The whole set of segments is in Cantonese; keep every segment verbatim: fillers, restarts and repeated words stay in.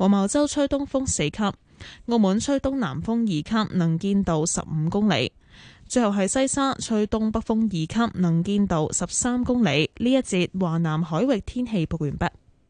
黃茅洲吹東風四級，澳門吹東南風二級，能見度十五公里。最後係西沙吹東北風二級，能見度十三公里。呢一節華南海域天氣報完畢。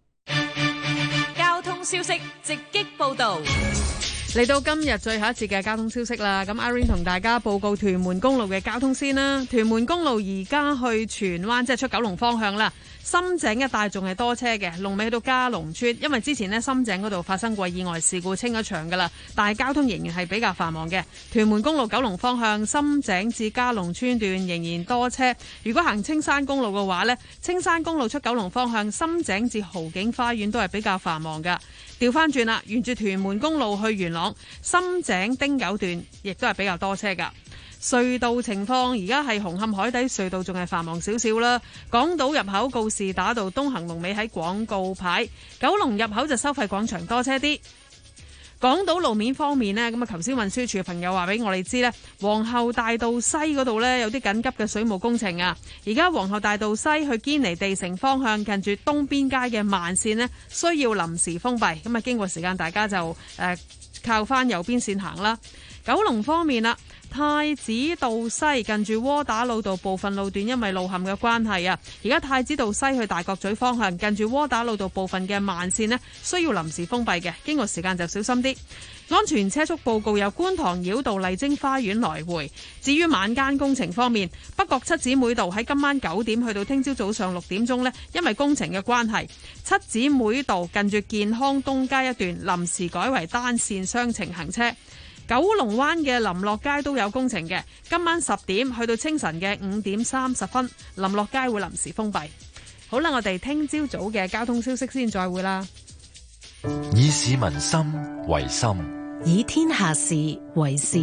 交通消息直擊報道。嚟到今日最後一節嘅交通消息啦，咁 Irene 同大家報告屯門公路嘅交通先啦。屯門公路而家去荃灣，即係出九龍方向啦。深井一帶仲係多車嘅，龍尾去到嘉龍村，因為之前呢深井嗰度發生過意外事故，清咗場噶啦，但係交通仍然係比較繁忙嘅。屯門公路九龍方向深井至嘉龍村段仍然多車。如果行青山公路嘅話呢，青山公路出九龍方向深井至豪景花園都係比較繁忙噶。調翻轉啦，沿住屯門公路去元朗深井汀九段亦都係比較多車噶。隧道情況，而家係紅磡海底隧道仲係繁忙少少啦。港島入口告士打道東行龍尾喺廣告牌，九龍入口就收費廣場多車啲。港島路面方面呢，咁啊，頭先運輸署嘅朋友話俾我哋知呢，皇后大道西嗰度呢有啲緊急嘅水務工程啊。而家皇后大道西去堅尼地城方向近住東邊街嘅慢線呢，需要臨時封閉。咁啊，經過時間，大家就誒、呃、靠翻右邊線行啦。九龍方面啦，太子道西近住窩打老道部分路段因為路陷嘅關係啊，而家太子道西去大角咀方向近住窩打老道部分嘅慢線呢，需要臨時封閉嘅，經過時間就小心啲。安全車速報告有觀塘繞道麗晶花園來回。至於晚間工程方面，北角七姊妹道喺今晚九點去到聽朝早上六點鐘呢，因為工程嘅關係，七姊妹道近住健康東街一段臨時改為單線雙程行車。九龍灣嘅林樂街都有工程嘅，今晚十點去到清晨嘅五點三十分，林樂街會臨時封閉。好啦，我哋聽朝早嘅交通消息先再會啦。 以市民心為心， 以天下事為事。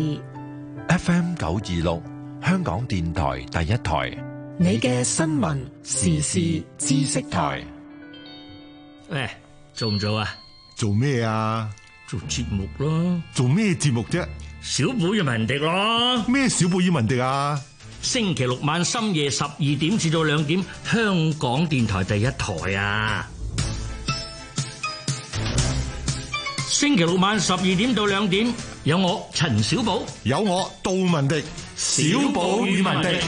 F M 九二六，香港電台第一台， 你嘅新聞時事知識台。 喂，做唔做啊？ 做咩啊？ 做節目咯。 做咩節目啫？ 小寶與文迪咯。 咩小寶與文迪啊？ 星期六晚深夜十二點至到兩點，香港電台第一台啊。星期六晚十二點到兩點，有我陳小寶， 有我杜文迪，小寶與文迪。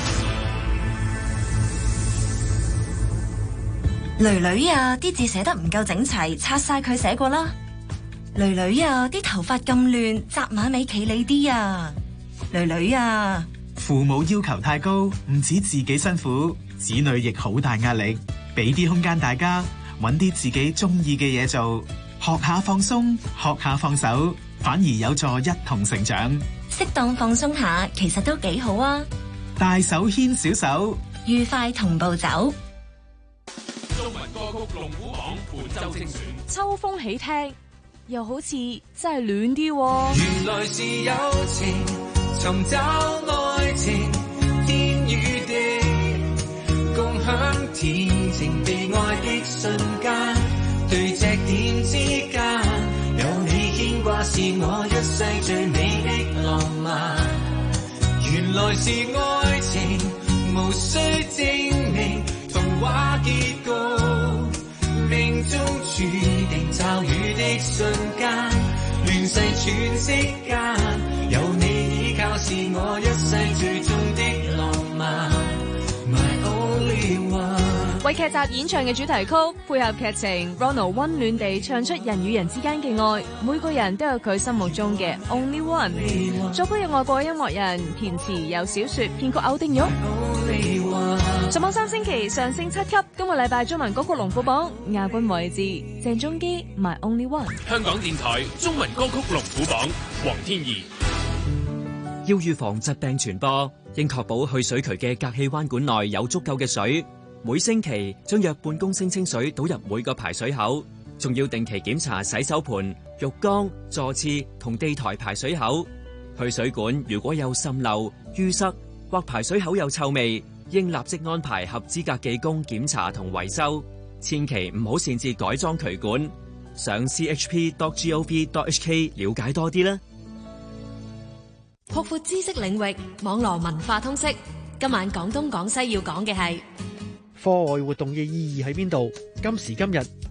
囡囡啊，啲字寫得唔夠整齊，拆晒佢寫過啦。囡囡啊，啲頭髮咁亂，紮馬尾企理啲啊。囡囡啊， 父母要求太高，唔止自己辛苦，子女亦好大壓力。俾啲空間大家，搵啲自己中意嘅嘢做，學下放鬆，學下放手，反而有助一同成長。 適當放鬆下，其實都幾好啊。 大手牽小手， 愉快同步走。 中文歌曲龍虎榜本周精選， 秋風起聽，又好似真係暖啲喎。 原來是友情，尋找愛情，天與地，共享甜情被愛的瞬間，對隻點之間，有你牽掛是我一世最美的浪漫。原來是愛情，無需證明童話結局，命中注定驟雨的瞬間，亂世喘息間，有你依靠是我一世最終的浪漫。My only one。 為劇集演唱嘅主題曲，配合劇情 ，Ronald 溫暖地唱出人與人之間嘅愛，每個人都有佢心目中嘅 Only One。作曲有外國音樂人，填詞有小說編曲歐丁玉。上網三星期上升七級，今個禮拜中文歌曲龍虎榜亞軍位置鄭中基 My Only One。 香港電台中文歌曲龍虎榜黃天怡。 要預防疾病傳播，應確保去水渠嘅隔氣彎管內有足夠嘅水。每星期將約半公升清水倒入每個排水口，仲要定期檢查洗手盆、浴缸、座廁同地台排水口。去水管如果有滲漏、淤塞或排水口有臭味，應立即安排合資格技工檢查同維修。千祈唔好擅自改裝渠管。上 c h p dot gov dot h k 了解多啲啦。 擴闊知識領域，網絡文化通識。今晚廣東廣西要講嘅係課外活動嘅意義喺邊度？今時今日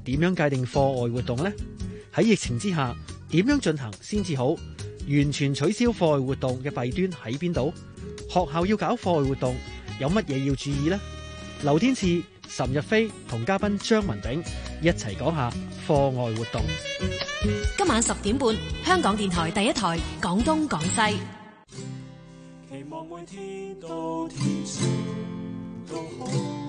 點樣界定課外活動呢？喺疫情之下，點樣進行先至好？完全取消課外活動嘅弊端喺邊度？學校要搞課外活動，有乜嘢要注意呢？劉天賜、岑日飛同嘉賓張文炳一齊講下課外活動。 今晚十點半，香港電台第一台，廣東廣西。 期望每天都天晴都好，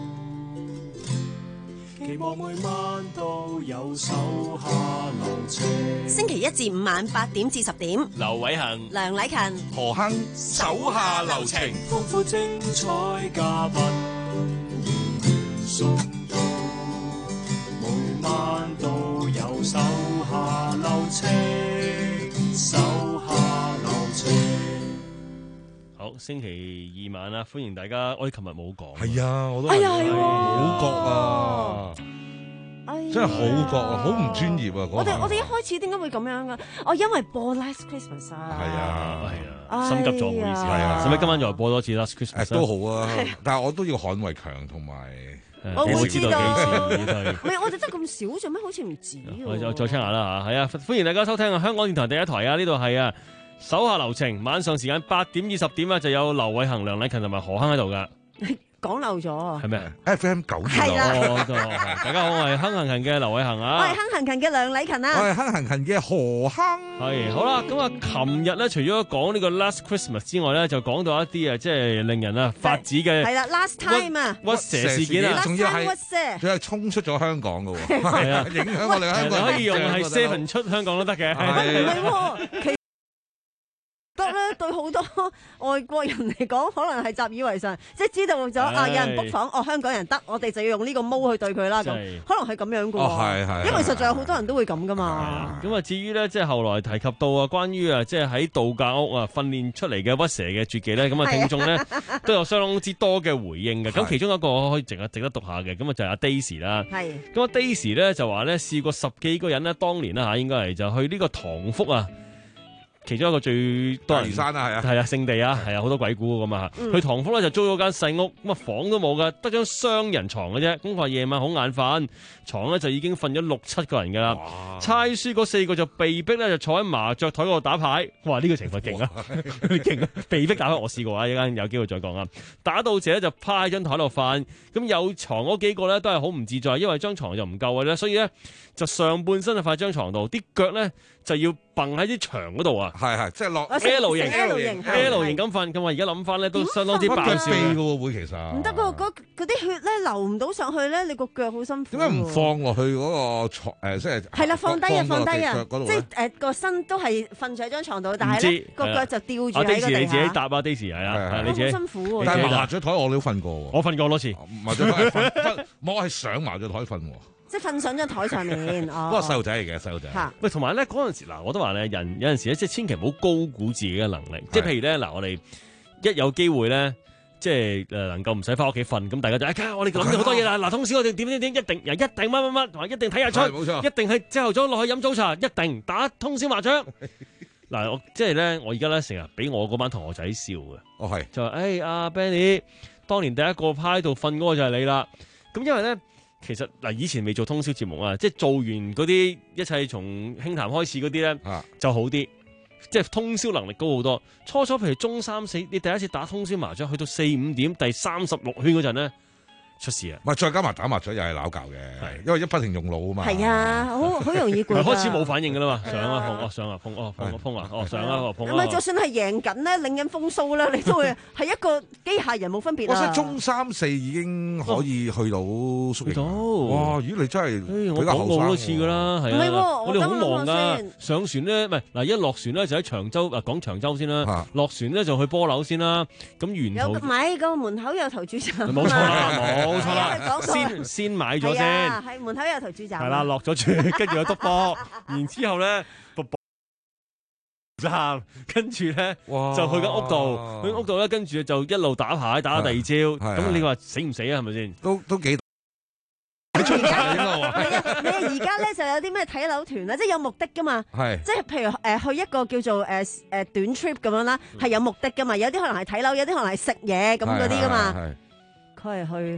期望每晚都有手下留情。 星期一至五晚八點至十點， 劉偉恒、 梁禮勤、 何亨手下留情， 豐富精彩嘉賓現送到，每晚都有手下留情，手下留情。 好，星期二晚啦，歡迎大家。我哋琴日冇講， 係啊，我都哎呀係好覺啊，真係好覺啊，好唔專業啊！ 我哋我哋一開始點解會咁樣噶？哦，因為播 Last Christmas 啊， 係啊係啊，心急咗，唔好意思，係啊，使唔使今晚又播多次 Last Christmas 都好啊，但係我都要捍衛強同埋。 我會知道幾次， 唔係我哋得咁少做咩？好似唔止。 我就再聽下啦嚇，係啊，歡迎大家收聽啊！香港電台第一台啊，呢度係啊，手下留情，晚上時間八點至十點啊，就有劉偉恒、梁禮勤同埋何亨喺度噶。 講漏咗係咩 ？F M 九二六， 大家好，我係亨行勤嘅劉偉恒啊， 我係亨行勤嘅梁禮勤啊， 我係亨行勤嘅何亨。 係好啦，咁啊，琴日咧除咗講呢個 Last Christmas 之外咧，就講到一啲啊，即係令人啊發指嘅係啦 ，Last Time 啊， 屈蛇事件啊， 仲要係仲係衝出咗香港嘅喎， 係啊， 影響我哋香港， 可以用係 Seven 出香港都得嘅， 唔係喎。得咧，對好多外國人嚟講，可能係習以為常，即係知道咗啊，有人 book 房，哦，香港人得，我哋就要用呢個毛去對佢啦，咁可能係咁樣噶喎， 係係， 因為實在有好多人都會咁噶嘛。 咁啊，至於咧，即係後來提及到啊，關於啊，即係喺度假屋啊訓練出嚟嘅屈蛇嘅絕技咧，咁啊，聽眾咧都有相當之多嘅回應嘅。咁其中一個可以值啊值得讀下嘅，咁啊就係阿 Daisy 啦。係。咁啊 Daisy 咧就話咧試過十幾個人咧，當年啦嚇應該係就去呢個塘福啊。其中一個最多人山啊，係啊， 係啊，聖地啊，係啊，好多鬼故咁啊！ 嗯、 去塘福咧就租咗間細屋，咁啊房都冇噶，得張雙人床嘅啫。咁佢話夜晚好眼瞓，床咧就已經瞓咗六七個人噶啦。猜輸嗰四個就被逼咧就坐喺麻雀台嗰度打牌。哇！呢、這個情況勁啊，勁啊！被逼打牌我試過啊，一陣有機會再講啊。打到時咧就趴喺張台度瞓，咁有床嗰幾個咧都係好唔自在，因為張床就唔夠嘅啫，所以咧就上半身就瞓喺張床度，啲腳咧就要蹦喺啲牆嗰度啊。 係係，即係落 L 型 L 型 L 型咁瞓，咁啊而家諗翻咧都相當之爆笑嘅喎，會其實唔得㗎，嗰嗰啲血咧流唔到上去咧，你個腳好辛苦。 點解唔放落去嗰個牀誒？即係係啦，放低啊，放低啊，即係誒個身都係瞓住喺張床度，但係咧個腳就吊住喺個地下。 Daisy 你自己搭啊 Daisy 係啊，你自己辛苦喎。 但係麻雀台我都瞓過喎， 我瞓過好多次。 麻雀台瞓，我係上麻雀台瞓喎。 即係瞓上張台上面，哦， 不過細路仔嚟嘅細路仔。 喂，同埋咧嗰陣時嗱，我都話咧，人有陣時咧，即係千祈唔好高估自己嘅能力。即係譬如咧，嗱，我哋一有機會咧，即係誒能夠唔使翻屋企瞓，咁大家就誒、哎，我哋諗咗好多嘢啦。嗱，通宵我哋點點點，一定一定乜乜乜，同埋一定睇日出，冇錯，一定係朝頭早落去飲早茶，一定打通宵麻雀。嗱，我即係咧，我而家咧成日俾我嗰班同學仔笑嘅。 哦，係就話誒，阿 Benny，當年第一個趴喺度瞓嗰個就係你啦。咁因為咧。其實嗱，以前未做通宵節目啊，即係做完嗰啲一切從輕談開始嗰啲咧， 啊、 就好啲，即係通宵能力高好多。初初譬如中三四，你第一次打通宵麻雀，去到四五點第三十六圈嗰陣咧，出事啊！ 唔係再加埋打麻雀又係鬧交嘅，因為一不停用腦啊嘛。 係啊，好好容易攰。 開始冇反應噶啦嘛，上啊碰，哦上啊碰，哦碰啊碰啊，哦上啊碰。 唔係，就算係贏緊咧，領緊風騷啦，你都會係一個機械人冇分別啊。 我覺得中三四已經可以去到宿營。哇！咦，你真係我講過好多次噶啦，係啊，我哋好忙噶。上船咧，唔係嗱，一落船咧就喺長洲啊，講長洲先啦。落船咧就去波樓先啦。咁沿途有買個門口有投注站。 冇錯啦，冇錯啦，先先買咗先， 係門口有投注站。 係啦，落咗注，跟住去篤波，然之後咧，站，跟住咧就去間屋度，去屋度咧，跟住就一路打牌，打到第二朝。咁你話死唔死啊？係咪先？ 都都幾。 你出嚟應該話。係啊，你而家咧就有啲咩睇樓團啊，即係有目的噶嘛。係。即係譬如誒去一個叫做誒誒短 trip 咁樣啦，係有目的噶嘛。有啲可能係睇樓，有啲可能係食嘢咁嗰啲噶嘛。係。佢係去。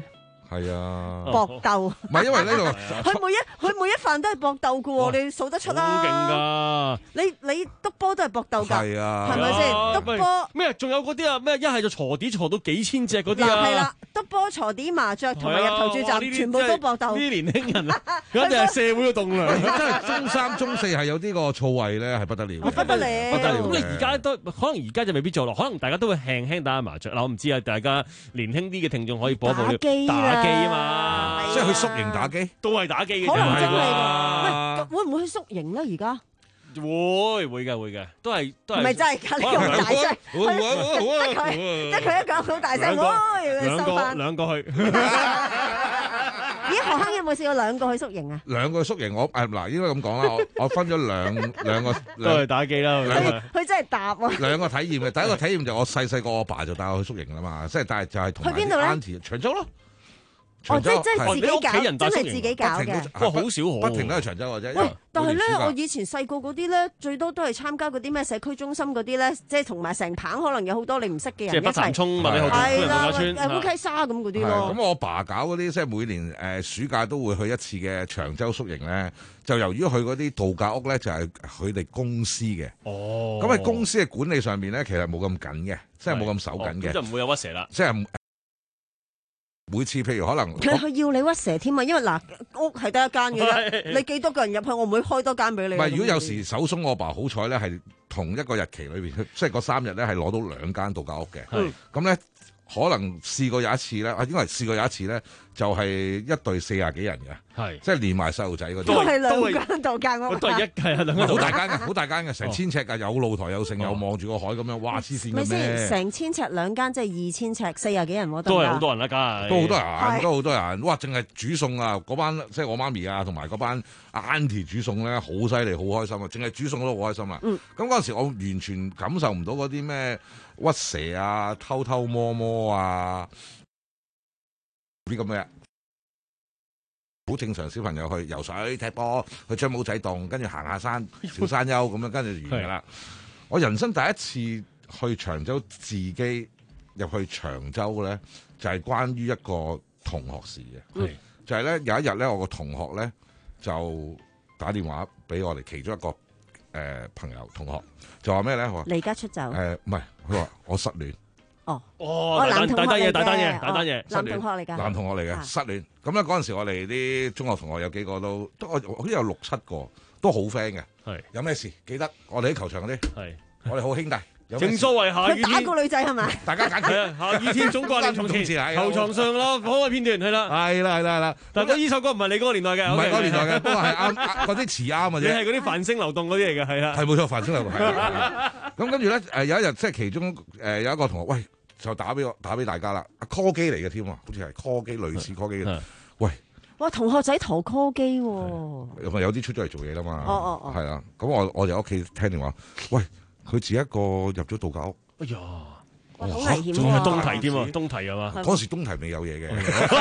係啊， 搏鬥。 唔係因為呢度， 佢每一佢每一飯都係搏鬥噶喎，你數得出啦。 好勁㗎！ 你你篤波都係搏鬥㗎， 係啊， 係咪先？篤波咩？仲有嗰啲啊？咩？一係就鋤啲鋤到幾千隻嗰啲啊！ 係啦，篤波、鋤啲麻雀同埋入投注站，全部都搏鬥。 呢啲年輕人啊，一定係社會嘅棟梁。 真係中三、中四係有啲個醋味咧，係不得了， 不得了， 不得了。 咁你而家都可能而家就未必做落，可能大家都會輕輕打下麻雀。嗱，我唔知啊，大家年輕啲嘅聽眾可以播一播打機打機啊嘛， 即係去宿營打機， 都係打機嘅。 可能真係㗎。 喂，會唔會去宿營咧？而家？ 會會嘅會嘅，都係都係。 唔係真係㗎，你咁大聲， 好啊好啊， 得佢得佢一講好大聲， 兩個收翻兩個去。 咦，何坑有冇試過兩個去宿營啊？ 兩個宿營，我誒嗱應該咁講啦，我我分咗兩兩個都係打機啦。 兩個佢真係答喎。 兩個體驗嘅，第一個體驗就我細細個，我爸就帶我去宿營啦嘛，即係但係就係同去邊度咧 auntie 長洲咯。 哦，即係即係自己搞，真係自己搞嘅。 不過好少可， 不停都係長洲嘅啫。 喂，但係咧，我以前細個嗰啲咧，最多都係參加嗰啲咩社區中心嗰啲咧，即係同埋成棚可能有好多你唔識嘅人一齊。 即係北潭涌或者好多人度假村、 誒烏溪沙咁嗰啲咯。 咁我爸搞嗰啲，即係每年誒暑假都會去一次嘅長洲宿營咧，就由於去嗰啲度假屋咧，就係佢哋公司嘅。 哦。 咁喺公司嘅管理上面咧，其實冇咁緊嘅，即係冇咁手緊嘅。 就唔會有屈蛇啦。 即係。每次譬如可能佢佢要你屈蛇添啊，因為嗱屋係得一間嘅啫，你幾多個人入去，我唔會開多間俾你。 唔係，如果有時手鬆，我爸好彩咧，係同一個日期裏邊，即係嗰三日咧係攞到兩間度假屋嘅。 係咁咧，可能試過有一次咧，啊，應該係試過有一次咧，就係一隊四廿幾人嘅。 係， 即係連埋細路仔嗰啲， 都係兩間度假屋， 都係一係啊，兩間好大間嘅，好大間嘅，成千尺㗎，有露台有剩，有望住個海咁樣，哇！黐線嘅咩？ 成千尺兩間，即係二千尺，四廿幾人喎， 都係好多人啦，梗係都好多人，都好多人，哇！淨係煮餸啊，嗰班即係我媽咪啊，同埋嗰班 auntie 煮餸咧，好犀利，好開心啊！淨係煮餸都好開心啊！咁嗰陣時我完全感受唔到嗰啲咩屈蛇啊、偷偷摸摸啊啲咁嘅。好正常，小朋友去游水、踢波、去張帽仔洞，跟住行下山、小山丘咁樣，跟住完㗎啦。我人生第一次去長洲，自己入去長洲咧，就係、是、關於一個同學事嘅。就係咧有一日咧，我個同學咧就打電話俾我哋其中一個誒、呃、朋友同學，就話咩咧？佢話離家出走。 誒唔係，佢話我失戀。 哦， 哦， 男同學嚟嘅， 大單嘢，大單嘢， 男同學嚟㗎， 男同學嚟嘅，失戀。咁咧嗰陣時，我哋啲中學同學有幾個都都，好似有六七個都好 friend 嘅。 係有咩事記得我哋喺球場嗰啲， 係我哋好兄弟。 正所謂下雨天， 打個女仔係咪？ 大家揀佢下雨天總掛念從前，球場上啦，可愛片段係啦， 係啦係啦係啦。 但係呢首歌唔係你嗰個年代嘅， 唔係嗰個年代嘅，不過係啱嗰啲詞啱嘅啫。 你係嗰啲繁星流動嗰啲嚟嘅，係啦， 係冇錯，繁星流動。咁跟住咧，誒有一日即係其中誒有一個同學，喂。就打俾我，打俾大家啦。阿 call 機嚟嘅添啊，好似係 call 機，類似 call 機嘅。喂， 哇，同學仔陀 call 機喎。 有啲出咗嚟做嘢啦嘛。 哦哦哦。 係啊，咁我我哋喺屋企聽電話，喂，佢自己一個入咗度假屋。 哎呀， 好危險喎。 仲係東堤添啊，東堤係嘛？ 嗰時東堤未有嘢嘅。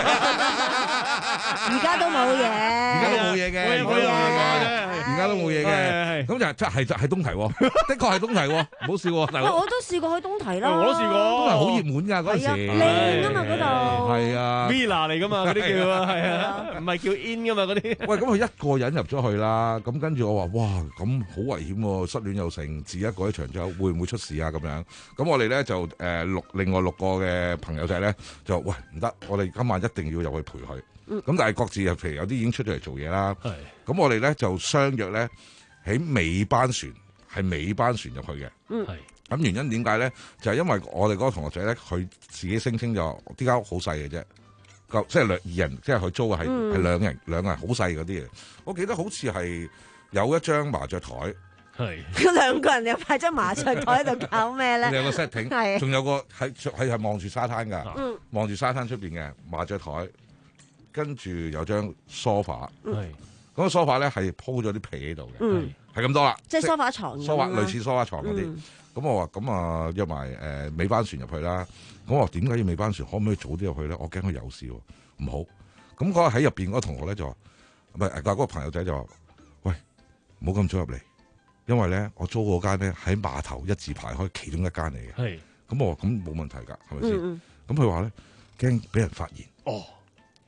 而家都冇嘢。 而家都冇嘢嘅。 冇嘢嘅。 而家都冇嘢嘅，咁就係係係東堤喎，的確係東堤喎，唔好笑喎。 我都試過去東堤啦， 我都試過， 東堤好熱門㗎嗰陣時， 靚啊嘛嗰度， 係啊 ，Villa 嚟㗎嘛嗰啲叫啊，係啊，唔係叫 in 㗎嘛嗰啲。 喂，咁佢一個人入咗去啦，咁跟住我話哇，咁好危險喎，失戀又成，自己一個喺長洲，會唔會出事啊？咁樣，咁我哋咧就誒六另外六個嘅朋友仔咧就喂唔得，我哋今晚一定要入去陪佢。咁、嗯、但係各自譬如有啲已經出咗嚟做嘢啦，咁我哋咧就相約咧喺尾班船，係尾班船入去嘅。咁原因點解咧？就係、是、因為我哋嗰個同學仔咧，佢自己聲稱就啲間屋好細嘅啫，即係兩二人，即係佢租嘅係係兩人兩個人好細嗰啲嘅。我記得好似係有一張麻雀台， 係嗰兩個人又擺張麻雀台喺度搞咩咧？ 兩個 setting， 仲有個喺喺係望住沙灘㗎，望、嗯、住沙灘出邊嘅麻雀台。跟住有張 sofa，嗰個 sofa 咧係鋪咗啲被喺度嘅，係咁多啦。 即係 sofa 床 ，sofa 類似 sofa 床嗰啲。咁我話咁啊約埋誒尾班船入去啦。咁我話點解要尾班船？可唔可以早啲入去咧？我驚佢有事喎，唔好。咁嗰喺入邊嗰個同學咧就話，唔係，但係嗰個朋友仔就話，喂，唔好咁早入嚟，因為咧我租嗰間咧喺碼頭一字排開其中一間嚟嘅。係。咁我話咁冇問題㗎，係咪先？咁佢話咧驚俾人發現。哦。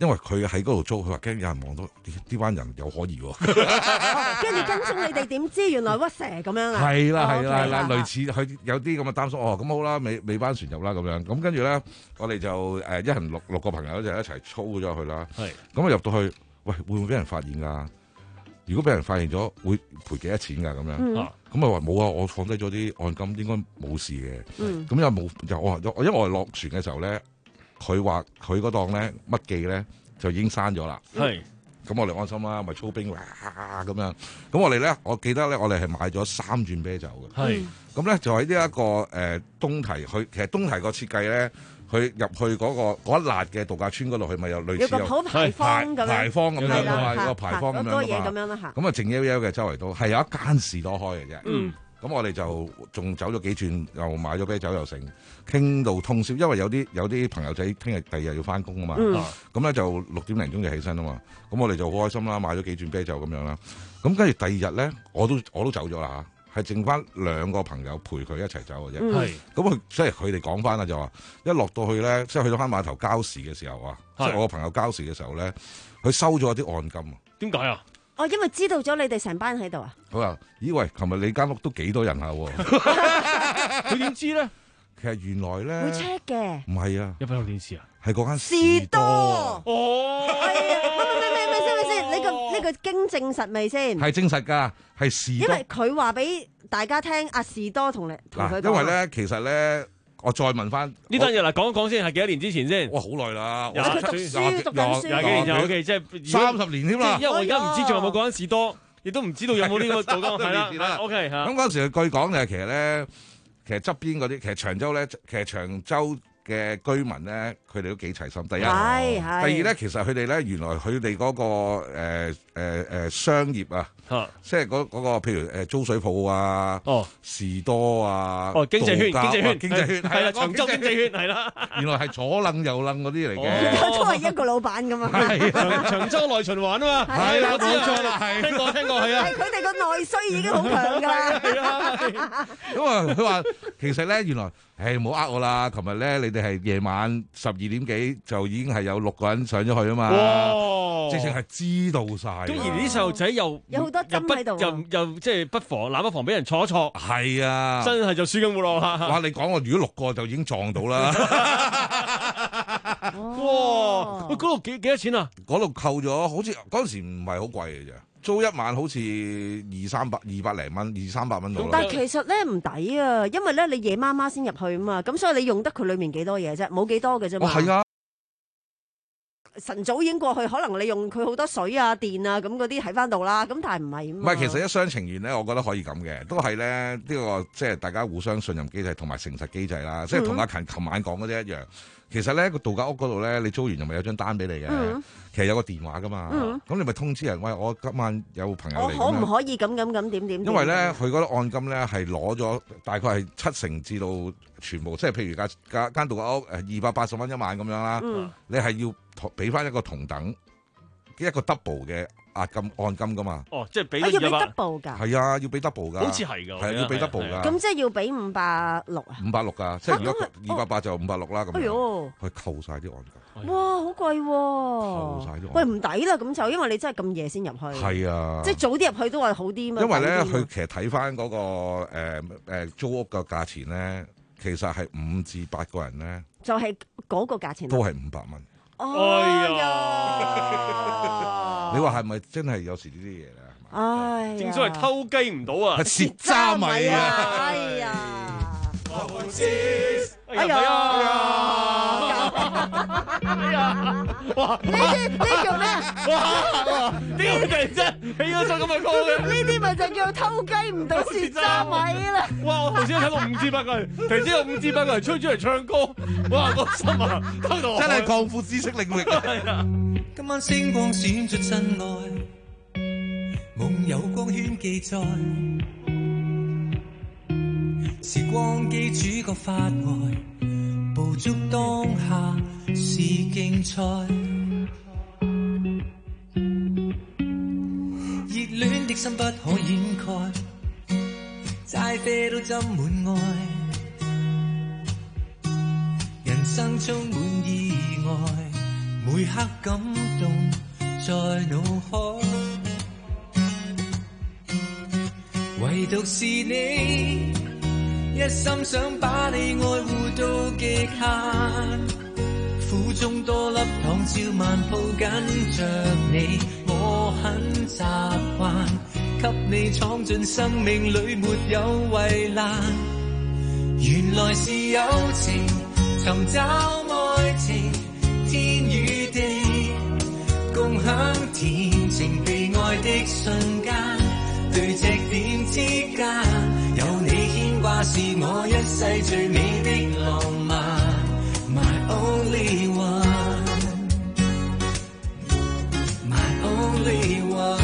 因為佢喺嗰度租，佢話驚有人望到呢班人有可疑喎。 跟住跟蹤你哋點知原來屈蛇咁樣啊？ 係啦係啦係啦， 哦類似佢有啲咁嘅擔心。哦，咁好啦，尾尾班船入啦咁樣。咁跟住咧，我哋就誒一行六六個朋友就一齊操咗去啦。係咁啊入到去，喂會唔會俾人發現㗎？如果俾人發現咗，會賠幾多錢㗎？咁樣咁啊話冇啊，我放低咗啲按金，應該冇事嘅。 嗯咁又冇就我因為我係落船嘅時候咧。佢話佢嗰檔咧乜記咧就已經閂咗啦， 係咁我哋安心啦，咪操兵哇咁樣。咁我哋咧，我記得咧，我哋係買咗三轉啤酒嘅， 係咁咧就喺呢一個誒、呃、東堤，佢其實東堤個設計咧，佢入去嗰、那個嗰一辣嘅度假村嗰度，佢咪有類似有有個牌坊咁樣， 牌坊咁樣噶嘛， 係個牌坊咁樣多嘢咁樣啦嚇。 咁啊靜悠悠嘅周圍都係有一間士多開嘅啫。 嗯。 咁我哋就仲走咗幾轉，又買咗啤酒又成，傾到通宵。因為有啲有啲朋友仔聽日第二日要翻工啊嘛，咁咧、嗯、就六點零鐘就起身啊嘛。咁我哋就好開心啦，買咗幾轉啤酒咁樣啦。咁跟住第二日咧，我都我都走咗啦嚇，係剩翻兩個朋友陪佢一齊走嘅啫。係、嗯，咁佢即係佢哋講翻啦，就話一落到去咧，即係去到翻碼頭交時嘅時候啊，即係我個朋友交時嘅時候咧，佢收咗啲按金。 點解啊？ 哦，因為知道咗你哋成班喺度啊！ 佢話：咦喂，琴日你間屋都幾多人下喎？ 佢點知咧？ 其實原來咧， 會 check 嘅。 唔係啊， 有閉路電視啊？ 係嗰間士多。 哦。 係啊，咩咩咩咩先咩先？呢個呢個經證實未先？ 係證實㗎，係士多。 因為佢話俾大家聽，阿士多同你同佢講。 因為咧，其實咧。我再問翻呢單嘢嗱，講一講先，係幾多年之前先？ 哇，好耐啦！ 佢讀書讀緊書， 廿幾年就 O K， 即係三十年添啦。 因為我而家唔知仲有冇嗰間士多，亦都唔知道有冇呢個道江係啦。O K 嚇。 咁嗰陣時據講就係其實咧，其實側邊嗰啲，其實長洲咧，其實長洲嘅居民咧，佢哋都幾齊心。第一，第二咧，其實佢哋咧，原來佢哋嗰個誒誒誒商業啊。即係嗰嗰個譬如誒租水鋪啊，哦士多啊， 哦經濟圈經濟圈經濟圈係啦，長洲經濟圈係啦， 原來係左楞右楞嗰啲嚟嘅， 都係一個老闆咁啊， 長長洲內循環啊嘛，係啦冇錯啦，係聽過聽過係啊， 佢哋個內需已經好強㗎啦， 係啊，咁啊佢話其實咧原來誒唔好呃我啦，琴日咧你哋係夜晚十二點幾就已經係有六個人上咗去啊嘛，哇，直情係知道晒， 咁而啲細路仔又有好多針喺度， 又又即係不妨攬不妨俾人坐一坐， 係啊， 真係就輸緊活路啦！ 哇！你講我如果六個就已經撞到啦， 哇！喂，嗰度幾幾多錢啊？ 嗰度扣咗，好似嗰陣時唔係好貴嘅啫，租一晚好似二三百二百零蚊，二三百蚊到啦。 但係其實咧唔抵啊，因為咧你夜媽媽先入去啊嘛，咁所以你用得佢裡面幾多嘢啫？冇幾多嘅啫嘛。 哦，係啊。 晨早已經過去，可能你用佢好多水啊、電啊咁嗰啲喺翻度啦。咁但係唔係唔係，其實一廂情願咧，我覺得可以咁嘅，都係咧呢個即係大家互相信任機制同埋誠實機制啦。即係同阿勤琴晚講嗰啲一樣。其實咧個度假屋嗰度咧，你租完又咪有張單俾你嘅。嗯、其實有個電話噶嘛。咁、嗯、你咪通知人，喂，我今晚有朋友嚟。 我可唔可以咁咁咁點點？ 因為咧，佢嗰個按金咧係攞咗大概係七成至到全部，即係譬如間間間度假屋誒二百八十蚊一晚咁樣啦。嗯、你係要俾翻一個同等一個 double 嘅押金按金噶嘛？ 哦，即係俾要俾 double 㗎。 係啊，要俾 double 㗎。 好似係㗎。 係啊，要俾 double 㗎。 咁即係要俾五百六啊？ 五百六㗎，即係如果二百八就五百六啦咁。 哎呦， 佢扣晒啲按金。 哇，好貴喎！ 扣曬啲。 喂，唔抵啦，咁就因為你真係咁夜先入去。 係啊。 即係早啲入去都話好啲嘛。 因為咧，佢其實睇翻嗰個誒誒租屋嘅價錢咧，其實係五至八個人咧， 就係嗰個價錢。 都係五百蚊。 哎呀！ 你話係咪真係有時呢啲嘢咧？ 唉， 正所謂偷雞唔到啊， 係蝕渣米啊！ 哎呀！ 哎呀！哎呀！哇！ 呢啲呢叫咩？ 哇！點解突然之間起咗首咁嘅歌嘅？ 呢啲咪就叫偷雞唔到蝕渣米啦！ 哇！我頭先睇過五至八個人，突然之間有五至八個人吹出嚟唱歌，哇！個心啊，偷到真係擴闊知識領域啊！ 今晚星光閃出真愛，夢有光圈記載，時光機主角發呆，捕捉當下是競賽，熱戀的心不可掩蓋，齋啡都斟滿愛，人生充滿意外。 每刻感動在腦海，唯獨是你，一心想把你愛護到極限。苦中多粒糖，照萬抱緊着你，我很習慣，給你闖進生命裏沒有圍欄。原來是友情，尋找愛情，天與地，共享甜情被愛的瞬間，對隻點之間，有你牽掛是我一世最美的浪漫。My only one, my only one。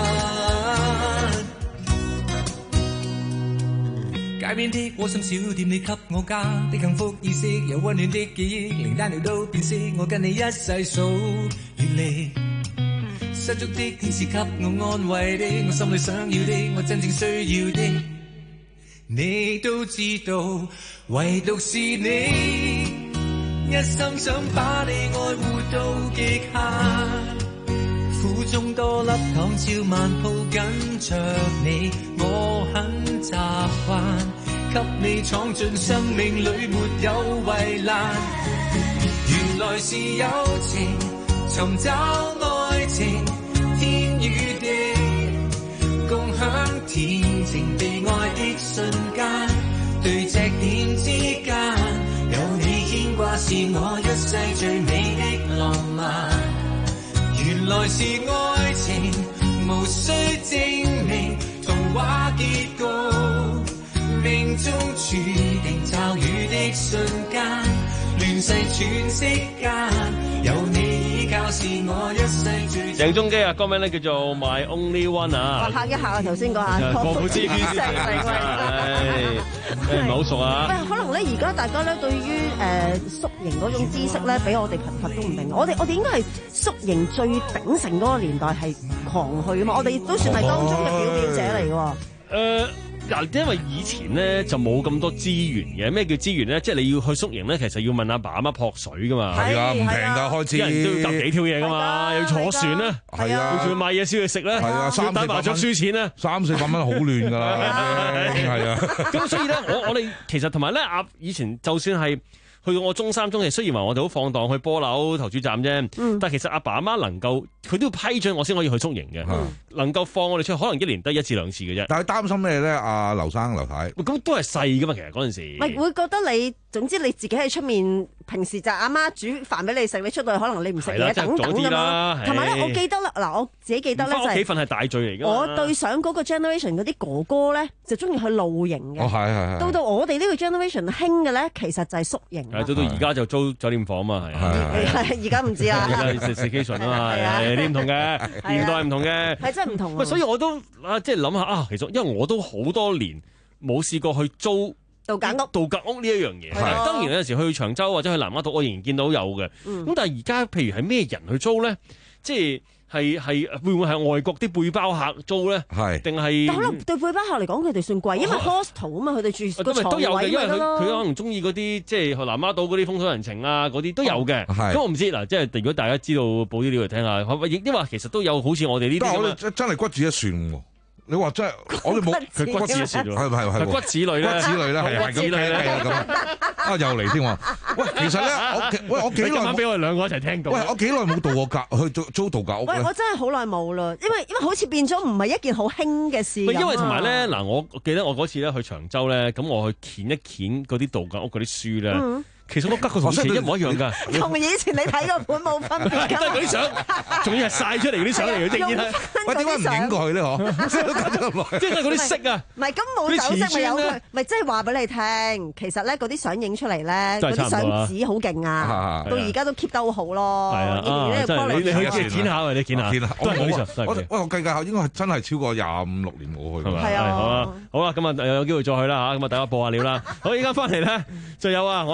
街邊的窩心小店，你給我家的幸福意識，有溫暖的記憶，靈丹料都變色，我跟你一世數月曆。失足的天使給我安慰的，我心裏想要的，我真正需要的，你都知道，唯獨是你。一心想把你愛護到極限，苦中多粒糖，照萬抱緊着你，我很習慣，給你闖進生命裏沒有圍欄。原來是友情，尋找愛情，天與地，共享甜情被愛的瞬間，對隻點之間，有你牽掛是我一世最美的浪漫。原來是愛情，無需證明童話結局，命中注定驟雨的瞬間，亂世喘息間，有你依靠是我一世最。 鄭中基啊，歌名咧叫做 My Only One 啊。 嚇一下啊！頭先講下國父之師先係，誒唔係好熟啊。 喂，可能咧而家大家咧對於誒宿營嗰種知識咧，比我哋貧乏都唔明。我哋我哋應該係宿營最鼎盛嗰個年代係狂去啊嘛，我哋都算係當中嘅表表者嚟㗎。 誒。嗱，因為以前咧就冇咁多資源嘅，咩叫資源咧？即係你要去宿營咧，其實要問阿爸阿媽撲水噶嘛。 係啊，唔平㗎開始。啲人都要揼幾條嘢噶嘛，又要坐船啦，係啊，要仲要買嘢先去食咧，係啊，要打麻雀輸錢咧，三四百蚊好亂㗎啦，係啊。 咁所以咧，我我哋其實同埋咧，阿以前就算係去到我中三中嘅，雖然話我哋好放蕩去波樓投注站啫，嗯、但係其實阿爸阿媽能夠，佢都要批准我先可以去宿營嘅，嗯、能夠放我哋出去，可能一年得一至兩次嘅啫。 但係擔心咩咧？阿劉生劉太， 咁都係細噶嘛，其實嗰陣時。 咪會覺得你，總之你自己喺出面，平時就阿媽煮飯俾你食，你出到去可能你唔食嘢等等㗎嘛。同埋咧，我記得啦，嗱，我自己記得咧就係返屋企瞓係大罪嚟㗎。 我對上嗰個 generation 嗰啲哥哥咧，就中意去露營嘅。 哦，係係係。到到我哋呢個 generation 興嘅咧，其實就係宿營。 係到到而家就租酒店房啊嘛，係。 係而家唔知啦。 而家食 staycation 啊嘛，係啲唔同嘅，年代唔同嘅。 係真係唔同。 喂，所以我都啊，即係諗下啊，其實因為我都好多年冇試過去租度假屋， 度假屋呢一樣嘢。當然有陣時去長洲或者去南丫島，我仍然見到有嘅。咁、嗯、但係而家譬如係咩人去租咧？即係。係係會唔會係外國啲背包客租咧？係定係？ 但可能對背包客嚟講，佢哋算貴，因為 hostel 啊嘛，佢哋住個床位因為佢佢可能中意嗰啲即係南丫島嗰啲風土人情啊，嗰啲都有嘅。咁、哦、我唔知嗱，即係如果大家知道報啲料嚟聽下，亦因為其實都有好似我哋呢啲咁啊。 但係我哋真係骨子一算喎。你話真係，我哋冇佢骨子一算喎， 係係係骨子類咧， 骨子類咧係咁係咁啊又嚟添喎！喂，其實咧，我喂我幾耐今晚俾我哋兩個一齊聽到。 喂，我幾耐冇度過假去租租度假屋咧？ 喂，我真係好耐冇啦，因為因為好似變咗唔係一件好興嘅事。 因為同埋咧嗱，我記得我嗰次咧去長洲咧，咁我去掀一掀嗰啲度假屋嗰啲書咧。嗯其實我吉個同以前一模一樣㗎， 同以前你睇個本冇分別㗎。 都係嗰啲相，仲要係曬出嚟嗰啲相嚟嘅，正然係。 喂，點解唔影過去咧？嗬， 即係嗰啲色啊。 唔係，咁冇走色咪有佢，咪即係話俾你聽。其實咧，嗰啲相影出嚟咧，嗰啲相紙好勁啊，到而家都 keep 得好好咯。 係啊，真係你你去檢下，你檢下。都係嗰啲相。 喂，我計計下，應該係真係超過廿五六年冇去。 係啊， 好啦，好啦，咁啊有機會再去啦嚇，咁啊大家報下料啦。好，依家翻嚟咧就有啊，我哋今個星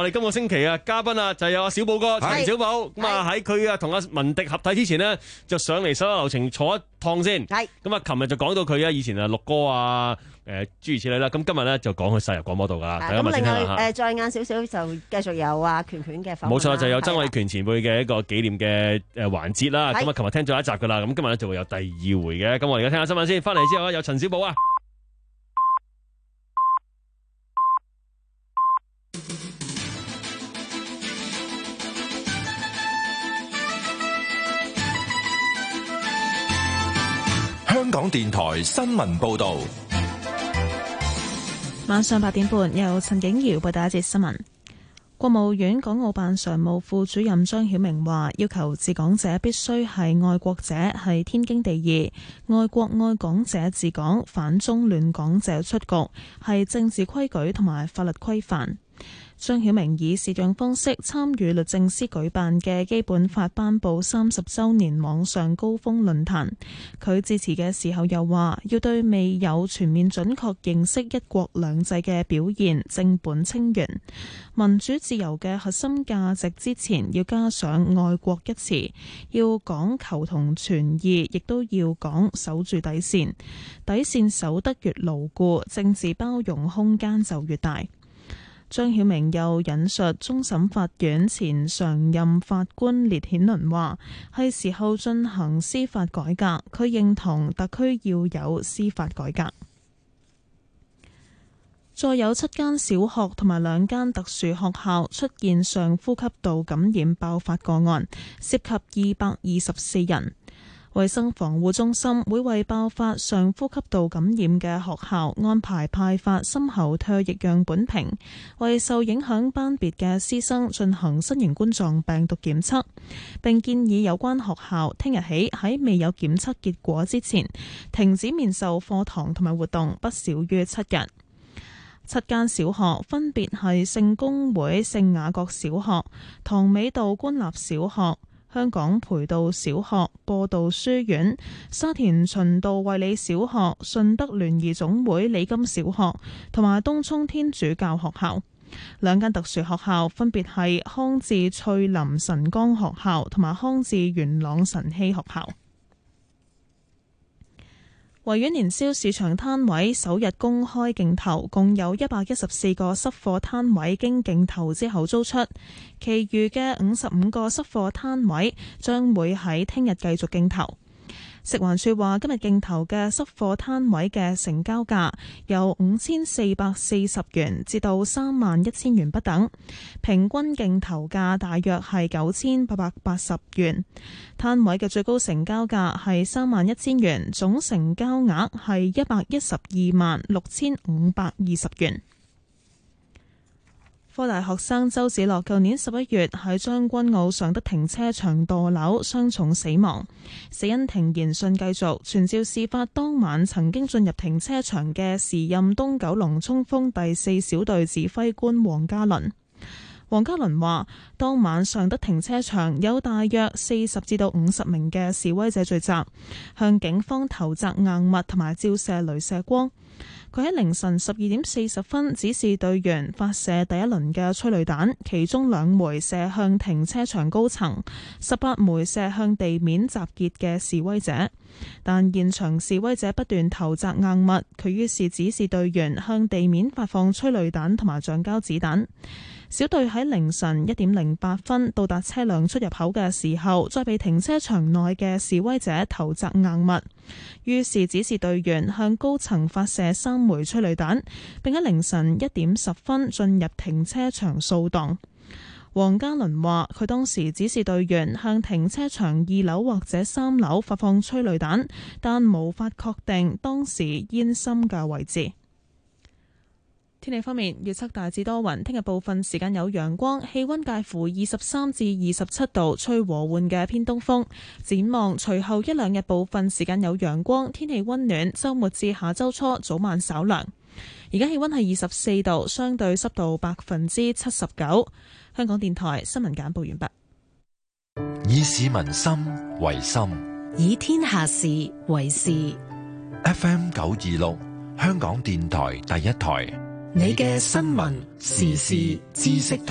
星期啊，嘉賓啊就有阿小寶哥陳小寶，咁啊喺佢啊同阿文迪合體之前呢，就上嚟手下留情坐一趟先。係咁啊，琴日就講到佢啊以前啊錄歌啊，誒諸如此類啦。咁今日咧就講佢殺入廣播道噶啦。大家咪先聽下。 誒再晏少少就繼續有啊拳拳嘅訪問。 冇錯，就有曾偉權前輩嘅一個紀念嘅誒環節啦。咁啊，琴日聽咗一集噶啦，咁今日咧就會有第二回嘅。咁我而家聽下新聞先，翻嚟之後啊有陳小寶啊。 香港電台新聞報道， 晚上八點半由陳景瑤報道一節新聞。國務院港澳辦常務副主任張曉明話，要求治港者必須係愛國者，係天經地義；愛國愛港者治港，反中亂港者出局，係政治規矩同埋法律規範。張曉明以視像方式參與律政司舉辦嘅基本法頒布三十週年網上高峰論壇。佢致辭嘅時候又話，要對未有全面準確認識一國兩制嘅表現正本清源，民主自由嘅核心價值之前要加上愛國一詞，要講求同存異，亦都要講守住底線。底線守得越牢固，政治包容空間就越大。張曉明又引述終審法院前常任法官列顯倫話，係時候進行司法改革，佢認同特區要有司法改革。再有七間小學同埋兩間特殊學校出現上呼吸道感染爆發個案，涉及二百二十四人。衛生防護中心會為爆發上呼吸道感染嘅學校安排派發深喉唾液樣本瓶，為受影響班別嘅師生進行新型冠狀病毒檢測，並建議有關學校聽日起喺未有檢測結果之前，停止面授課堂同埋活動不少於七日。七間小學分別係聖公會聖雅各小學、塘尾道官立小學、香港培道小學、播道書院、沙田循道衛理小學、順德聯誼總會李金小學同埋東涌天主教學校。兩間特殊學校分別係康智翠林神光學校同埋康智元朗神曦學校。維園年宵市場攤位首日公開競投，共有一百一十四個濕貨攤位經競投之後租出，其餘嘅五十五個濕貨攤位將會喺聽日繼續競投。食環署話，今日競投嘅濕貨攤位嘅成交價由五千四百四十元至到三萬一千元不等，平均競投價大約係九千八百八十元。攤位嘅最高成交價係三萬一千元，總成交額係一百一十二萬六千五百二十元。科大學生周梓樂舊年十一月喺將軍澳尚德停車場墮樓，傷重死亡。死因庭研訊繼續，傳召事發當晚曾經進入停車場嘅時任東九龍衝鋒第四小隊指揮官黃家倫。黃家倫話，當晚尚德停車場有大約四十至到五十名嘅示威者聚集，向警方投擲硬物同埋照射鐳射光。佢喺凌晨十二點四十分指示隊員發射第一輪嘅催淚彈，其中兩枚射向停車場高層，十八枚射向地面集結嘅示威者。但現場示威者不斷投擲硬物，佢於是指示隊員向地面發放催淚彈同埋橡膠子彈。小隊喺凌晨一點零八分到達車輛出入口嘅時候，再被停車場內嘅示威者投擲硬物，於是指示隊員向高層發射三枚催淚彈，並喺凌晨一點十分進入停車場掃蕩。黃家倫話：佢當時指示隊員向停車場二樓或者三樓發放催淚彈，但無法確定當時煙芯嘅位置。天氣方面，預測大致多雲，聽日部分時間有陽光，氣溫介乎二十三至二十七度，吹和緩嘅偏東風。展望隨後一兩日部分時間有陽光，天氣溫暖，週末至下週初早晚稍涼。而家氣溫係二十四度，相對濕度百分之七十九。香港電台新聞簡報完畢。 以市民心為心， 以天下事為事。 F M 九二六，香港電台第一台。 你嘅新聞時事知識台。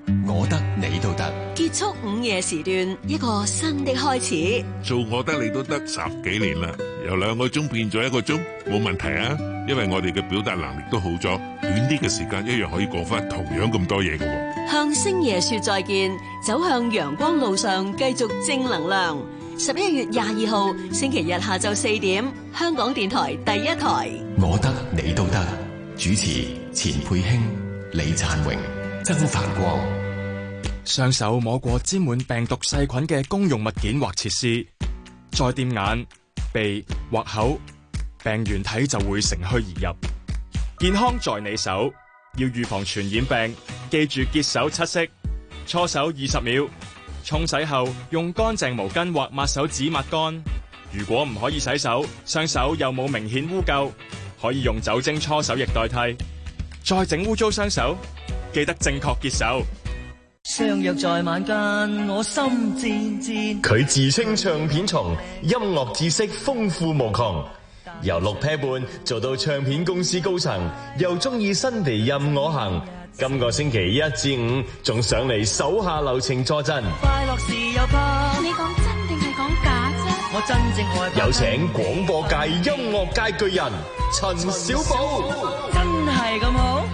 我得你都得， 結束午夜時段，一個新的開始。 做我得你都得十幾年啦，由兩個鐘變咗一個鐘，冇問題啊！因為我哋嘅表達能力都好咗，短啲嘅時間一樣可以講翻同樣咁多嘢嘅。 向星爺說再見，走向陽光路上，繼續正能量。十一月廿二號星期日下晝四點，香港電台第一台。 我得你都得，主持錢佩卿、李燦榮、曾繁光。 雙手摸過沾滿病毒細菌嘅公用物件或設施，再掂眼、鼻或口，病原體就會乘虛而入。健康在你手，要預防傳染病，記住潔手七式：搓手二十秒，沖洗後用乾淨毛巾或抹手紙抹乾。如果唔可以洗手，雙手又冇明顯污垢，可以用酒精搓手液代替。再整污糟雙手，記得正確潔手。 相約在晚間，我心戰戰。 佢自稱唱片蟲，音樂知識豐富無窮，由六啤半做到唱片公司高層，又中意新地任我行。今個星期一至五仲上嚟手下留情助陣。 快樂時又怕你講真定係講假啫？ 我真正害怕。 有請廣播界音樂界巨人陳小寶。 真係咁好？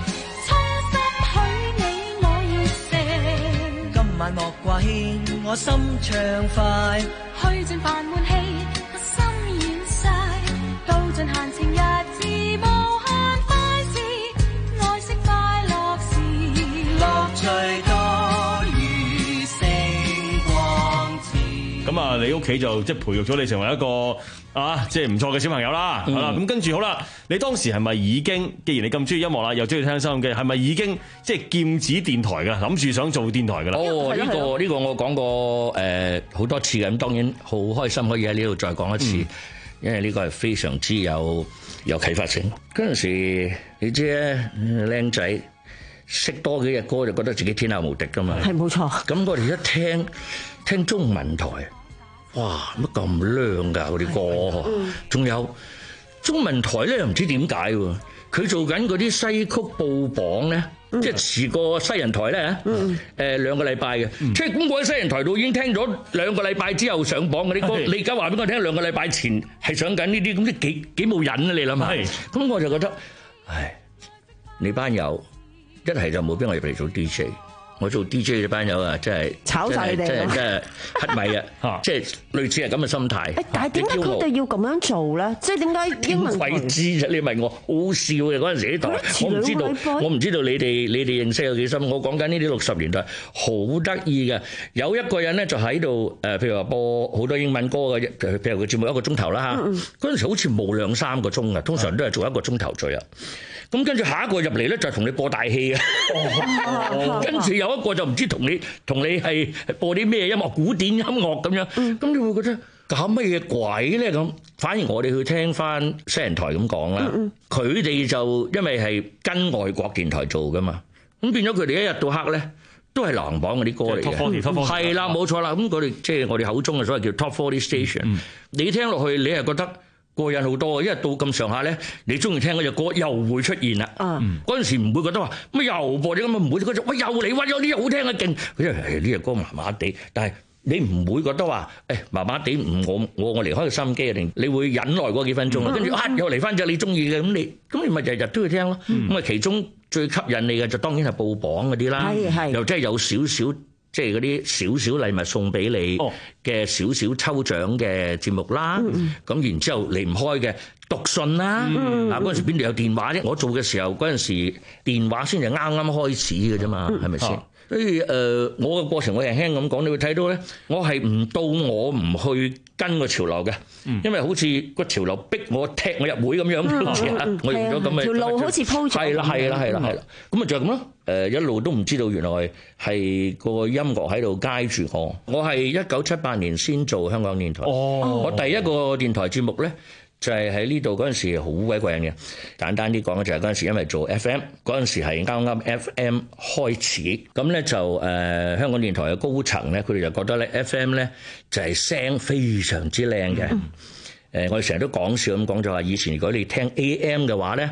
萬莫掛牽，我心暢快， 去盡煩悶氣，我心軟晒，到盡閒情日子，無限快事，愛惜快樂時， 樂趣多於星光刺。 咁啊，你屋企就即係培育咗你成為一個啊，即係唔錯嘅小朋友啦。好啦，咁跟住好啦，你當時係咪已經，既然你咁中意音樂啦，又中意聽收音機，係咪已經即係劍指電台㗎？諗住想做電台㗎啦？ 哦，呢個呢個我講過誒好多次嘅，咁當然好開心可以喺呢度再講一次，因為呢個係非常之有有啟發性。嗰陣時你知咧，僆仔識多幾隻歌就覺得自己天下無敵㗎嘛。 係冇錯。咁我哋一聽聽中文台。哇！乜咁靚㗎嗰啲歌，仲有中文台咧，又唔知點解喎？佢做緊嗰啲西曲報榜咧，即係遲過西人台咧嚇。誒兩個禮拜嘅，即係咁我喺西人台度已經聽咗兩個禮拜之後上榜嗰啲歌。你而家話俾我聽，兩個禮拜前係上緊呢啲，咁即係幾幾冇癮啊！你諗下，咁我就覺得，唉，你班友一係就冇俾我入嚟做 D J。我做 D J 嘅班友啊，真係炒晒你哋， 真係真係乞米啊！即係類似係咁嘅心態。 誒，但係點解佢哋要咁樣做咧？即係點解英文鬼知啫？你問我，好笑嘅嗰陣時啲台，我唔知道，我唔知道你哋你哋認識有幾深。我講緊呢啲六十年代好得意嘅，有一個人咧就喺度誒，譬如話播好多英文歌嘅，譬如個節目一個鐘頭啦嚇。嗰陣時好似冇兩三個鐘嘅，通常都係做一個鐘頭左右。咁跟住下一個入嚟咧，就係同你播大戲啊！跟住有一個就唔知同你同你係播啲咩音樂，古典音樂咁樣。咁你會覺得搞乜嘢鬼咧？咁反而我哋去聽翻西人台咁講啦，佢哋就因為係跟外國電台做噶嘛，咁變咗佢哋一日到黑咧都係流行榜嗰啲歌嚟嘅。係啦，冇錯啦。咁佢哋即係我哋口中嘅所謂叫 Top forty Station。你聽落去，你係覺得過癮好多，因為到咁上下咧，你中意聽嗰隻歌又會出現啦。嗰陣時唔會覺得話乜又播啲咁啊，唔會嗰隻喂又嚟喂有啲好聽嘅勁，因為呢隻歌麻麻地，但係你唔會覺得話誒麻麻地，唔我我我離開個收音機啊，定你會忍耐嗰幾分鐘啊，跟住啊又嚟翻隻你中意嘅，咁你咁你咪日日都要聽咯。咁啊其中最吸引你嘅就當然係報榜嗰啲啦，又真係有少少。即係嗰啲少少禮物送俾你嘅少少抽獎嘅節目啦，咁、嗯、然之後離唔開嘅讀信啦，嗱嗰陣時邊度有電話啫？我做嘅時候嗰陣時電話先係啱啱開始嘅啫嘛，係咪先？所以誒、呃，我嘅過程我輕輕咁講，你會睇到咧，我係唔到我唔去跟個潮流嘅，嗯、因為好似個潮流逼我踢我入會咁樣，嗯、好似啊，我用咗咁嘅條路好似鋪咗，係啦係啦係啦係啦，咁啊就係咁咯。誒一路都唔知道原來係個音樂喺度街住我。我係一九七八年先做香港電台，哦、我第一個電台節目咧。就係喺呢度嗰陣時好鬼過癮嘅，簡單啲講咧就係嗰陣時因為做 F M 嗰陣時係啱啱 F M 開始，咁咧就誒、呃、香港電台嘅高層咧，佢哋就覺得咧 F M 咧就係聲非常之靚嘅。誒、嗯呃、我哋成日都講笑咁講就話，以前如果你聽 A M 嘅話咧，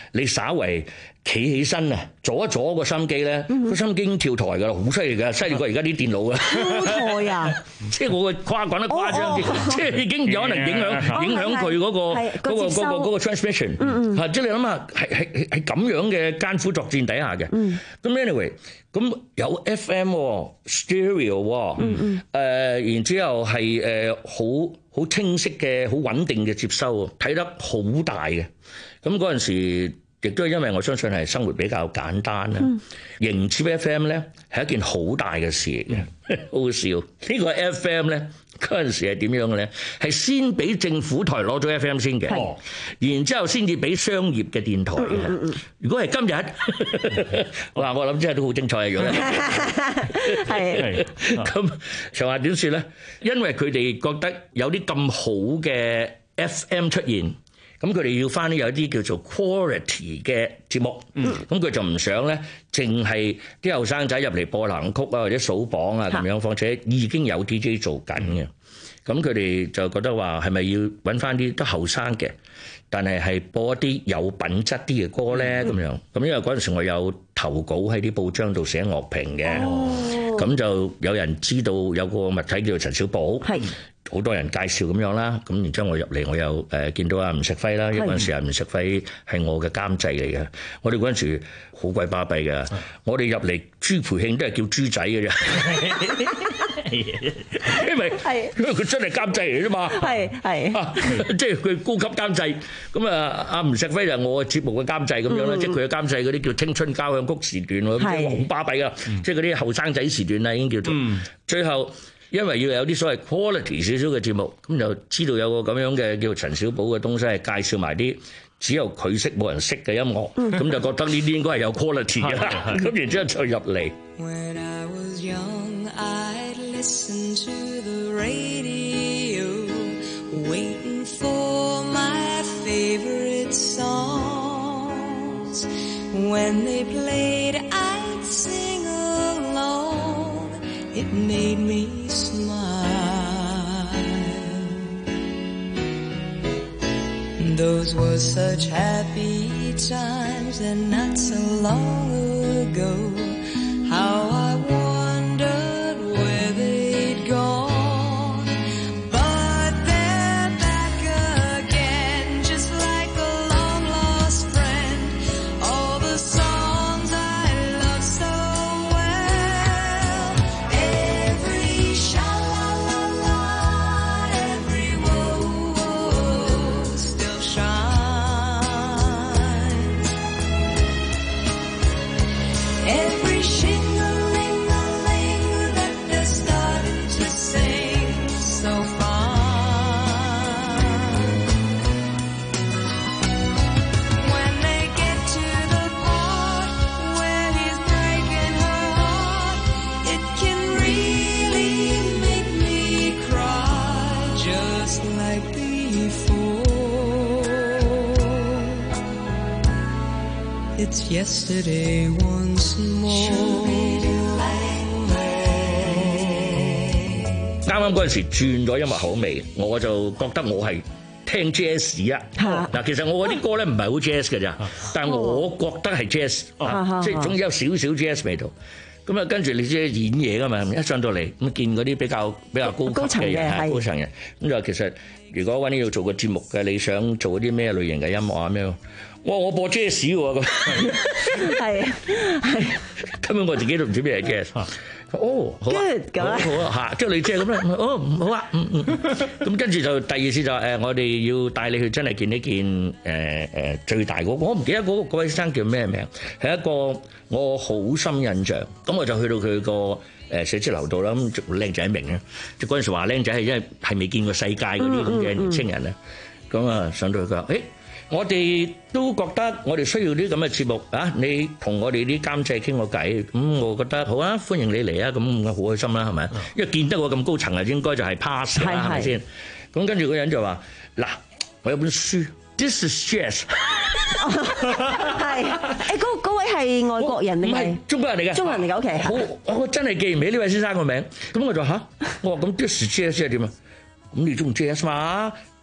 你稍為企起身啊，左一左個心機咧，個心機已經跳台㗎啦，好犀利㗎，犀利過而家啲電腦啊！ 跳台啊！ 即係我個誇講得誇張啲，即係已經有可能影響影響佢嗰個嗰個嗰個嗰個 transmission 嚇，即係你諗下係係係咁樣嘅艱苦作戰底下嘅。咁 anyway，咁有 F M stereo 喎，誒然之後係誒好好清晰嘅、好穩定嘅接收，睇得好大嘅。咁嗰陣時。亦都係因為我相信係生活比較簡單啦，迎接 F M 咧係一件好大嘅事嚟嘅，好好笑。呢個 F M 咧嗰陣時係點樣嘅咧？係先俾政府台攞咗 F M 先嘅，然之後先至俾商業嘅電台嘅。如果係今日，哇！我諗真係都好精彩嘅樣。係咁長話短説咧，因為佢哋覺得有啲咁好嘅 F M 出現。咁佢哋要翻啲有啲叫做 quality 嘅節目，咁佢就唔想咧，淨係啲後生仔入嚟播流行曲啊，或者數榜啊咁樣，況且已經有 D J 做緊嘅，咁佢哋就覺得話係咪要揾翻啲都後生嘅，但係係播一啲有品質啲嘅歌咧咁樣，咁因為嗰陣時我有投稿喺啲報章度寫樂評嘅，咁就有人知道有個物體叫做陳小寶。好多人介紹咁樣啦，咁然之後我入嚟，我又誒見到阿吳石輝啦，因為嗰陣時阿吳石輝係我嘅監製嚟嘅，我哋嗰陣時好鬼巴閉嘅，我哋入嚟朱培慶都係叫豬仔嘅啫，因為因為佢真係監製嚟啫嘛，係係，即係佢高級監製，咁啊阿吳石輝就係我節目嘅監製咁樣啦，即係佢嘅監製嗰啲叫青春交響曲時段喎，咁好巴閉噶，即係嗰啲後生仔時段啦已經叫做，最後。因為要有啲所謂 quality 少少嘅節目，咁就知道有個咁樣嘅叫陳小寶嘅東西，係介紹埋啲只有佢識冇人識嘅音樂，咁就覺得呢啲應該係有 quality 嘅啦。咁然之後就入嚟。When I was young, I'd listen to the radio, waiting for my favorite songs. When they played, I'd sing along. It made me Those were such happy times and not so long ago. How I wondered where they'd gone. But they're back again, just like a long lost friend. All the songs I love so well. Every sha-la-la-la, every woe-woe still shines. Every shing-a-ling-a-ling that they're starting to sing so fine. When they get to the part where he's breaking her heart, it can really make me cry just like before. It's yesterday once more. 啱啱嗰陣時轉咗音樂口味，我就覺得我係聽 jazz 啊。嗱，其實我嗰啲歌咧唔係好 jazz 嘅咋，但係我覺得係 jazz，即係總之有少少 jazz 味道。咁啊，跟住你知演嘢㗎嘛，一上到嚟咁見嗰啲比較比較高級嘅人，係高層嘅，咁就其實如果揾你要做個節目嘅，你想做啲咩類型嘅音樂啊咩？哇！我播 jazz 喎咁，係係，根本我自己都唔知咩係 jazz。哦，好啊，好啊，好啊，嚇，即係你即係咁咧，哦，好啊，嗯嗯，咁跟住就第二次就誒，我哋要帶你去真係見一見誒誒最大嗰個，我唔記得嗰嗰位先生叫咩名，係一個我好深印象。咁我就去到佢個誒寫字樓度啦，咁靚仔明咧，即係嗰陣時話靚仔係因為係未見過世界嗰啲咁嘅年青人咧，咁啊上到去佢話誒。我哋都覺得我哋需要啲咁嘅節目啊！你同我哋啲監製傾個偈，咁我覺得好啊，歡迎你嚟啊！咁好開心啦，係咪？因為見得我咁高層啊，應該就係 pass 啦，係咪先？咁跟住嗰人就話：嗱，我有本書 ，This is Jazz。係，誒嗰嗰位係外國人定係中國人嚟嘅？中國人嚟嘅 ，OK。好，我真係記唔起呢位先生個名。咁我就嚇，我話咁 This is Jazz 係點啊？咁你中意 Jazz 嘛？咁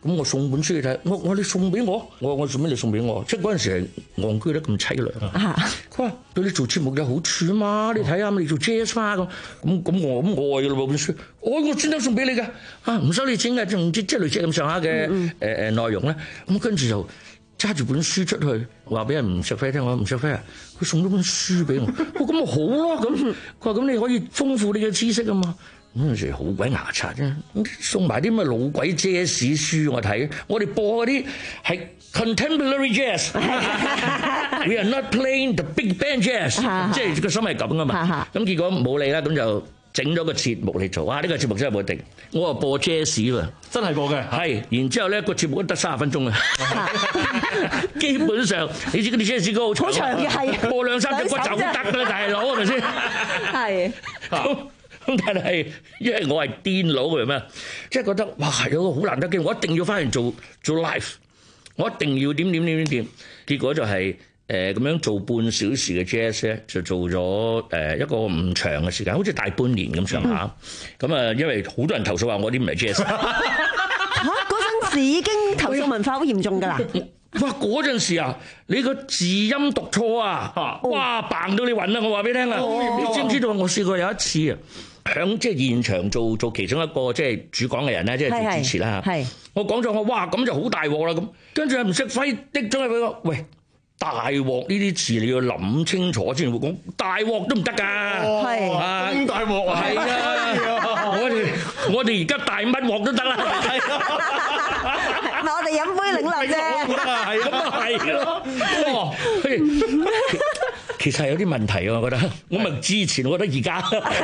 咁我送本書你睇，我我你送俾我，我我做咩你送俾我？即係嗰陣時係戇居得咁凄涼。佢話對你做節目有好處啊嘛，你睇下你做 jazz 嘛咁，咁咁我咁我愛㗎咯本書，我我專登送俾你㗎，啊唔收你錢㗎，仲即係類似咁上下嘅誒誒內容咧，咁跟住就揸住本書出去話俾人吳錫輝聽，我話吳錫輝啊，佢送咗本書俾我，我咁咪好咯咁，佢話咁你可以豐富你嘅知識啊嘛。嗰陣時好鬼牙刷啫，送埋啲咩老鬼 jazz 書我睇，我哋播嗰啲係 contemporary jazz，we are not playing the big band jazz， 即係個心係咁噶嘛。咁結果冇理啦，咁就整咗個節目嚟做。哇！呢個節目真係冇定，我話播 jazz 喎， 真係播嘅。 係，然之後咧個節目都得三十分鐘啊，基本上你知嗰啲 jazz 歌好長嘅，係播兩三隻歌就得㗎啦，大佬係咪先？係。咁但係，因為我係癲佬嚟咩？即係覺得哇，係個好難得嘅，我一定要翻嚟做做 live，我一定要點點點點點。結果就係誒咁樣做半小時嘅 jazz 咧，就做咗誒一個唔長嘅時間，好似大半年咁上下。咁啊，因為好多人投訴話我啲唔係 jazz。嚇！ 嗰陣時已經投訴文化好嚴重㗎啦。 哇！嗰陣時啊，你個字音讀錯啊，哇！扮到你暈啦！我話俾你聽啊，你知唔知道？我試過有一次啊。響即係現場做做其中一個即係主講嘅人咧，即係做主持啦。係我講咗我哇咁就好大鑊啦咁，跟住唔識揮的咗佢俾我，喂大鑊呢啲詞你要諗清楚先會講，大鑊都唔得㗎。係啊，咁大鑊啊！係啊，我哋我哋而家大乜鑊都得啦。 唔係我哋飲杯檸樂啫。 係咁啊係咯。哇！其實係有啲問題啊，我覺得。我咪之前，我覺得而家。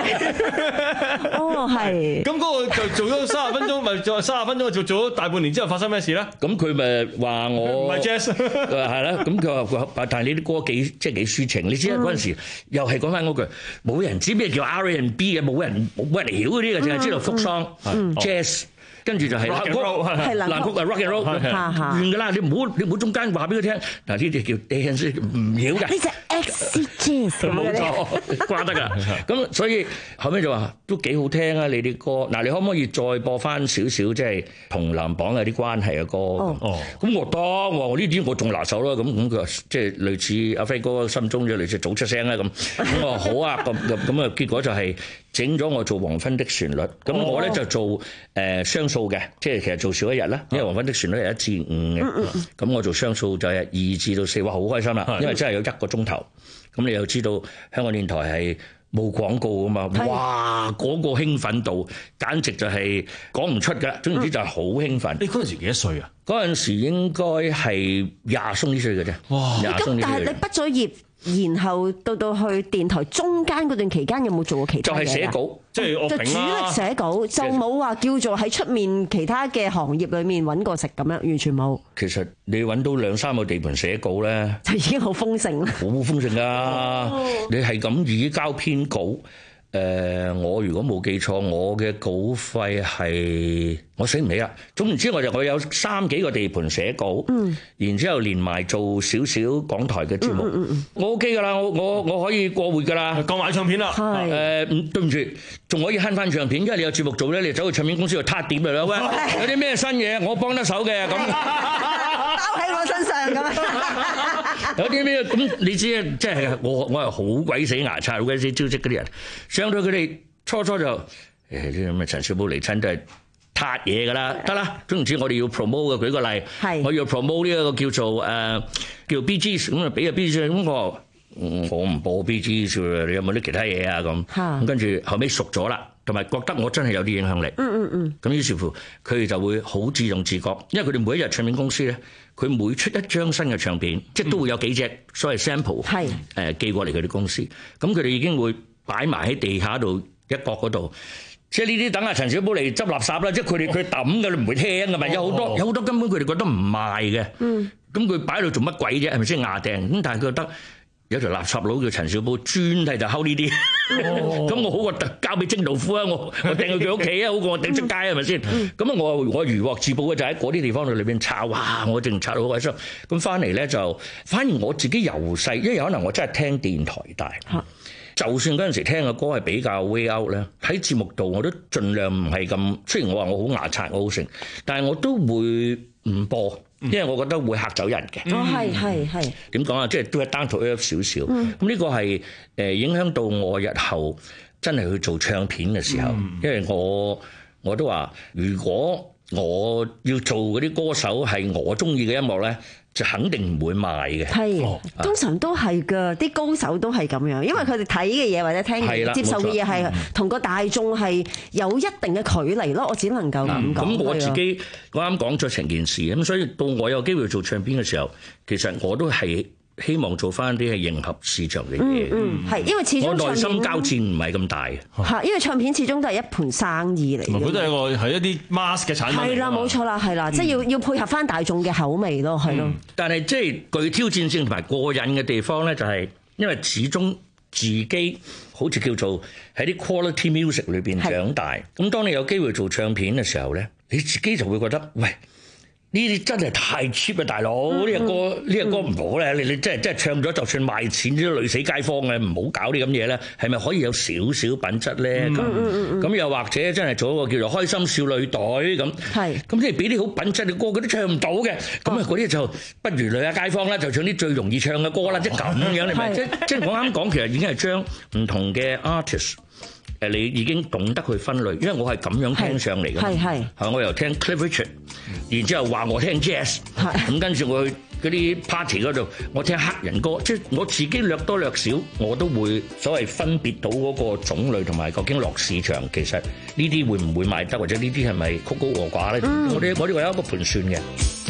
哦，係。 咁嗰個就做咗三十分鐘，咪做三十分鐘就做咗大半年之後發生咩事咧？ 咁佢咪話我唔係 jazz， 係啦。咁佢話佢，但係你啲歌幾即係幾抒情。你知嗰陣時又係講翻嗰句，冇人知咩叫 R and B 嘅，冇人冇人曉嗰啲嘅，淨係知道folk song、jazz。跟住就係藍曲，藍曲啊 rock and roll 完㗎啦！你唔好你唔好中間話俾佢聽，嗱呢啲叫 dance 唔曉㗎。 呢隻 X jazz 冇錯，掛得㗎。咁所以後尾就話都幾好聽啊！你啲歌，嗱你可唔可以再播翻少少即係同藍榜有啲關係嘅歌？哦，咁我當我呢啲我仲拿手啦。咁咁佢話即係類似阿輝哥心中嘅類似早出聲啦咁。咁我話好啊，咁咁咁啊結果就係整咗我做黃昏的旋律。咁我咧就做誒雙數嘅，即係其實做少一日啦，因為黃昏的旋律係一至五嘅。咁我做雙數就係二至到四，哇好開心啦，因為真係有一個鐘頭。咁你又知道香港電台係冇廣告㗎嘛？哇！嗰個興奮度簡直就係講唔出㗎。總言之就係好興奮。 你嗰陣時幾多歲啊？ 嗰陣時應該係廿鬆啲歲嘅啫。哇！廿鬆啲歲。咁但係你畢咗業。然後到到去電台中間嗰段期間有冇做過其他嘢？ 就係寫稿， 即係樂評啦。 就主力寫稿，就冇話叫做喺出面其他嘅行業裏面揾過食咁樣，完全冇。 其實你揾到兩三個地盤寫稿咧， 就已經好豐盛啦。 好豐盛㗎！你係咁已交編稿。誒、呃，我如果冇記錯，我嘅稿費係我醒唔起啦。總言之，我就我有三幾個地盤寫稿，嗯、然之後連埋做少少港台嘅節目，嗯嗯嗯、我 OK 㗎啦，我我我可以過活㗎啦， 當買唱片啦。誒， 唔、呃、對唔住，仲可以慳翻唱片，因為你有節目做咧，你走去唱片公司度撻點㗎啦。喂，有啲咩新嘢，我幫得手嘅咁。 包喺我身上咁。 有啲咩咁？你知啊，即係我我係好鬼死牙刷，好鬼死招積嗰啲人。上到佢哋初初就誒啲咁嘅陳小寶嚟親都係撻嘢㗎啦，得啦。總言之，我哋要 promote 嘅，舉個例，我要 promote 呢一個叫做誒、呃、叫 B G 咁啊，俾個 B G 咁我我唔播 B G 㗎，你有冇啲其他嘢啊咁？咁跟住後尾熟咗啦。同埋覺得我真係有啲影響力，嗯嗯嗯，咁於是乎佢哋就會好自動自覺，因為佢哋每一日唱片公司咧，佢每出一張新嘅唱片，即係都會有幾隻所謂 sample 係誒寄過嚟佢哋公司，咁佢哋已經會擺埋喺地下度一角嗰度，即係呢啲等阿陳小寶嚟執垃圾啦，即係佢哋佢抌嘅，你唔會聽㗎嘛，有好多有好多根本佢哋覺得唔賣嘅，嗯，咁佢擺喺度做乜鬼啫？係咪先牙掟？咁但係佢覺得。有條垃圾佬叫陳小寶，專係就睺呢啲，咁我好過交俾清道夫啊！我我掟去佢屋企啊，好過我掟出街係咪先？咁啊，我我如獲至寶嘅就喺嗰啲地方度裏邊抄，哇！我淨抄到好開心。咁翻嚟咧就，反而我自己由細，因為有可能我真係聽電台大， 就算嗰陣時聽嘅歌係比較 way out 咧，喺節目度我都盡量唔係咁。雖然我話我好牙刷，我好成，但係我都會唔播，因為我覺得會嚇走人嘅。 哦，係係係。 點講啊？即係都係 down to earth 少少。咁呢個係誒影響到我日後真係去做唱片嘅時候，嗯、因為我我都話，如果我要做嗰啲歌手係我中意嘅音樂咧，就肯定唔會賣嘅。 係，通常都係㗎，啲高手都係咁樣，因為佢哋睇嘅嘢或者聽嘅接受嘅嘢係同個大眾係有一定嘅距離咯。我只能夠咁講。咁、嗯、我自己我啱講咗成件事，咁所以到我有機會做唱片嘅時候，其實我都係希望做翻啲係迎合市場嘅嘢。嗯，係、嗯，因為始終我內心交戰唔係咁大。 嚇，因為唱片始終都係一盤生意嚟。 佢都係個係一啲 mass 嘅產品。 係啦，冇錯啦，係啦，嗯、即係要要配合翻大眾嘅口味咯，係咯、嗯。 但係即係具挑戰性同埋過癮嘅地方咧，就係因為始終自己好似叫做喺啲 quality music 裏邊長大。咁當你有機會做唱片嘅時候咧，你自己就會覺得喂。呢啲真係太 cheap 啊，大佬！呢隻、嗯、歌呢隻、嗯、歌唔好咧，你你真係真係唱咗，就算賣錢都累死街坊嘅，唔好搞啲咁嘢咧。係咪可以有少少品質咧？咁咁、嗯嗯、又或者真係做一個叫做開心少女隊咁，係咁即係俾啲好品質嘅歌，佢都唱唔到嘅。咁啊嗰啲就不如累下街坊啦，就唱啲最容易唱嘅歌啦。即係咁樣，你咪即即係我啱講，其實已經係將唔同嘅 artist。誒，你已經懂得去分類，因為我係咁樣聽上嚟嘅，係係係我又聽 Cliff Richard，然之後話我聽 jazz， 咁跟住我去嗰啲 party 嗰度，我聽黑人歌，即係我自己略多略少，我都會所謂分別到嗰個種類同埋究竟落市場，其實呢啲會唔會賣得，或者呢啲係咪曲高和寡咧？嗯、我哋我哋有一個盤算嘅。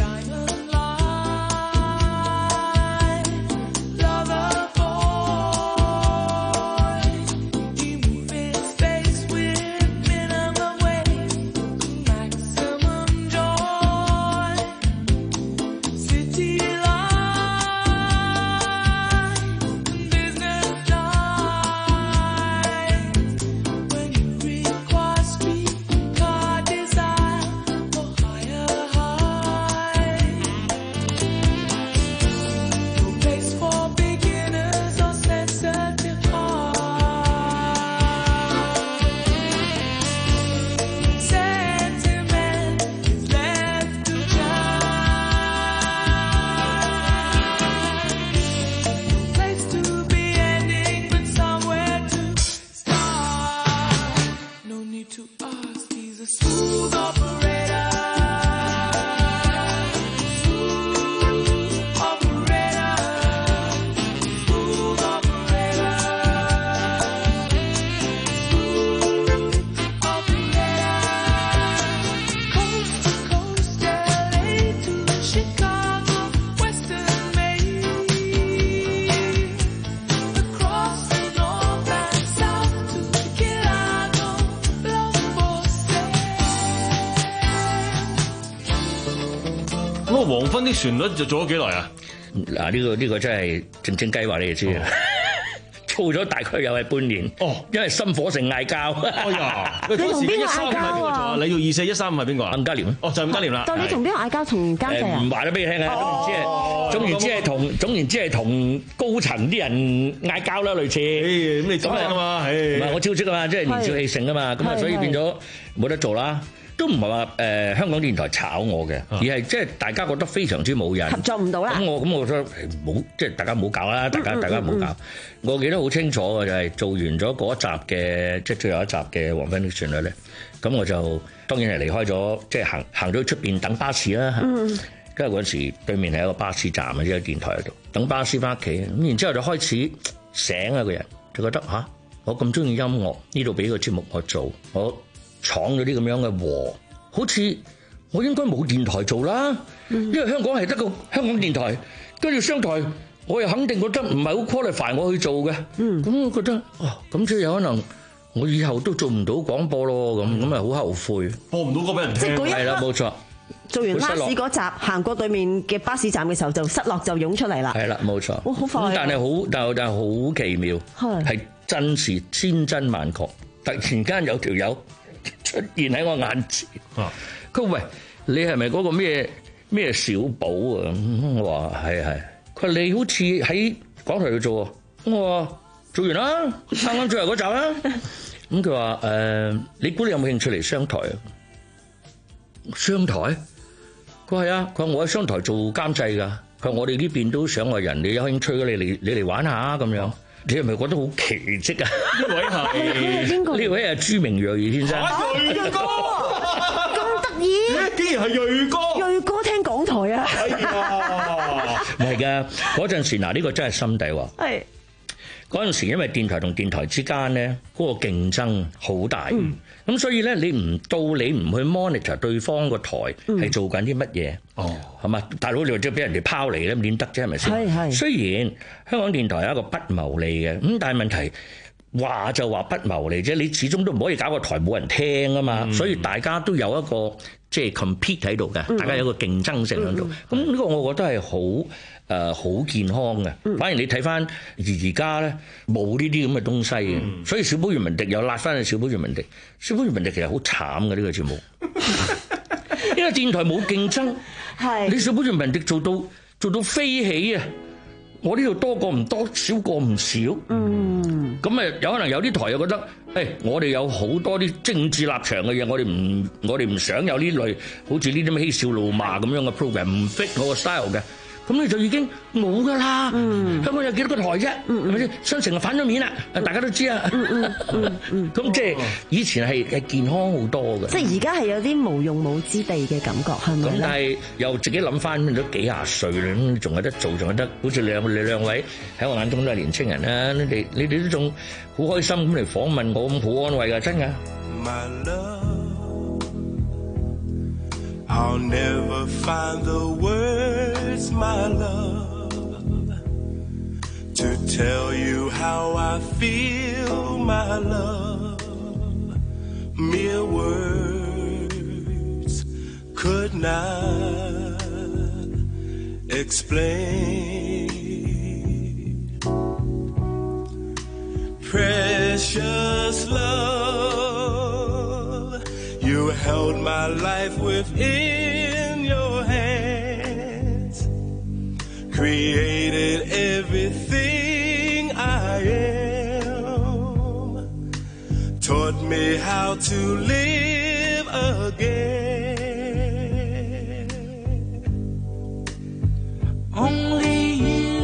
黃昏的旋律就做咗幾耐啊？ 嗱，呢個呢個真係正正計劃，你哋知啊！做咗大概又係半年。哦，因為心火盛嗌交。哎呀， 你同邊個嗌交啊？ 你做二四一三五係邊個啊？ 伍嘉廉。 哦，就伍嘉廉啦。 但你同邊個嗌交？同監製啊？ 唔話咗俾你聽啊！總言之係總言之係同總言之係同高層啲人嗌交啦，類似。 咁你咁啊嘛，唔係我招職啊嘛，即係年少氣盛啊嘛，咁啊所以變咗冇得做啦。都唔係話誒香港電台炒我嘅，而係即係大家覺得非常之冇癮， 合作唔到啦。 咁我咁我覺得唔好，即係大家唔好搞啦，大家大家唔好搞。我記得好清楚嘅就係做完咗嗰一集嘅，即係最後一集嘅《黃昏的旋律》咧，咁我就當然係離開咗，即係行行咗出邊等巴士啦。嗯，跟住嗰時對面係一個巴士站嘅，即係電台度等巴士翻屋企。咁然之後就開始醒啊個人，就覺得吓，我咁中意音樂，呢度俾個節目我做，我闖咗啲咁樣嘅禍，好似我應該冇電台做啦，因為香港係得個香港電台，跟住商台我又肯定覺得唔係好 qualify 我去做嘅，咁我覺得哦，咁即係有可能我以後都做唔到廣播咯，咁咁咪好後悔， 播唔到歌俾人聽， 係啦，冇錯。 做完巴士嗰集，行過對面嘅巴士站嘅時候，就失落就湧出嚟啦。 係啦，冇錯。 哇，好快！ 但係好，但係但係好奇妙，係真是千真萬確。突然間有條友出現喺我眼前，佢話：喂，你係咪嗰個咩咩小寶啊？我話係係。佢話你好似喺港台度做，我話做完啦，啱啱最後嗰集啦。咁佢話誒，你估你有冇興趣嚟商台啊？商台？佢話係啊，佢話我喺商台做監製㗎。佢話我哋呢邊都想外人，你有興趣嘅，你嚟你嚟玩下咁樣。你係咪覺得好奇蹟啊？ 呢位係邊個？ 呢位係朱明鋭先生。 鋭哥咁得意， 竟然係鋭哥。 鋭哥聽港台啊！ 哎呀， 唔係㗎，嗰陣時嗱，呢個真係心底話。 係。 嗰陣時，因為電台同電台之間咧，嗰個競爭好大，咁、嗯、所以咧，你唔到你唔去 monitor 對方個台係做緊啲乜嘢，哦，係嘛？大佬你或者俾人哋拋嚟咧，點得啫？係咪先？係係。雖然香港電台係一個不牟利嘅，咁但係問題話就話不牟利啫，你始終都唔可以搞個台冇人聽啊嘛，嗯、所以大家都有一個即係 compete 喺度嘅，大家有一個競爭性喺度，咁呢、嗯、個我覺得係好。誒好、呃、健康嘅，嗯、反而你睇翻而家咧冇呢啲咁嘅東西嘅，嗯、所以小寶與文迪又辣翻去小寶與文迪，小寶與文迪其實好慘嘅呢、呢個節目，因為電台冇競爭，係你小寶與文迪做到做到飛起啊！我呢度多過唔多，少過唔少，嗯，咁誒有可能有啲台又覺得，誒、哎、我哋有好多啲政治立場嘅嘢，我哋唔我哋唔想有呢類好似呢啲咁嬉笑怒罵咁樣嘅 program， 唔 fit 我個 style 嘅。咁你就已經冇噶啦，嗯、香港有幾多個台啫？係咪先？商城就反咗面啦，大家都知啊。咁即係以前係係健康好多嘅。 即係而家係有啲無用武之地嘅感覺，係咪？ 咁但係又自己諗翻都幾廿歲啦，咁仲有得做，仲有得，好似兩你兩位喺我眼中都係年青人啦。你哋你哋都仲好開心咁嚟訪問我，咁好安慰㗎，真㗎。 I'll never find the words, my love, to tell you how I feel, my love. Mere words could not explain. Precious love,You held my life within your hands, created everything I am, taught me how to live again. Only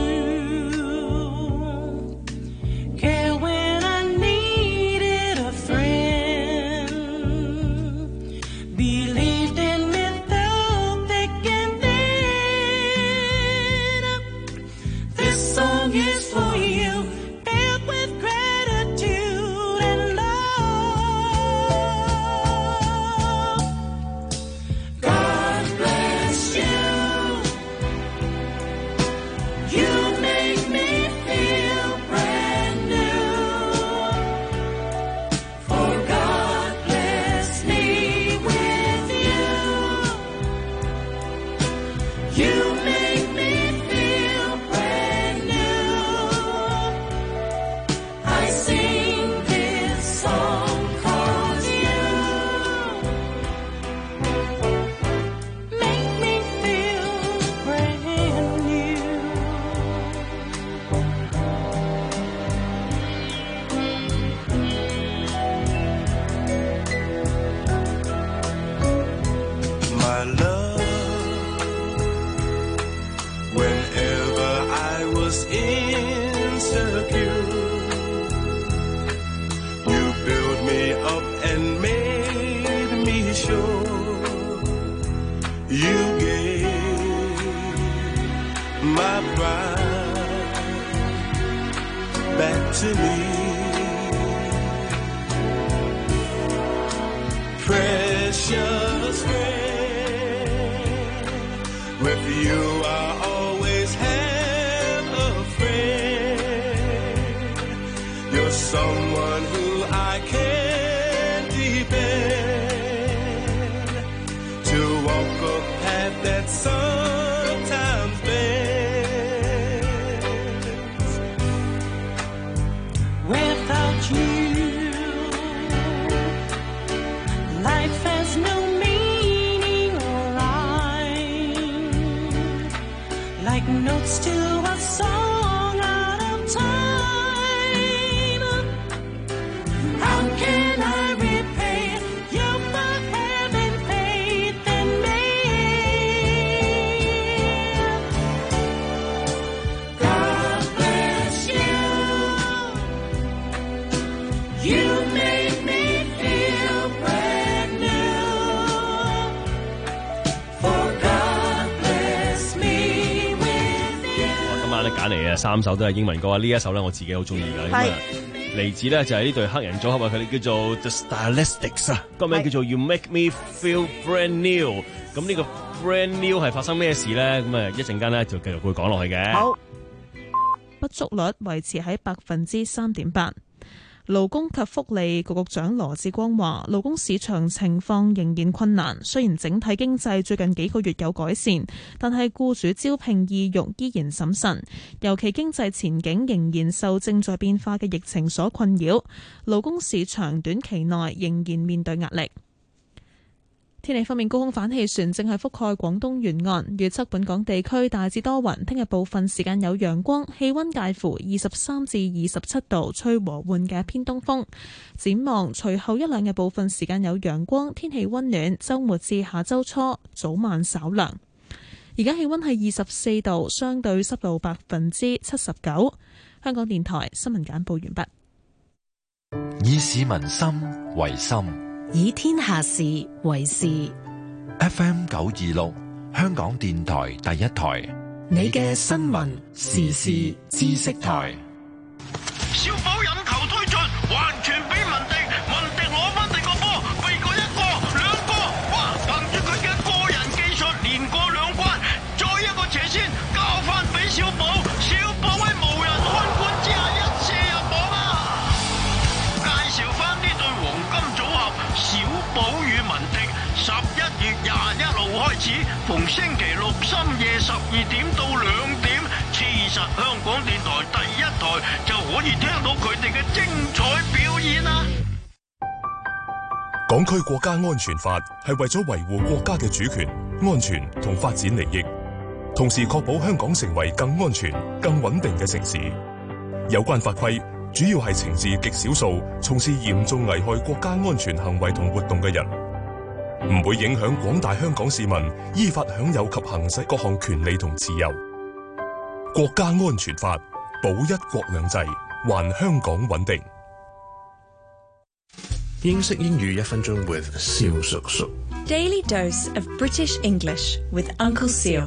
you care when I needed a friend.Believed in me through thick and thin. This song is for you, filled with gratitude and love. God bless you. You make me feel brand new. For God bless me.You make me feel brand new. I sing this song 'cause you make me feel brand new. My love,Whenever I was insecure, you built me up and made me sure. You gave my pride back to me. Precious friend, with you I always have a friend. You're someone who I can depend to walk a path that sometimes bends. Without you, life has no meaning or rhyme, like notes to a song out of time. 啊，三首都係英文歌啊。呢一首咧我自己好中意㗎，咁啊嚟自咧就係呢隊黑人組合啊，佢哋叫做 The Stylistics 啊，個名叫做 You Make Me Feel Brand New。咁呢個 Brand New 係發生咩事咧？咁啊一陣間咧就繼續會講落去嘅。 好，不足率維持喺百分之三點八。勞工及福利局局長羅致光話：勞工市場情況仍然困難，雖然整體經濟最近幾個月有改善，但係僱主招聘意欲依然審慎，尤其經濟前景仍然受正在變化嘅疫情所困擾，勞工市場短期內仍然面對壓力。天氣方面，高空反氣旋正係覆蓋廣東沿岸，預測本港地區大致多雲，聽日部分時間有陽光，氣溫介乎二十三至二十七度，吹和緩嘅偏東風。展望隨後一兩日部分時間有陽光，天氣溫暖，週末至下週初早晚稍涼。而家氣溫係二十四度，相對濕度百分之七十九。香港電台新聞簡報完畢。 以市民心為心， 以天下事為事。 F M 九二六，香港電台第一台， 你嘅新聞時事知識台。 小寶引球推進，還傳俾文迪，文迪攞翻第個波，避過一個、兩個，哇！憑住佢嘅個人技術，連過兩關，再一個斜線交翻俾小寶，小寶喺無人看管之下一射入網啊！介紹翻呢對黃金組合，小寶與文迪，十一月廿一號開始，逢星期六深夜十二點到兩點，黐實香港電台第一台就可以聽到佢哋嘅精彩表演啦！ 港區國家安全法係為咗維護國家嘅主權、安全同發展利益，同時確保香港成為更安全、更穩定嘅城市。有關法規主要係懲治極少數從事嚴重危害國家安全行為同活動嘅人，唔會影響廣大香港市民依法享有及行使各項權利同自由。國家安全法保一國兩制，還香港穩定。 英式英語一分鐘 with 蕭叔叔。 Daily dose of British English with Uncle Seal。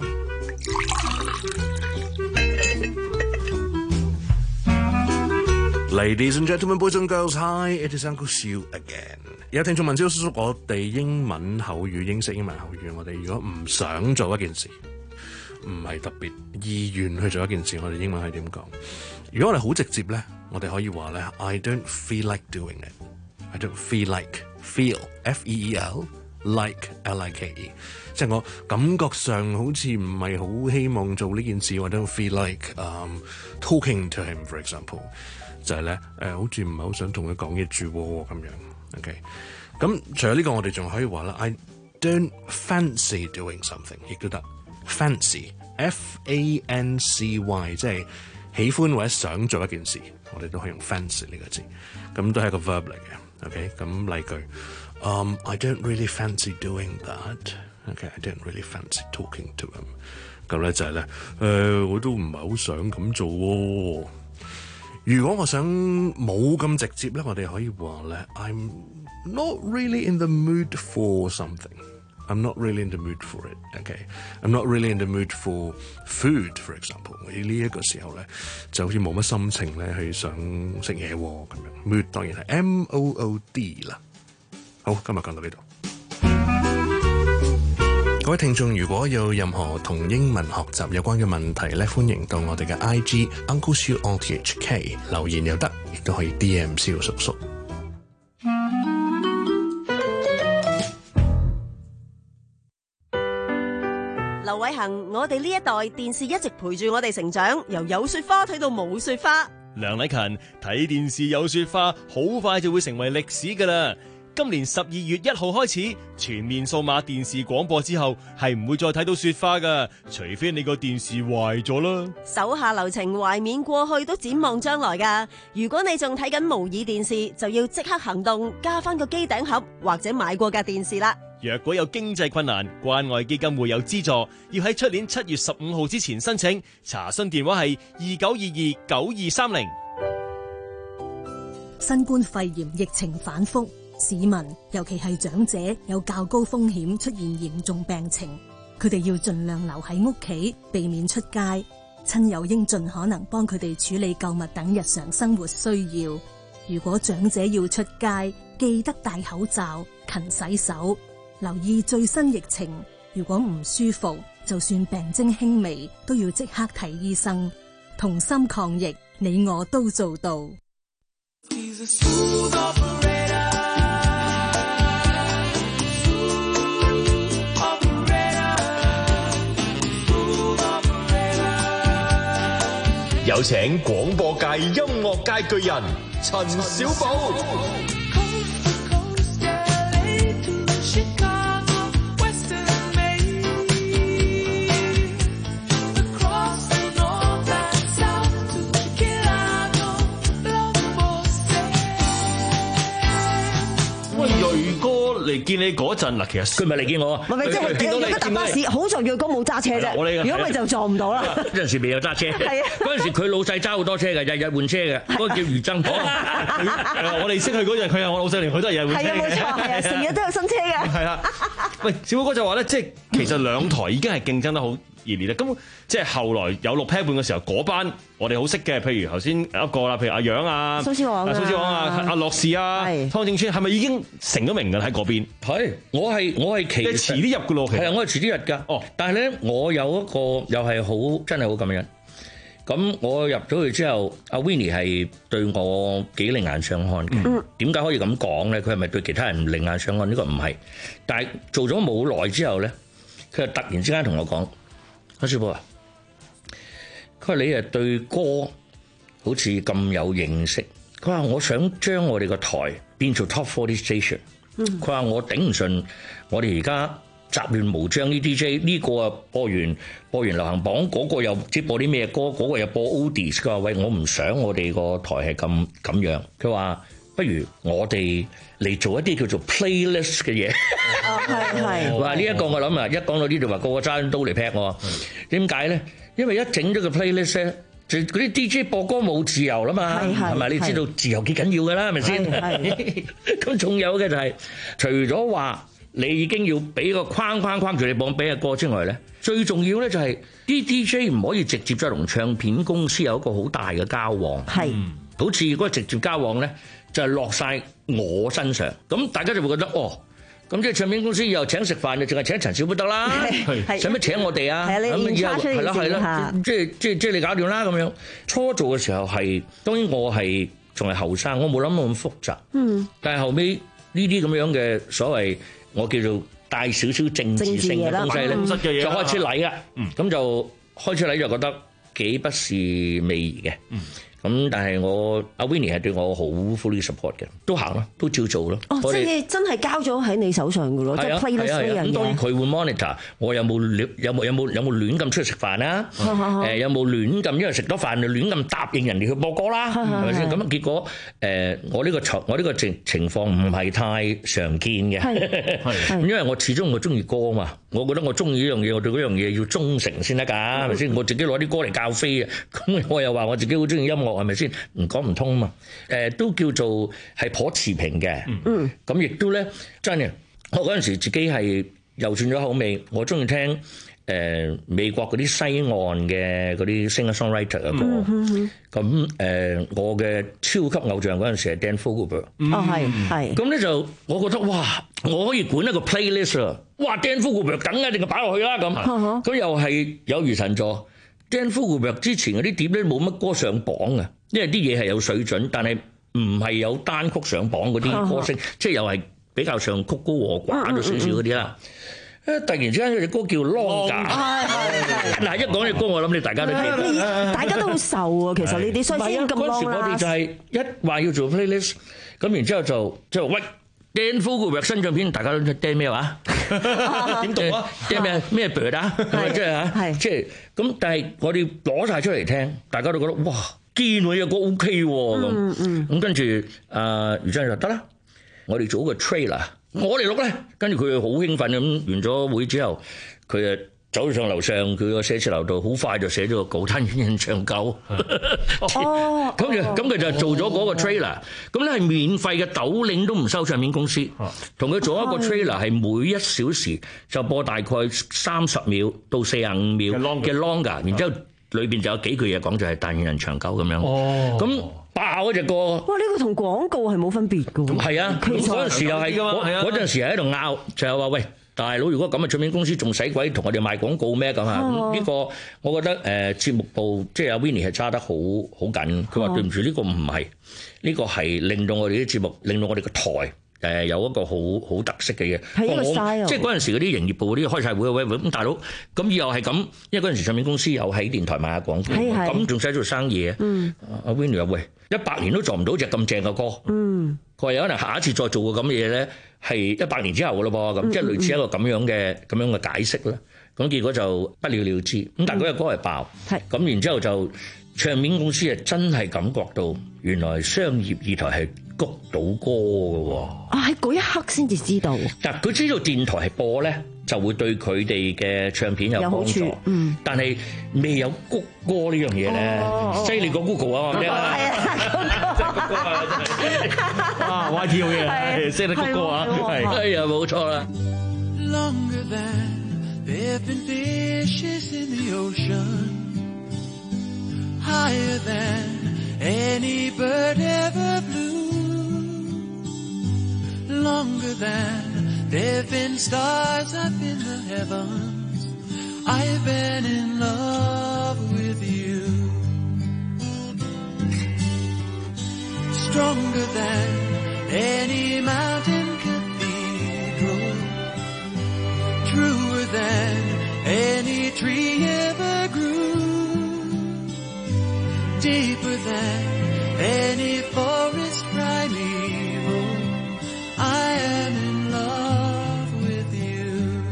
Ladies and gentlemen, boys and girls, hi, it is Uncle Seal again。 有聽眾問蕭叔叔，我哋英文口語、英式英文口語，我哋如果唔想做一件事，唔係特別意願去做一件事，我哋英文係點講？如果我哋好直接咧，我哋可以話咧 I don't feel like doing it。 I don't feel like feel F E E L like L I K E， 即係我感覺上好似唔係好希望做呢件事。I don't feel like、um, talking to him for example， 就係咧誒，好似唔係好想同佢講嘢住喎咁樣。OK， 咁除咗呢個，我哋仲可以話啦 I don't fancy doing something， 亦都得。Fancy F A N C Y， 即係喜歡或者想做一件事，我哋都可以用 fancy 呢個字，咁都係一個 verb 嚟嘅。OK， 咁例句、um, I don't really fancy doing that。 OK， I don't really fancy talking to him。 咁咧就係咧誒，我都唔係好想咁做喎。如果我想冇咁直接咧，我哋可以話咧 I'm not really in the mood for something。I'm not really in the mood for it. Okay, I'm not really in the mood for food, for example。喺呢一個時候咧，就好似冇乜心情咧，去想食嘢咁樣。Mood 當然係 M O O D 啦。好，今日講到呢度。各位聽眾，如果有任何同英文學習有關嘅問題咧，歡迎到我哋嘅 I G Uncle Siu R T H K 留言又得，亦都可以 D M 蕭叔叔。 劉偉恒，我哋呢一代電視一直陪住我哋成長，由有雪花睇到冇雪花。 梁禮勤，睇電視有雪花，好快就會成為歷史㗎喇。今年十二月一號開始全面數碼電視廣播之後，係唔會再睇到雪花㗎，除非你個電視壞咗啦。 手下留情，懷緬過去，都展望將來㗎。如果你仲睇緊模擬電視，就要即刻行動，加翻個機頂盒或者買過架電視啦。 若果有經濟困難，關愛基金會有資助，要喺出年七月十五號之前申請。查詢電話係二九二二九二三零。 新冠肺炎疫情反覆，市民尤其係長者有較高風險出現嚴重病情，佢哋要盡量留喺屋企，避免出街。 親友應盡可能幫佢哋處理購物等日常生活需要。如果長者要出街，記得戴口罩、勤洗手，留意最新疫情。如果唔舒服，就算病徵輕微，都要即刻睇醫生。同心抗疫，你我都做到。 有請廣播界音樂界巨人陳小寶。 嚟見你嗰陣嗱，其實佢咪嚟見我啊？ 唔係，即係見到你搭巴士，好在若哥冇揸車啫。如果咪就撞唔到啦。 嗰陣時未有揸車，嗰陣時佢老細揸好多車嘅，日日換車嘅，嗰個叫余增婆。 我哋識佢嗰陣，佢係我老細，連佢都係日日換車。 係啊，冇錯，係啊，成日都有新車嘅。 係啦，喂，小寶哥就話咧，即係其實兩台已經係競爭得好熱烈啦。咁即係後來有六 pair 半嘅時候，嗰班我哋好識嘅，譬如頭先一個啦，譬如阿楊啊、 蘇絲黃啊、 蘇絲黃啊、阿樂士啊、湯正川，係咪已經成咗名㗎喺嗰邊？ 係，我係我係其實遲啲入㗎咯， 係啊，我係遲啲入㗎。哦，但係咧，我有一個又係好真係好感恩。咁我入咗去之後，阿 Winnie 係對我幾另眼相看嘅。點解可以咁講咧？佢係咪對其他人另眼相看？呢個唔係。但係做咗冇耐之後咧，佢就突然之間同我講：阿小寶啊，佢話你誒對歌好似咁有認識。佢話我想將我哋個台變做 Top forty Station。佢話我頂唔順，我哋而家雜亂無章啲 D J 呢個啊播完播完流行榜，嗰個又唔知播啲咩歌，嗰個又播 Oldies。佢話喂，我唔想我哋個台係咁咁樣。佢話不如我哋嚟做一啲叫做 playlist 嘅嘢。 係係。 話呢一個我諗啊，一講到呢度話個個揸刀嚟劈我。點解咧？因為一整咗個 playlist 咧，就嗰啲 D J 播歌冇自由啦嘛，係咪？你知道自由幾緊要㗎啦，係咪先？咁仲有嘅就係除咗話你已經要俾個框框框住你播俾嘅歌之外咧，最重要咧就係啲 D J 唔可以直接再同唱片公司有一個好大嘅交往。係，好似如果直接交往咧，就係落晒我身上。咁大家就會覺得哦。咁即係唱片公司又請食飯，就淨係請陳小寶得啦，使乜請我哋啊？咁以後係啦係啦，即係即係即係你搞掂啦咁樣。初做嘅時候係當然我係仲係後生，我冇諗到咁複雜。嗯，但係後尾呢啲咁樣嘅所謂我叫做帶少少政治性嘅東西咧，就開始嚟啦。咁就開始嚟就覺得幾不是味兒嘅。咁但係我阿 Winnie 係對我好 fully support 嘅，都行咯，都照做咯。 哦，即係真係交咗喺你手上㗎咯，即係 playlist 呢樣嘢。 咁當然佢會 monitor 我有冇有冇有冇有冇亂咁出去食飯啦？誒有冇亂咁因為食咗飯就亂咁答應人哋去播歌啦？係咪先？咁結果誒我呢個情我呢個情情況唔係太常見嘅，係因為我始終我中意歌啊嘛，我覺得我中意呢樣嘢，我對嗰樣嘢要忠誠先得㗎，係咪先？我自己攞啲歌嚟教飛啊，咁我又話我自己好中意音樂。係咪先？唔講唔通啊嘛！誒、呃、都叫做係頗持平嘅。嗯，咁亦都咧真嘅。我嗰陣時自己係又轉咗口味，我中意聽誒、呃、美國嗰啲西岸嘅嗰啲 singer-songwriter 嘅歌。咁誒、嗯嗯呃，我嘅超級偶像嗰陣時係 Dan Fogelberg。 哦，係係。咁咧就我覺得哇，我可以管一個 playlist 啊！哇 Dan Fogelberg 梗一定係擺落去啦咁。咁、嗯、又係有如神助。Dan Fogelberg 之前嗰啲碟咧冇乜歌上榜啊，因為啲嘢係有水準，但係唔係有單曲上榜嗰啲歌星，即係又係比較上曲高和寡咗少少嗰啲啦。誒，突然之間有隻歌叫 Longer， 嗱一講隻歌我諗你大家都記得， 大家都好受啊。其實呢啲所以先咁 long 啦。嗰時我哋就係一話要做 playlist， 咁然之後就即係喂 Dan Fogelberg 新唱片，大家都聽 Dan 咩話？點讀啊？啲咩咩 bird 啊？即係嚇，即係咁。但係我哋攞晒出嚟聽，大家都覺得哇，堅喎，呢個歌 OK 喎咁。咁跟住阿余真就得啦，我哋做個 trailer，我哋錄咧。跟住佢好興奮咁，完咗會之後，佢誒走上樓上佢個寫字樓度，好快就寫咗個稿單印象稿。哦，咁就咁佢就做咗嗰個 trailer。咁咧係免費嘅，斗領都唔收唱片公司，同佢做一個 trailer 係每一小時就播大概三十秒到四十五秒嘅 longer，然之後裏邊就有幾句嘢講，就係但願人長久咁樣。 哦， 咁爆嗰隻歌， 哇！呢個同廣告係冇分別㗎喎。 係啊，咁嗰陣時又係嗰嗰陣時係喺度拗，就係話喂。大佬，如果咁嘅唱片公司仲使鬼同我哋賣廣告咩咁啊？咁呢個我覺得誒節目部即係阿 Winnie 係揸得好好緊。佢話對唔住，呢個唔係，呢個係令到我哋啲節目，令到我哋個台誒有一個好好特色嘅嘢。 係一個 style。即係嗰陣時嗰啲營業部嗰啲開晒會喂喂咁大佬，咁以後係咁，因為嗰陣時唱片公司有喺電台賣下廣告，咁仲使做生意啊？阿 Winnie 話喂，一百年都做唔到隻咁正嘅歌。嗯，佢話有可能下一次再做個咁嘅嘢咧。係一百年之後嘅咯噃，咁即係類似一個咁樣嘅咁樣嘅解釋啦。咁結果就不了了之。咁但係嗰隻歌係爆，咁然之後就唱片公司係真係感覺到原來商業二台係谷到歌嘅喎。 啊！喺嗰一刻先至知道。 嗱，佢知道電台係播咧，就會對佢哋嘅唱片有幫助。嗯。但係未有谷歌呢樣嘢咧，犀利過 Google 啊嘛！係啊，谷歌啊，真係啊，Y T 好嘢，識得谷歌啊，係，哎呀，冇錯啦。 Longer than there have been fishes in the ocean, higher than any bird ever flew, longer than there have been stars up in the heavens. I've been in love with you, stronger than any mountain cathedral, truer than any tree ever grew, deeper than any forest primeval. I am in love with you.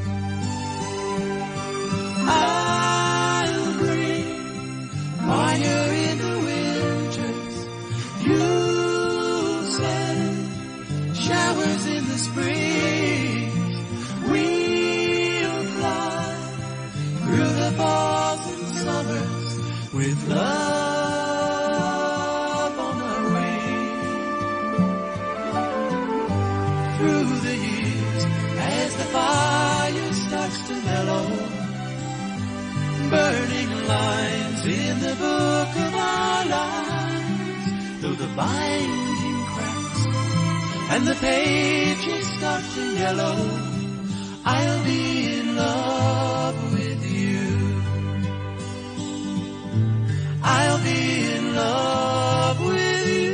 I'll bring fire in the winters, you'll send showers in the springs. We'll fly through the falls and summers with love on our wings. Through the years, as the fire starts to mellow, burning lines in the book of our lives, though the binding cracks and the pages start to yellow, I'll be in love with you. I'll be in love with you.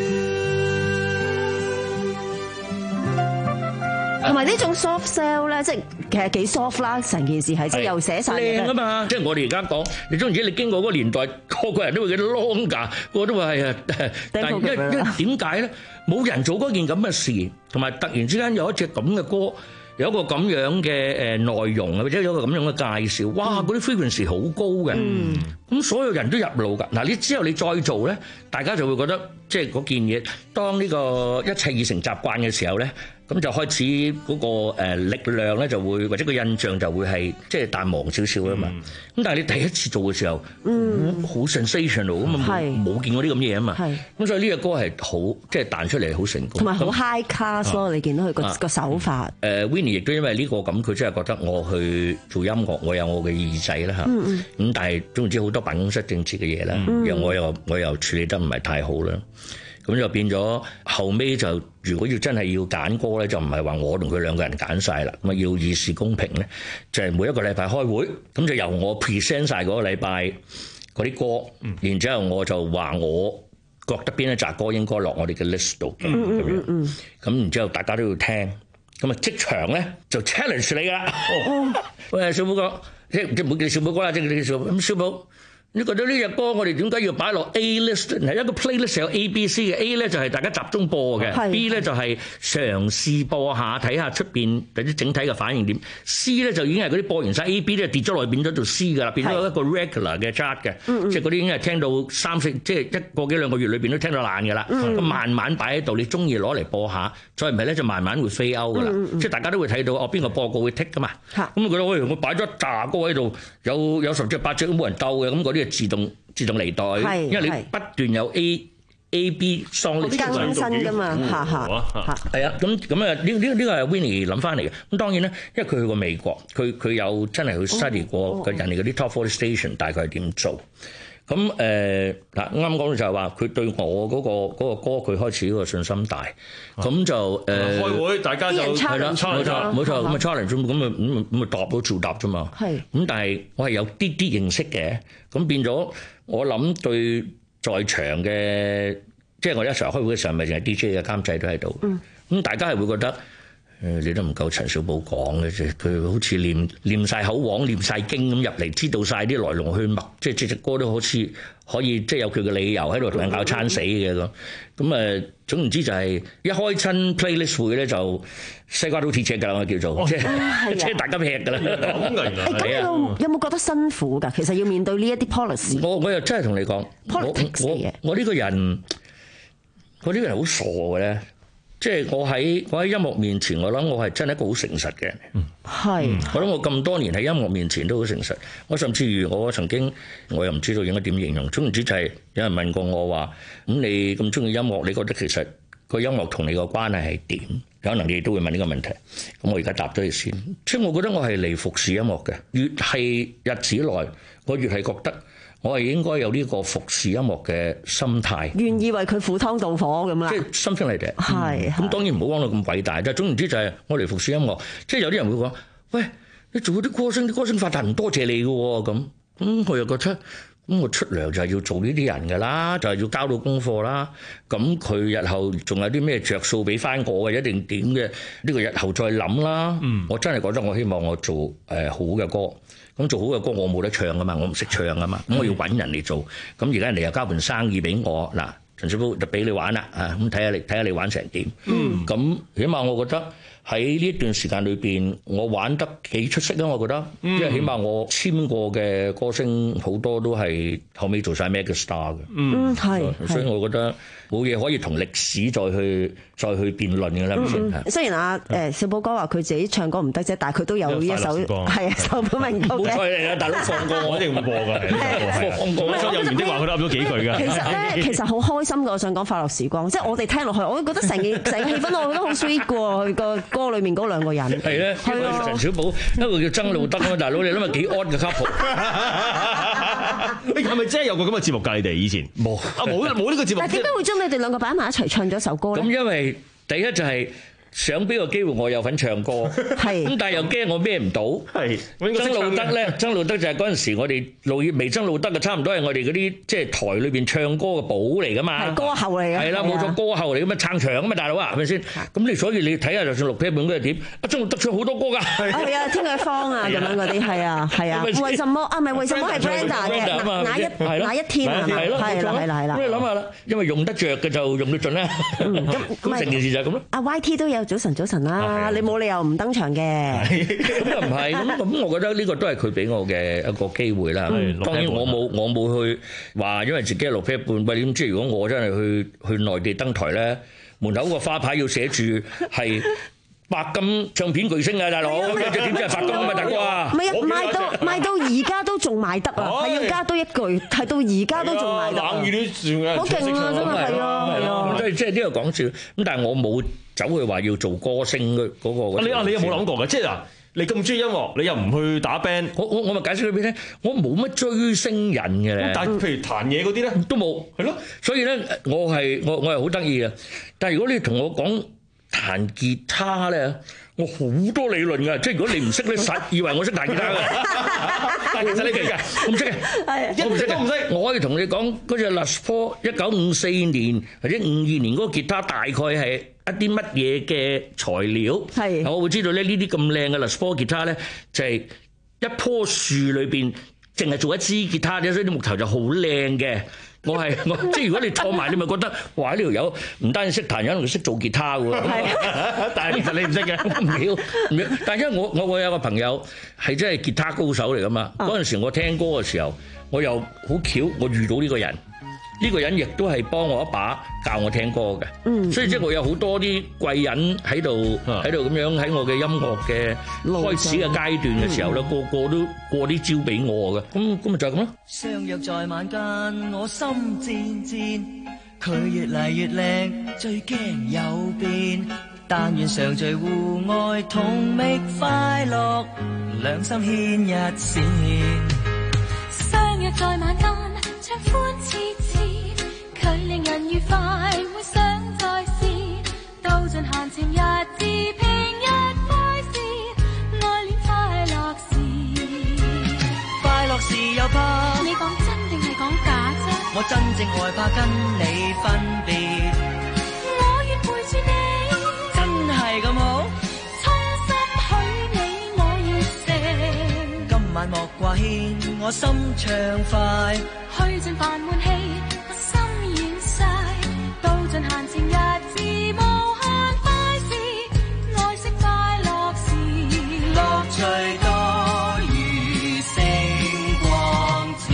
同埋呢種 soft sell 咧，即係其實幾 soft 啦，成件事係即係又寫晒靚啊嘛！即係我哋而家講，你總之你經過嗰個年代，個個人都會覺得 longer，個個都話係啊。但係因為因為點解咧？冇人做嗰件咁嘅事，同埋突然之間有一隻咁嘅歌。有一個咁樣嘅誒內容啊，或者有一個咁樣嘅介紹，哇！嗰啲 frequency 好高嘅，咁、嗯、所有人都入路㗎。嗱，你之後你再做咧，大家就會覺得即係嗰件嘢，當呢個一切已成習慣嘅時候咧，咁就開始嗰個誒力量咧就會，或者個印象就會係即係淡忘少少啊嘛。咁、嗯、但係你第一次做嘅時候，好、嗯、好 sensational 咁啊，冇見過啲咁嘢啊嘛。咁所以呢個歌係好即係彈出嚟好成功， 同埋好 high class 咯。你見到佢個個手法。 誒 Winnie 亦都因為呢個咁，佢真係覺得我去做音樂，我有我嘅耳仔啦嚇。咁、嗯嗯、但係總之好多辦公室政治嘅嘢啦，又、嗯、我又我又處理得唔係太好啦。咁就變咗後尾就，如果要真係要揀歌咧，就唔係話我同佢兩個人揀晒啦。咁啊要以示公平咧，就係、是、每一個禮拜開會，咁就由我 present 晒嗰個禮拜嗰啲歌，嗯、然之後我就話我覺得邊一紮歌應該落我哋嘅 list 度咁樣。咁然之後大家都要聽，咁啊即場咧就 challenge 你噶啦。哦、喂，小寶哥，即即唔好叫小寶哥啦，即係叫小寶咁小寶。你覺得呢隻歌我哋點解要擺落 A list？ 係一個 playlist 有 A、B、C 嘅 A 咧就係大家集中播嘅 ，B 咧就係嘗試播下睇下出邊有啲整體嘅反應點 ，C 咧就已經係嗰啲播完晒 A、B 咧跌咗落去變咗做 C 噶啦，變咗一個 regular 嘅 chart 嘅，即係嗰啲已經係聽到三四，即係一個幾兩個月裏邊都聽到爛噶啦。咁、嗯、慢慢擺喺度，你中意攞嚟播下，再唔係咧就慢慢會 fade out 噶啦。即係大家都會睇到哦，邊個播過會 tick 噶嘛。咁我覺得喂，我擺咗一紮歌喺度，有有十隻八隻都冇人鬥嘅，咁嗰啲。自動自動離隊，因為你不斷有 A A B song list 更新㗎嘛，嚇嚇嚇。 係啊，咁咁啊，呢呢呢個係 Winnie 諗翻嚟嘅。咁當然咧，因為佢去過美國，佢佢有真係去 study 過個人哋嗰啲 top forty station 大概係點做。咁誒嗱，啱啱講到就係話佢對我嗰個嗰個歌佢開始嗰個信心大，咁就誒開會大家就係啦，冇錯冇錯，咁啊 challenge 咁咁啊咁咁啊答都照答啫嘛。係咁，但係我係有啲啲認識嘅，咁變咗我諗對在場嘅，即係我一成日開會嘅時候，咪淨係 D J 嘅監製都喺度，咁大家係會覺得。誒你都唔夠陳小寶講嘅啫，佢好似念念曬口簧、念晒經咁入嚟，知道晒啲來龍去脈，即係隻隻歌都好似可以即係有佢嘅理由喺度同人拗餐死嘅咁。咁誒總言之就係一開親 playlist 會咧就西瓜都鐵尺㗎啦，我叫做即係即係大家劈㗎啦。咁誒咁有有冇覺得辛苦㗎？其實要面對呢一啲 policy。 我我又真係同你講，我我我呢個人，我呢個人好傻嘅咧。即係我喺我喺音樂面前，我諗我係真係一個好誠實嘅人。 係、嗯， 我諗我咁多年喺音樂面前都好誠實。我甚至於我曾經，我又唔知道應該點形容。總言之就係有人問過我話：咁你咁中意音樂，你覺得其實個音樂同你個關係係點？有可能你都會問呢個問題。咁我而家答咗你先。即係我覺得我係嚟服侍音樂嘅。越係日子內，我越係覺得。我係應該有呢個服侍音樂嘅心態， 願意為佢赴湯蹈火咁啦。 即係心聲嚟嘅。 係咁當然唔好講到咁偉大，但係總言之就係我嚟服侍音樂。即係有啲人會講：喂，你做嗰啲歌星，啲歌星發達唔多謝你嘅喎咁。咁我又覺得，咁我出糧就係要做呢啲人㗎啦，就係要交到功課啦。咁佢日後仲有啲咩着數俾翻我嘅，一定點嘅？呢個日後再諗啦。嗯，我真係覺得我希望我做誒好嘅歌。咁做好嘅歌我冇得唱噶嘛，我唔識唱噶嘛，咁我要揾人嚟做。咁而家人哋又交盤生意俾我，嗱，陳小寶就俾你玩啦，啊，咁睇下你睇下你玩成點。嗯，咁起碼我覺得喺呢一段時間裏邊，我玩得幾出色啊！我覺得，因為起碼我簽過嘅歌星好多都係後尾做晒咩嘅 star 嘅。 嗯，係， 所以我覺得冇嘢可以同歷史再去再去辯論嘅啦。 嗯，雖然阿誒小寶哥話佢自己唱歌唔得啫，但係佢都有呢一首係啊首本名曲嘅。 冇錯嚟啊！大佬放過我一定會播㗎，放過。 所以有緣的話，佢都噏咗幾句㗎。 其實咧，其實好開心㗎。我想講快樂時光，即係我哋聽落去，我覺得成件成個氣氛，我覺得好 sweet 㗎喎。佢個歌裏面嗰兩個人係咧，陳小寶一個叫曾路德啊，大佬你諗下幾 odd 嘅 couple。 你係咪真係有個咁嘅節目㗎？你哋以前冇啊，冇冇呢個節目。 但係點解會將你哋兩個擺埋一齊唱咗首歌咧？ 咁因為第一就係想俾個機會我有份唱歌，係咁，但係又驚我孭唔到。係曾路德咧，曾路德就係嗰陣時我哋路葉微曾路德嘅，差唔多係我哋嗰啲即係台裏邊唱歌嘅寶嚟噶嘛。係歌后嚟嘅。係啦，冇錯，歌后嚟咁啊，撐場啊嘛，大佬啊，係咪先？咁你所以你睇下，就算六 P 本嗰係點？啊，曾路德唱好多歌㗎。係啊， 天嘅方啊，咁樣嗰啲係啊，係啊。為什麼啊？唔係為什麼係 Brenda 嘅？哪一哪一天啊？係啦，係啦，係啦。 咁你諗下啦，因為用得着嘅就用到盡啦。咁咁成件事就係咁咯。 阿 Y T 都有早晨早晨啦。啊！你冇理由唔登場嘅， 咁又唔係咁咁，我覺得呢個都係佢俾我嘅一個機會啦。當然我冇我冇去話，因為自己係六匹半，喂，點知如果我真係去去內地登台咧，門口個花牌要寫住係白金唱片巨星啊，大佬，點知係白金啊，大哥啊！ 唔係啊，賣到賣到而家都仲賣得啊，係要加多一句，係到而家都仲賣得。 冷雨都算啊， 好勁啊，真係係啊，係啊。 即係即係呢個講笑，咁但係我冇走去話要做歌星嗰嗰個。 你啊，你有冇諗過嘅？即係嗱，你咁中意音樂，你又唔去打 band， 我我我咪解釋俾你聽，我冇乜追星人嘅咧。 但係譬如彈嘢嗰啲咧， 都冇，係咯。所以咧，我係我我係好得意嘅。但係如果你同我講彈吉他咧，我好多理論㗎。即係如果你唔識咧，實以為我識彈吉他㗎。但係其實你嘅，我唔識嘅，我唔識都唔識。我可以同你講嗰隻 Les Paul 一九五四年或者五二年嗰個吉他大概係一啲乜嘢嘅材料。係，我會知道咧呢啲咁靚嘅 Les Paul 吉他咧，就係一棵樹裏邊淨係做一支吉他啫，所以啲木頭就好靚嘅。我係我即係如果你錯埋，你咪覺得哇！呢條友唔單止識彈，有可能識做吉他喎。但係其實你唔識嘅，唔曉唔曉。但係因為我我我有個朋友係真係吉他高手嚟噶嘛。嗰陣時我聽歌嘅時候，我又好巧，我遇到呢個人。呢個人亦都係幫我一把教我聽歌嘅，嗯、所以即係我有好多啲貴人喺度喺度咁樣喺我嘅音樂嘅開始嘅階段嘅時候咧，嗯、個個都過啲招俾我嘅，咁咁咪就係咁咯。 相約在晚間，我心戰戰， 佢越嚟越靚，最驚有變。但願常聚戶外，同覓快樂，兩心牽一線。 相約在晚間，暢歡切切，佢令人愉快，會想再試。道盡閒情逸致，平日快事，愛戀快樂時。 快樂時又怕你講真定係講假啫？ 我真正害怕跟你分別。 我願陪住你， 真係咁好， 衷心許你我熱誠。 今晚莫掛牽，我心暢快， 去盡煩悶氣，我心軟晒，道盡閒情逸致，無限快事，愛惜快樂時， 樂趣多如星光照。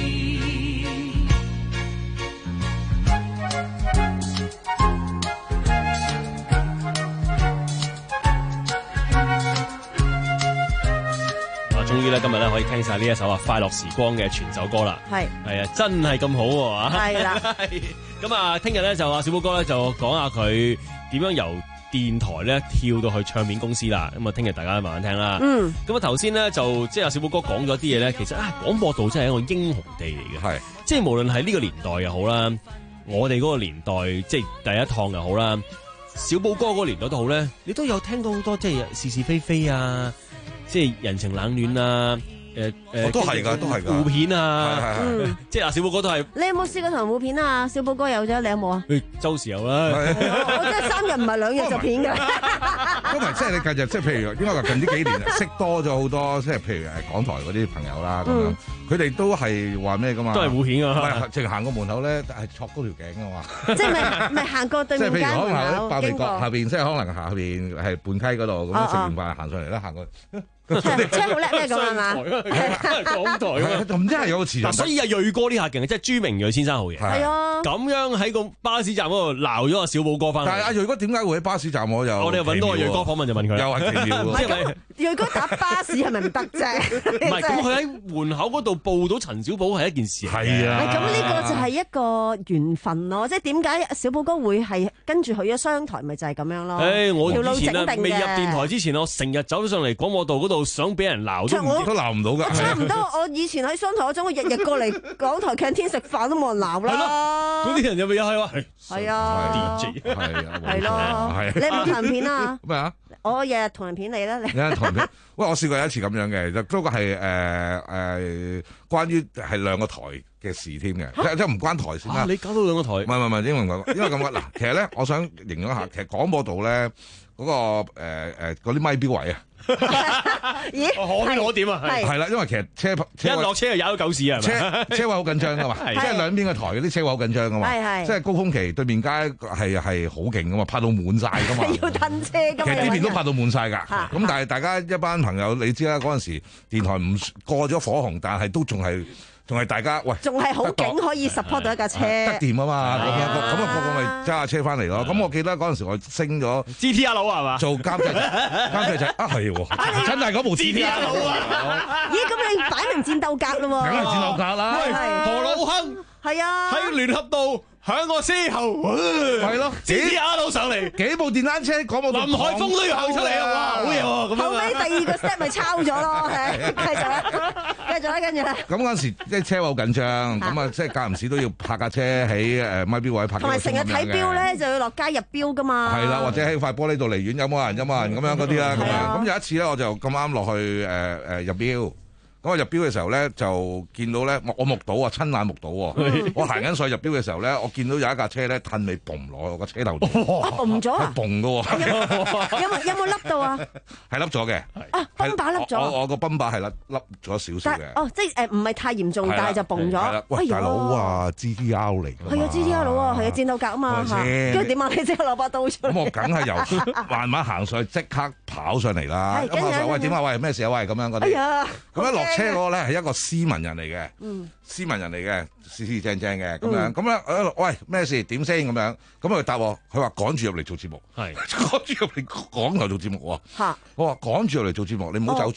終於咧，今日咧可以聽晒呢一首啊《快樂時光》嘅全首歌啦。 係係啊，真係咁好喎！ 係啦。 咁啊，聽日咧就阿小寶哥咧就講下佢點樣由電台咧跳到去唱片公司啦。咁啊，聽日大家慢慢聽啦。 嗯。 咁啊，頭先咧就即係阿小寶哥講咗啲嘢咧，其實啊，廣播道真係一個英雄地嚟嘅。 係。 即係無論係呢個年代又好啦，我哋嗰個年代即係第一趟又好啦，小寶哥嗰個年代都好咧，你都有聽到好多即係是是非非啊。即係人情冷暖啊，誒誒， 都係㗎，都係㗎。 互片啊， 係係係， 即係阿小寶哥都係。 你有冇試過同人互片啊？小寶哥有啫，你有冇啊？ 誒，周時有啦。 我真係三日唔係兩日就片㗎。 因為即係你近日即係譬如，應該話近呢幾年識多咗好多，即係譬如誒港台嗰啲朋友啦咁樣，佢哋都係話咩㗎嘛？ 都係互片㗎。 係，淨係行過門口咧，係戳高條頸㗎嘛。 即係咪咪行過對面間門口？ 即係譬如可能喺爆鼻角下邊，即係可能下邊係半溪嗰度咁樣食完飯行上嚟啦，行過。 車好叻咩咁係嘛？ 港台咁真係有個詞。 嗱，所以阿鋭哥呢下勁，即係朱明鋭先生好嘢。 係啊， 咁樣喺個巴士站嗰度鬧咗阿小寶哥翻嚟。 但係阿鋭哥點解會喺巴士站？我又我哋又揾到阿鋭哥訪問就問佢， 又係奇妙喎。 即係鋭哥搭巴士係咪唔得啫？ 唔係，咁佢喺門口嗰度報到陳小寶係一件事。 係啊。 咁呢個就係一個緣分咯，即係點解小寶哥會係跟住去咗商台，咪就係咁樣咯。 誒，我條路以前啊整定嘅。 未入電台之前，我成日走咗上嚟廣播道嗰度，想俾人鬧都都鬧唔到㗎。 差唔多，我以前喺商台嗰種，我日日過嚟港台 canteen 食飯都冇人鬧啦。 嗰啲人又咪又係話係啊 D J 係啊， 係咯。你有冇同人片啊？ 咩啊？ 我日日同人片你啦，你。 你同人片？喂，我試過有一次咁樣嘅，就不過係誒誒，關於係兩個台嘅事添嘅，即即唔關台先啦。 你搞到兩個台？ 唔係唔係，因為咁，因為咁嘅嗱，其實咧，我想形容一下，其實廣播道咧嗰個誒誒嗰啲咪標位啊。 咦？ 可以攞點啊？ 係啦，因為其實車車一落車就踩到狗屎啊，係咪？ 車車位好緊張噶嘛，即係兩邊嘅台嗰啲車位好緊張噶嘛，即係高峰期對面街係係好勁噶嘛，拍到滿晒噶嘛， 要褪車噶嘛， 其實呢邊都拍到滿晒㗎。咁但係大家一班朋友，你知啦，嗰陣時電台唔過咗火紅，但係都仲係。仲係大家喂， 仲係好勁可以 support 到一架車， 得掂啊嘛！咁樣咁啊，個個咪揸下車翻嚟咯。咁我記得嗰陣時我升咗 G T R 佬係嘛？做監製，監製就啊係喎，真係嗰部 G T R 佬啊！咦，咁你擺明戰鬥格咯喎？ 梗係戰鬥格啦！ 何老亨係啊， 喺聯合道。響我之後， 係咯 ，G T R 佬上嚟， 幾部電單車講我林海峰都要行出嚟啊！哇，好嘢喎！咁後尾第二個 step 咪抄咗咯，繼續啦，繼續啦，跟住啦。 咁嗰陣時即係車位好緊張，咁啊即係間唔時都要泊架車喺誒咪標位泊。 同埋成日睇標咧，就要落街入標噶嘛。 係啦，或者喺塊玻璃度離遠有冇人有冇人咁樣嗰啲啦，咁樣。咁有一次咧，我就咁啱落去誒誒入標。咁我入標嘅時候咧，就見到咧，我我目睹啊，親眼目睹喎。我行緊上去入標嘅時候咧，我見到有一架車咧，褪尾嘣落個車頭度。 啊，嘣咗啊！ 嘣㗎喎。 有冇有冇凹到啊？ 係凹咗嘅。 啊，泵把凹咗。 我我個泵把係凹凹咗少少嘅。 哦，即係誒唔係太嚴重，但係就嘣咗。 係啦，喂，大佬啊 ，G T R 嚟㗎嘛。 係啊 ，G T R 佬啊，係啊，戰鬥格啊嘛嚇。跟住點啊？你即刻攞把刀出嚟。 咁我梗係由慢慢行上去，即刻跑上嚟啦。咁我就喂點啊？喂咩事啊？喂咁樣嗰啲。 哎呀！ 咁一落車嗰個咧係一個斯文人嚟嘅， 嗯、 斯文人嚟嘅，斯斯正正嘅咁樣，咁咧、嗯，喂咩事點先咁樣？咁佢答我，佢話趕住入嚟做節目，係趕住入嚟港台做節目喎。嚇！我話趕住入嚟做節目，你唔好走住。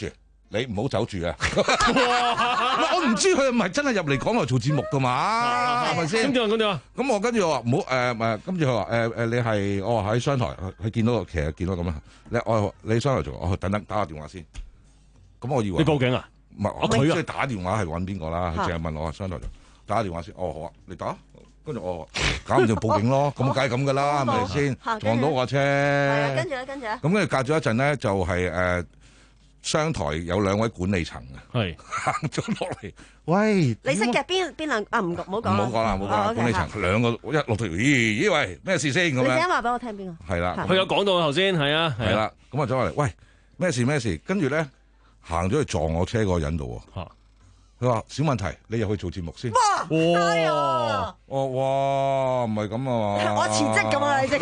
你唔好走住啊！我唔知佢係咪真係入嚟港台做節目噶嘛？係咪先？ 咁點啊？咁點啊？ 咁我跟住我話唔好誒誒，跟住佢話誒誒，你係我話喺商台，佢見到其實見到咁啊。你我你商台做，我等等打個電話先。咁我以為你報警啊？ 唔係，我佢即係打電話係揾邊個啦？佢淨係問我商台做，打個電話先。哦好啊，你打。跟住我搞唔掂報警咯。咁梗係咁噶啦，係咪先？撞到我車。 係啊，跟住咧，跟住咧。 咁跟住隔咗一陣咧，就係誒。商台有兩位管理層嘅， 係行咗落嚟。喂， 你識嘅邊邊兩啊？唔唔好講啦， 唔好講啦，唔好講啦。管理層兩個一落到，咦咦喂，咩事先咁樣？ 你先話俾我聽邊個？ 係啦， 佢有講到頭先，係啊， 係啦。咁啊走落嚟，喂，咩事咩事？跟住咧行咗去撞我車嗰個人度喎。佢話小問題，你入去做節目先。 哇！ 哦哇，唔係咁啊嘛。 我辭職咁啊！你即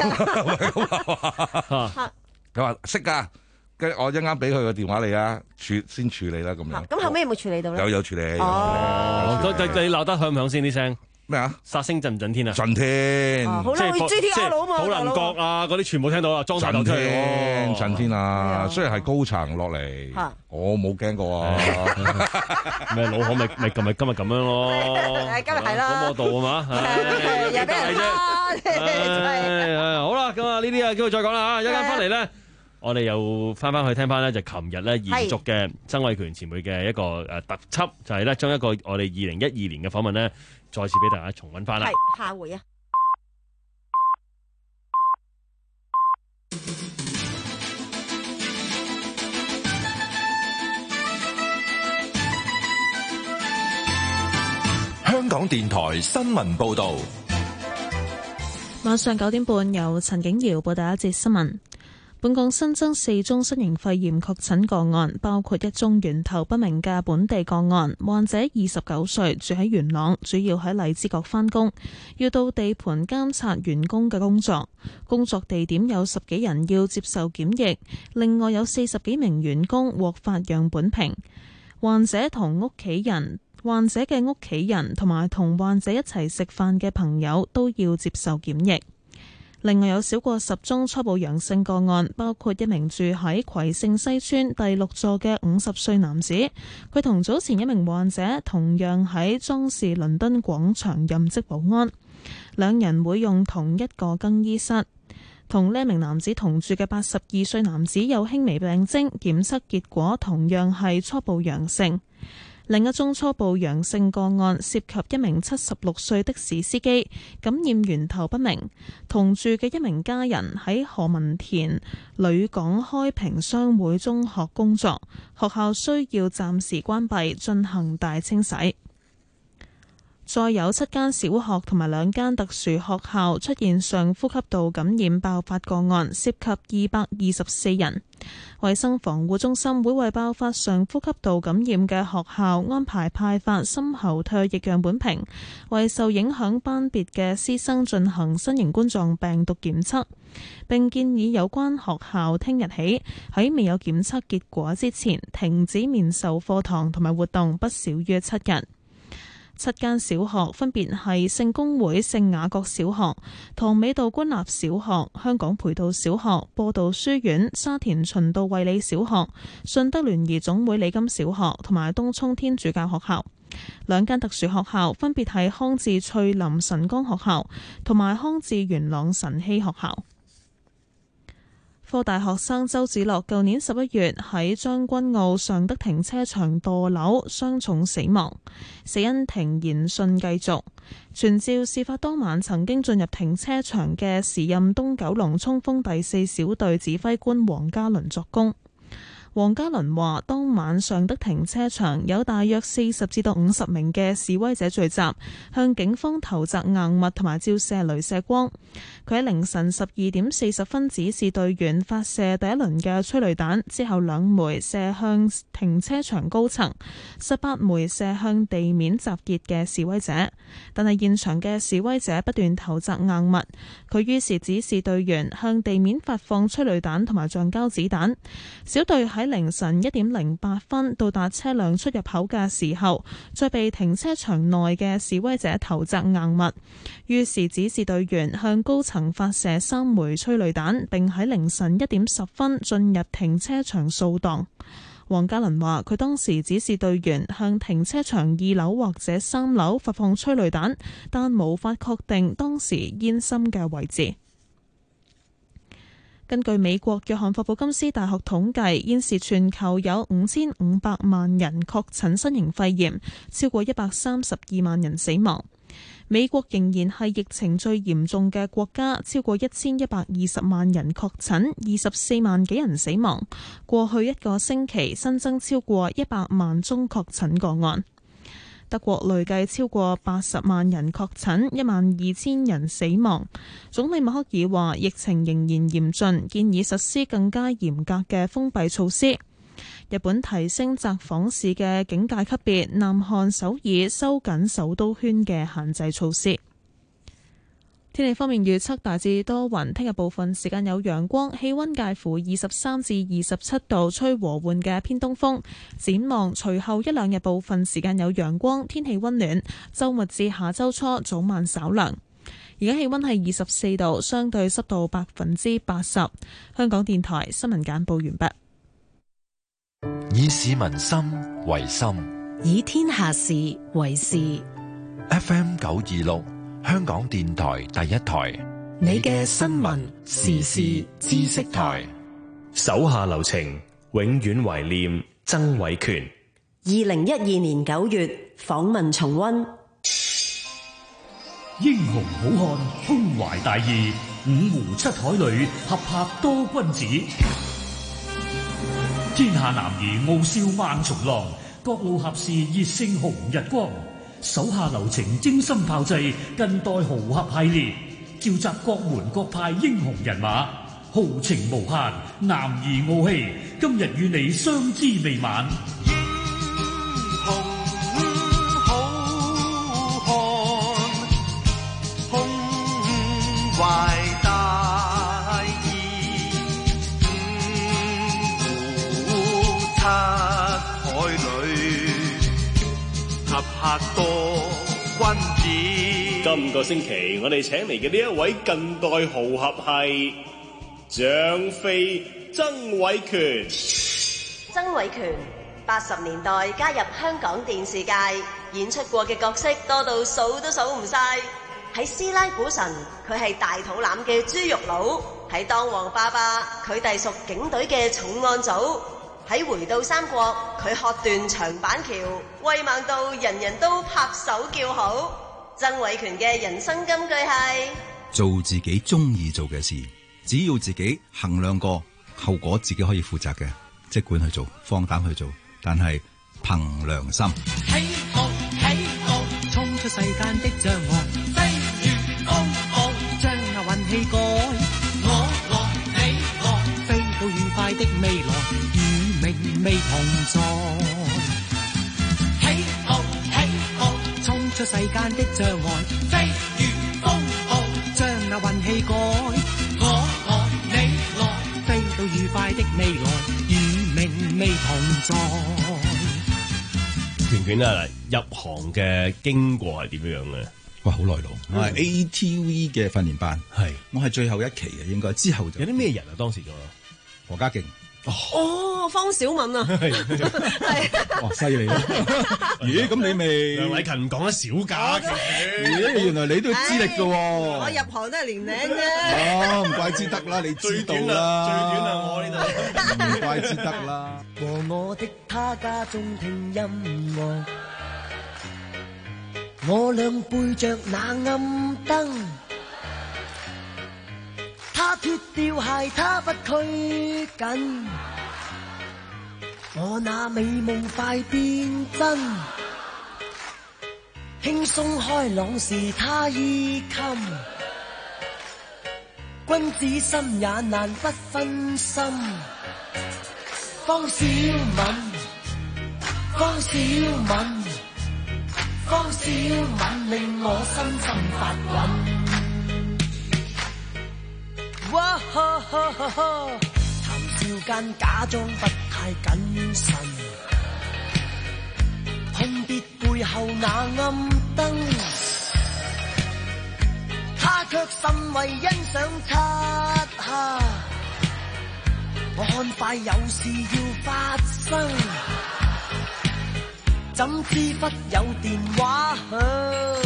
刻。 佢話識㗎。我一陣俾佢個電話你啊，處先處理啦咁樣。 咁後尾有冇處理到咧？ 有有處理。 哦，你鬧得響唔響先啲聲？ 咩啊？ 殺聲震唔震天啊？ 震天。 好啦，G T R 佬嘛， 好能角啊，嗰啲全部聽到啊，裝晒頭出嚟。 震天啊！雖然係高層落嚟，我冇驚過啊。 咩老可咪咪今日今日咁樣咯？ 今日係啦。 咁我度啊嘛， 又俾人蝦。好啦，咁啊呢啲啊，叫佢再講啦嚇，一陣間翻嚟咧。我哋又翻翻去聽翻咧，就琴日咧延續嘅曾偉權前輩嘅一個誒特輯，就係咧將一個我哋二零一二年嘅訪問咧，再次俾大家重溫翻啦。 係下回啊！ 香港電台新聞報導， 晚上九點半由陳景瑤報第一節新聞。本港新增四宗新型肺炎確診個案，包括一宗源頭不明嘅本地個案，患者二十九歲，住喺元朗，主要喺荔枝角返工，要到地盤監察員工嘅工作。工作地點有十幾人要接受檢疫，另外有四十幾名員工獲發樣本瓶。患者同屋企人、患者嘅屋企人同埋同患者一齊食飯嘅朋友都要接受檢疫。另外有少過十宗初步陽性個案，包括一名住喺葵盛西邨第六座嘅五十歲男子，佢同早前一名患者同樣喺莊士倫敦廣場任職保安，兩人會用同一個更衣室。同呢名男子同住嘅八十二歲男子有輕微病徵，檢測結果同樣係初步陽性。另一宗初步陽性個案涉及一名七十六歲的士司機，感染源頭不明。同住嘅一名家人喺何文田旅港開平商會中學工作，學校需要暫時關閉進行大清洗。再有七間小學同埋兩間特殊學校出現上呼吸道感染爆發個案，涉及二百二十四人。衛生防護中心會為爆發上呼吸道感染嘅學校安排派發深喉唾液樣本瓶，為受影響班別嘅師生進行新型冠狀病毒檢測，並建議有關學校聽日起喺未有檢測結果之前停止面授課堂同埋活動不少於七日。七間小學分別係聖公會聖雅各小學、塘尾道官立小學、香港培道小學、播道書院、沙田循道衛理小學、順德聯誼總會李金小學同埋東涌天主教學校。兩間特殊學校分別係康智翠林神光學校同埋康智元朗神曦學校。科大學生周子樂舊年十一月喺將軍澳尚德停車場墮樓，傷重死亡，死因庭研訊繼續。傳召事發當晚曾經進入停車場嘅時任東九龍衝鋒第四小隊指揮官黃家麟作供。黃家麟話：當晚尚德停車場有大約四十至到五十名嘅示威者聚集，向警方投擲硬物同埋照射雷射光。佢喺凌晨十二點四十分指示隊員發射第一輪嘅催淚彈，之後兩枚射向停車場高層，十八枚射向地面集結嘅示威者。但係現場嘅示威者不斷投擲硬物，佢於是指示隊員向地面發放催淚彈同埋橡膠子彈。小隊喺喺凌晨一點零八分到達車輛出入口嘅時候，再被停車場內嘅示威者投擲硬物，於是指示隊員向高層發射三枚催淚彈，並喺凌晨一點十分進入停車場掃蕩。 黃家麟話：佢當時指示隊員向停車場二樓或者三樓發放催淚彈，但無法確定當時煙芯嘅位置。根據美國約翰霍普金斯大學統計，現時全球有五千五百萬人確診新型肺炎，超過一百三十二萬人死亡。美國仍然係疫情最嚴重嘅國家，超過一千一百二十萬人確診，二十四萬幾人死亡。過去一個星期新增超過一百萬宗確診個案。德國累計超過八十萬人確診，一萬二千人死亡。總理默克爾話：疫情仍然嚴峻，建議實施更加嚴格嘅封閉措施。日本提升札幌市嘅警戒級別，南韓首爾收緊首都圈嘅限制措施。天氣方面預測大致多雲，聽日部分時間有陽光，氣溫介乎二十三至二十七度，吹和緩嘅偏東風。展望隨後一兩日部分時間有陽光，天氣溫暖。週末至下週初早晚稍涼。而家氣溫係二十四度，相對濕度百分之八十。香港電台新聞簡報完畢。 以市民心為心， 以天下事為事。 F M 九二六，香港電台第一台， 你嘅新聞時事知識台。 手下留情，永遠懷念曾偉權。 二零一二年九月訪問重溫。 英雄好漢胸懷大義，五湖七海裏合拍多君子。天下男兒傲笑萬重浪，各路俠士熱勝紅日光。手下留情，精心炮製近代豪俠系列，召集各門各派英雄人馬，豪情無限，男兒傲氣。今日與你相知未晚。 英雄好漢，胸懷大義，五湖七海裏合拍多君子。 今個星期我哋請嚟嘅呢一位近代豪俠係張飛曾偉權。 曾偉權八十年代加入香港電視界，演出過嘅角色多到數都數唔晒。喺師奶股神，佢係大肚腩嘅豬肉佬；喺當王爸爸，佢隸屬警隊嘅重案組；喺回到三國，佢喝斷長板橋，威猛到人人都拍手叫好。曾偉權嘅人生金句係： 做自己中意做嘅事，只要自己衡量過後果，自己可以負責嘅，即管去做，放膽去做，但係憑良心。 喜樂喜樂，衝出世間的障礙，飛越高傲，將那運氣改。我來你來，飛到愉快的未來，與明媚同在。喜樂喜樂，衝出世間的障礙，飛越高傲，將那運氣改。我來你來，飛到愉快的未來，與明媚同在。 權權啊，入行嘅經過係點樣嘅？ 哇，好耐咯！我係 A T V 嘅訓練班， 係我係最後一期嘅，應該之後就有啲咩人啊？當時個何家勁， 哦，方小敏啊， 係，哇，犀利啦！咦，咁你咪梁偉勤講得少㗎， 咦，原來你都有資歷㗎喎！ 我入行都係年齡啫。 哦，唔怪之得啦，你知道啦， 最短啦，我呢度唔怪之得啦。 和我的他家中聽音樂，我倆背着那暗燈，他脫掉鞋，他不拘謹，我那美夢快變真，輕鬆開朗時他衣襟，君子心也難不分心。方小敏，方小敏，方小敏令我身心發滾。哇哈哈哈哈！談笑間假裝不太謹慎，碰別背後那暗燈，他卻甚為欣賞漆黑。 我看快有事要發生，怎知忽有電話響，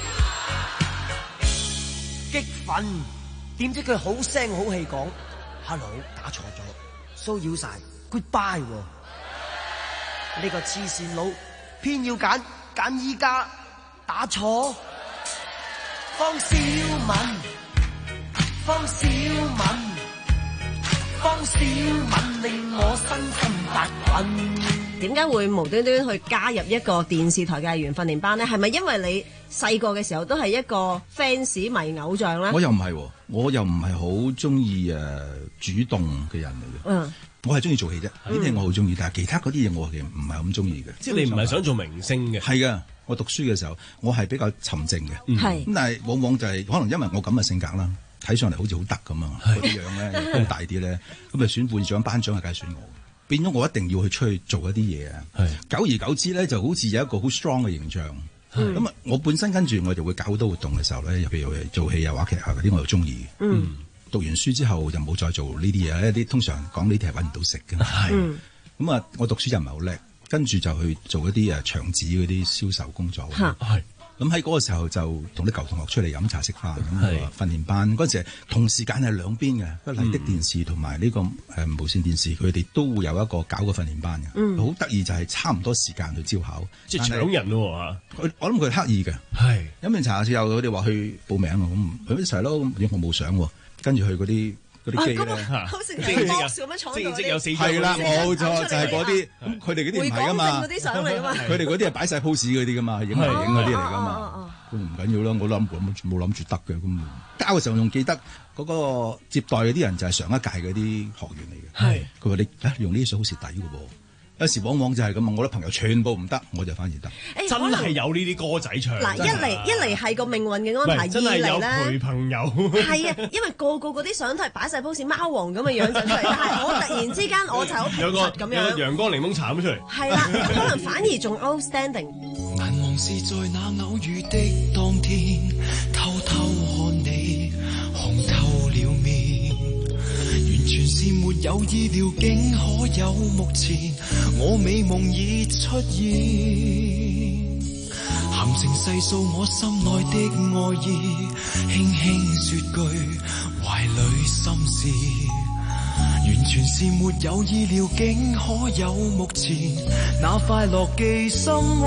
激憤，點知佢好聲好氣講 hello 打錯咗，騷擾晒 goodbye 喎，呢個黐線佬偏要揀揀依家打錯，方小敏，方小敏。方小敏令我身心發困。 點解會無端端去加入一個電視台嘅藝員訓練班呢？係咪因為你細個嘅時候都係一個 fans 迷偶像咧？ 我又唔係喎，我又唔係好中意誒主動嘅人嚟嘅。嗯，我係中意做戲啫，呢啲嘢我好中意，但係其他嗰啲嘢我其實唔係咁中意嘅。 即係你唔係想做明星嘅？係㗎，我讀書嘅時候我係比較沉靜嘅。 係咁， 但係往往就係可能因為我咁嘅性格啦。睇上嚟好似好得咁啊！嗰啲樣咧高大啲咧，咁啊選會長頒獎係梗係選我，變咗我一定要去出去做一啲嘢啊！久而久之咧，就好似有一個好 strong 嘅形象。咁啊，我本身跟住我就會搞好多活動嘅時候咧，譬如做戲啊、話劇啊嗰啲，我又中意。嗯，讀完書之後就冇再做呢啲嘢，呢啲通常講呢啲係揾唔到食嘅。係咁啊，我讀書就唔係好叻，跟住就去做一啲誒牆紙嗰啲銷售工作。係。咁喺嗰個時候就同啲舊同學出嚟飲茶食飯咁啊，訓練班嗰陣時同時間係兩邊嘅，不過麗的電視同埋呢個誒無線電視，佢哋都會有一個搞個訓練班嘅，好得意就係差唔多時間去招考， 即係搶人咯嚇！ 佢我諗佢係刻意嘅，係飲完茶之後佢哋話去報名啊，咁佢一齊咯，咁我冇上喎，跟住去嗰啲。嗰啲機咧， 好似係 box 咁樣坐喺度， 係啦，冇錯，就係嗰啲。咁佢哋嗰啲唔係噶嘛， 嗰啲相嚟噶嘛。 佢哋嗰啲係擺晒 pose 嗰啲噶嘛，影嚟影嗰啲嚟噶嘛。咁唔緊要啦，我諗冇冇諗住得嘅咁。交嘅時候仲記得嗰個接待嗰啲人就係上一屆嗰啲學員嚟嘅。係，佢話你啊用呢啲水好蝕底嘅噃。有時往往就係咁啊！我啲朋友全部唔得，我就反而得。 真係有呢啲歌仔唱。 嗱，一嚟一嚟係個命運嘅安排，二嚟咧陪朋友。 係啊，因為個個嗰啲相都係擺晒 pose 貓王咁嘅樣就出嚟，但係我突然之間我就好平實咁樣。 有個陽光檸檬茶咁出嚟。 係啦，可能反而仲 outstanding。 難忘是在那偶遇的當天，偷偷看你紅透了面。完全是沒有意料，竟可有目前我美夢已出現，含情細數我心內的愛意，輕輕說句懷裏心事。完全是沒有意料，竟可有目前那快樂寄心窩。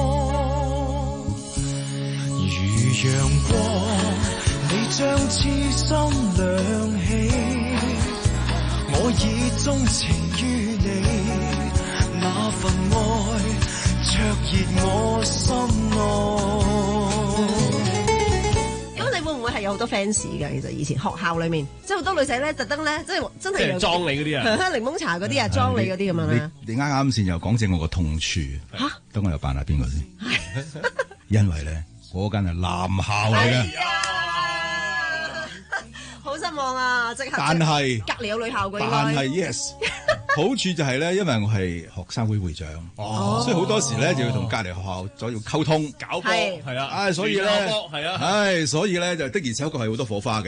如陽光，你將痴心亮起。我已鍾情於你，那份愛灼熱我心內。 咁你會唔會係有好多 fans 㗎？其實以前學校裏面，即係好多女仔咧，特登咧，即係真係裝你嗰啲啊， 檸檬茶嗰啲啊，裝你嗰啲咁樣啦。 你啱啱先又講正我個痛處，嚇，等我又扮下邊個先？因為咧，嗰間係男校嚟嘅。 好失望啊！即刻， 但係隔離有女校嘅， 但係 yes， 好處就係咧，因為我係學生會會長，哦，所以好多時咧就要同隔離學校再要溝通搞波，係啊， 唉，所以咧， 係啊， 唉，所以咧就的而且確係好多火花嘅。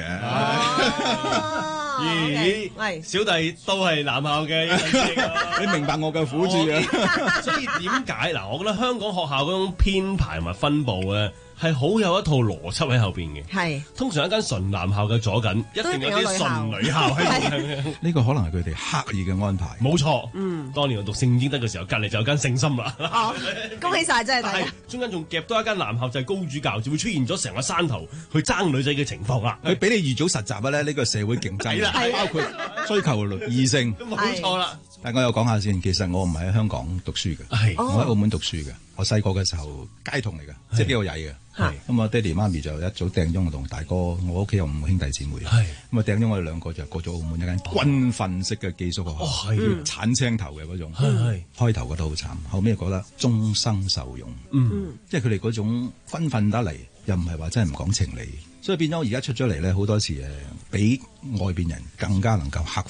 咦？喂，小弟都係男校嘅， 你明白我嘅苦處啊？ 所以點解嗱？我覺得香港學校嗰種編排同埋分佈咧，係好有一套邏輯喺後邊嘅。係通常一間純男校嘅左近，一定有啲純女校喺度。 呢個可能係佢哋刻意嘅安排。 冇錯，嗯，當年我讀聖經德嘅時候，隔離就有間聖心啦。 哦，恭喜晒，真係大家！ 中間仲夾多一間男校，就係高主教，就會出現咗成個山頭去爭女仔嘅情況啦。 佢俾你預早實習咧，呢個社會競爭，包括追求異性， 冇錯啦。 但我又講下先，其實我唔係喺香港讀書嘅，我喺澳門讀書嘅。我細個嘅時候街童嚟嘅，即係比較曳嘅。咁啊，爹哋媽咪就一早掟咗我同大哥，我屋企有五兄弟姊妹。咁啊，掟咗我哋兩個就過咗澳門一間軍訓式嘅寄宿學校，鏟青頭嘅嗰種。開頭覺得好慘，後尾覺得終生受用。即係佢哋嗰種軍訓得嚟，又唔係話真係唔講情理，所以變咗我而家出咗嚟咧，好多時誒比外邊人更加能夠刻苦。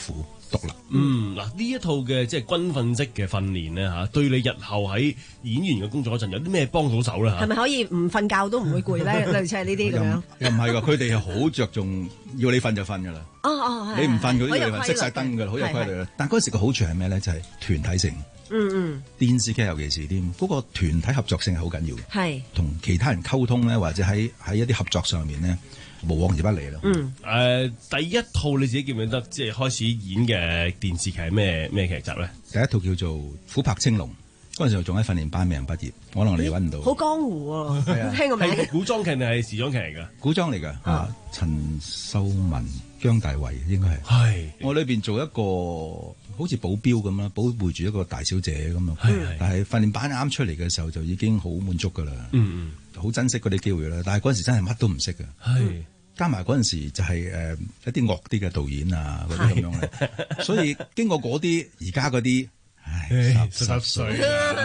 獨立。 嗯，嗱呢一套嘅即係軍訓式嘅訓練咧嚇，對你日後喺演員嘅工作嗰陣有啲咩幫到手咧嚇？ 係咪可以唔瞓覺都唔會攰咧？類似係呢啲咁樣。 又唔係㗎，佢哋係好着重要你瞓就瞓㗎啦。 哦哦， 你唔瞓佢都要你瞓， 好有規律熄晒燈㗎啦，好有規律係啦。但嗰時個好處係咩咧？就係團體性。 嗯嗯， 電視劇尤其是添，嗰個團體合作性係好緊要嘅。 係同其他人溝通咧，或者喺喺一啲合作上面咧，無往而不利咯。 嗯，誒、呃、第一套你自己記唔記得？即係開始演嘅電視劇係咩咩劇集咧？ 第一套叫做《虎豹青龍》，嗰陣時候仲喺訓練班未人畢業，可能你揾唔到。 好江湖喎， 係啊聽個名。 係古裝劇定係時裝劇嚟㗎？ 古裝嚟㗎，啊，陳秀文、姜大衛應該係。 係我裏邊做一個好似保鏢咁啦，保護住一個大小姐咁啊。 係但係訓練班啱出嚟嘅時候就已經好滿足㗎啦。 嗯嗯， 好珍惜嗰啲機會啦。但係嗰陣時真係乜都唔識㗎。 係。 加埋嗰陣時就係、是、誒、呃、一啲惡啲嘅導演啊嗰啲咁樣咧，所以經過嗰啲而家嗰啲，唉十十歲。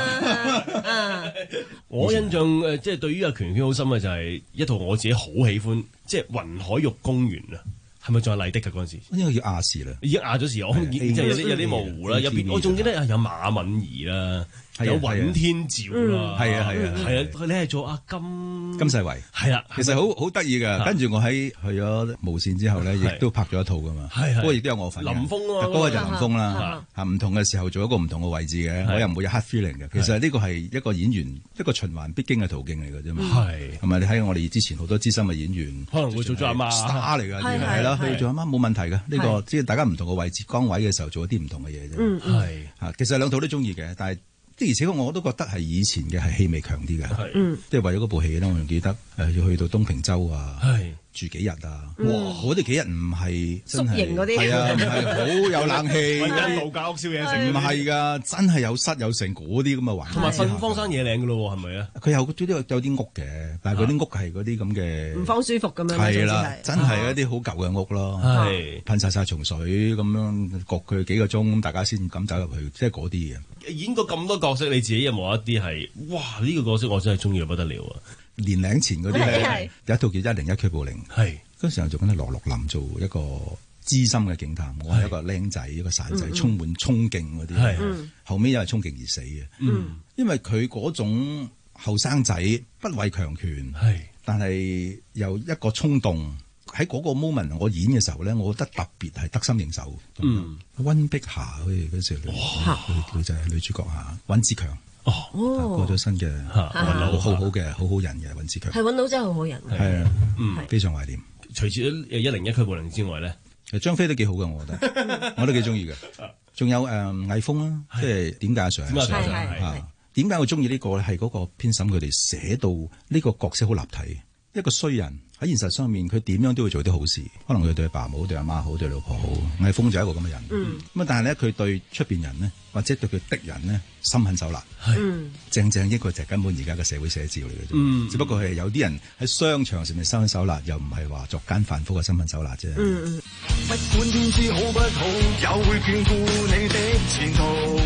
我印象誒，即係對於阿拳拳好深嘅就係一套我自己好喜歡，即係《雲海玉公園》啊。係咪仲係麗的㗎嗰陣時？ 應該叫亞視啦， 已經亞咗時，我即係有啲有啲模糊啦。入邊我仲記得有馬敏儀啦，有尹天照啦， 係啊係啊係啊，你係做阿金金世維， 係啦， 其實好好得意㗎。跟住我喺去咗無線之後咧，亦都拍咗一套㗎嘛。 係係， 不過亦都有我份。 林峰啊， 嗰個就林峰啦。嚇唔同嘅時候做一個唔同嘅位置嘅，我又唔會有 hard feeling 嘅。其實呢個係一個演員一個循環必經嘅途徑嚟㗎啫嘛。 係係咪？你睇我哋之前好多資深嘅演員， 可能會做咗阿媽 star 嚟㗎，係啦，去做阿媽冇問題㗎。呢個即係大家唔同嘅位置崗位嘅時候做一啲唔同嘅嘢啫。 嗯，係嚇，其實兩套都中意嘅，但係的而且確我都覺得係以前嘅係氣味強啲嘅。係，即係為咗嗰部戲咧，我仲記得誒要去到東平洲啊。係。住幾日啊！哇！嗰啲幾日唔係真係，係啊，唔係好有冷氣， 揾度假屋燒嘢食， 唔係㗎，真係有室有成嗰啲咁嘅環境。 同埋瞓荒山野嶺㗎咯喎，係咪啊？ 佢有都有有啲屋嘅，但係嗰啲屋係嗰啲咁嘅唔放舒服咁樣。 係啦，真係一啲好舊嘅屋咯，係噴晒晒蟲水咁樣焗佢幾個鐘，大家先敢走入去，即係嗰啲嘅。 演過咁多角色，你自己有冇一啲係哇？呢個角色我真係中意到不得了啊！ 年零前嗰啲咧，有一套叫《一零一拘捕令》，係嗰時候做緊羅樂林做一個資深嘅警探，我係一個僆仔，一個散仔，充滿衝勁嗰啲，後尾因為衝勁而死嘅。嗯，因為佢嗰種後生仔不畏強權，係，但係又一個衝動。喺嗰個 moment 我演嘅時候咧，我覺得特別係得心應手。嗯，溫碧霞好似嗰時女女仔女主角嚇，溫子強。哦，過咗身嘅，好好嘅，好好人嘅尹志強， 係揾到真係好好人， 係啊，嗯，非常懷念。 除咗一零一拘捕令之外咧， 張飛都幾好嘅，我覺得，我都幾中意嘅。仲有誒魏峰啦，即係點解阿 Sir？點解 Sir？係點解我中意呢個咧？係嗰個編審佢哋寫到呢個角色好立體，一個衰人。喺現實上面，佢點樣都會做啲好事。可能佢對阿爸好，對阿媽好，對老婆好。魏峰就係一個咁嘅人。咁啊、嗯，但係咧，佢對出邊人呢，或者對佢敵人呢，心狠手辣。係、嗯、正正一個就係根本而家嘅社會寫照嚟嘅啫。嗯、只不過係有啲人喺商場上面心狠手辣，又唔係話作奸犯科嘅心狠手辣啫。嗯、不管天知好不好，也會眷顧你的前途。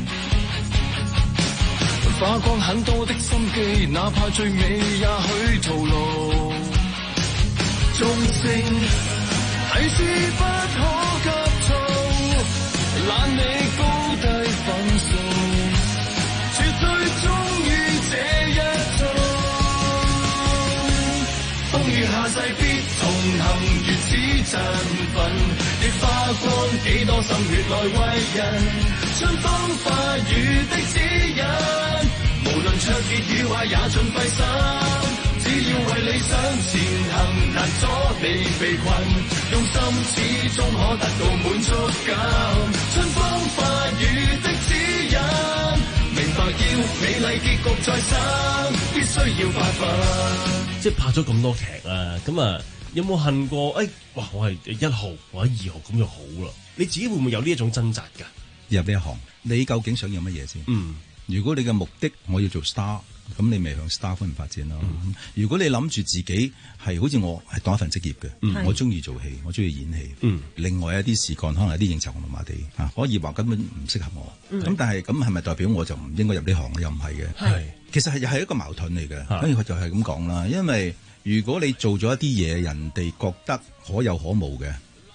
花光很多的心機，哪怕最美也許徒勞。忠誠提示不可急躁，懶你高低分數，絕對忠於這一套。風雨下世必同行，如此振奮，亦花光幾多心血來為人，春風化雨的指引，無論卓別與壞也盡費心。只要為理想前行，難阻你被困，用心始終可得到滿足感。春風化雨的指引，明白要美麗結局在身，必須要發奮。即係拍咗咁多劇啊，咁啊有冇恨過？誒、哎，哇！我係一號或者二號咁就好啦。你自己會唔會有呢一種掙扎㗎？入呢一行，你究竟想要乜嘢先？嗯，如果你嘅目的我要做 star。咁你咪向 star 方面發展咯。嗯、如果你諗住自己係好似我係當一份職業嘅，嗯、我中意做戲，我中意演戲。嗯、另外一啲事幹可能有啲應酬我麻麻地嚇，可以話根本唔適合我。咁、嗯、但係咁係咪代表我就唔應該入呢行？又唔係嘅。係是其實係又係一個矛盾嚟嘅。跟住佢就係咁講啦。因為如果你做咗一啲嘢，人哋覺得可有可無嘅，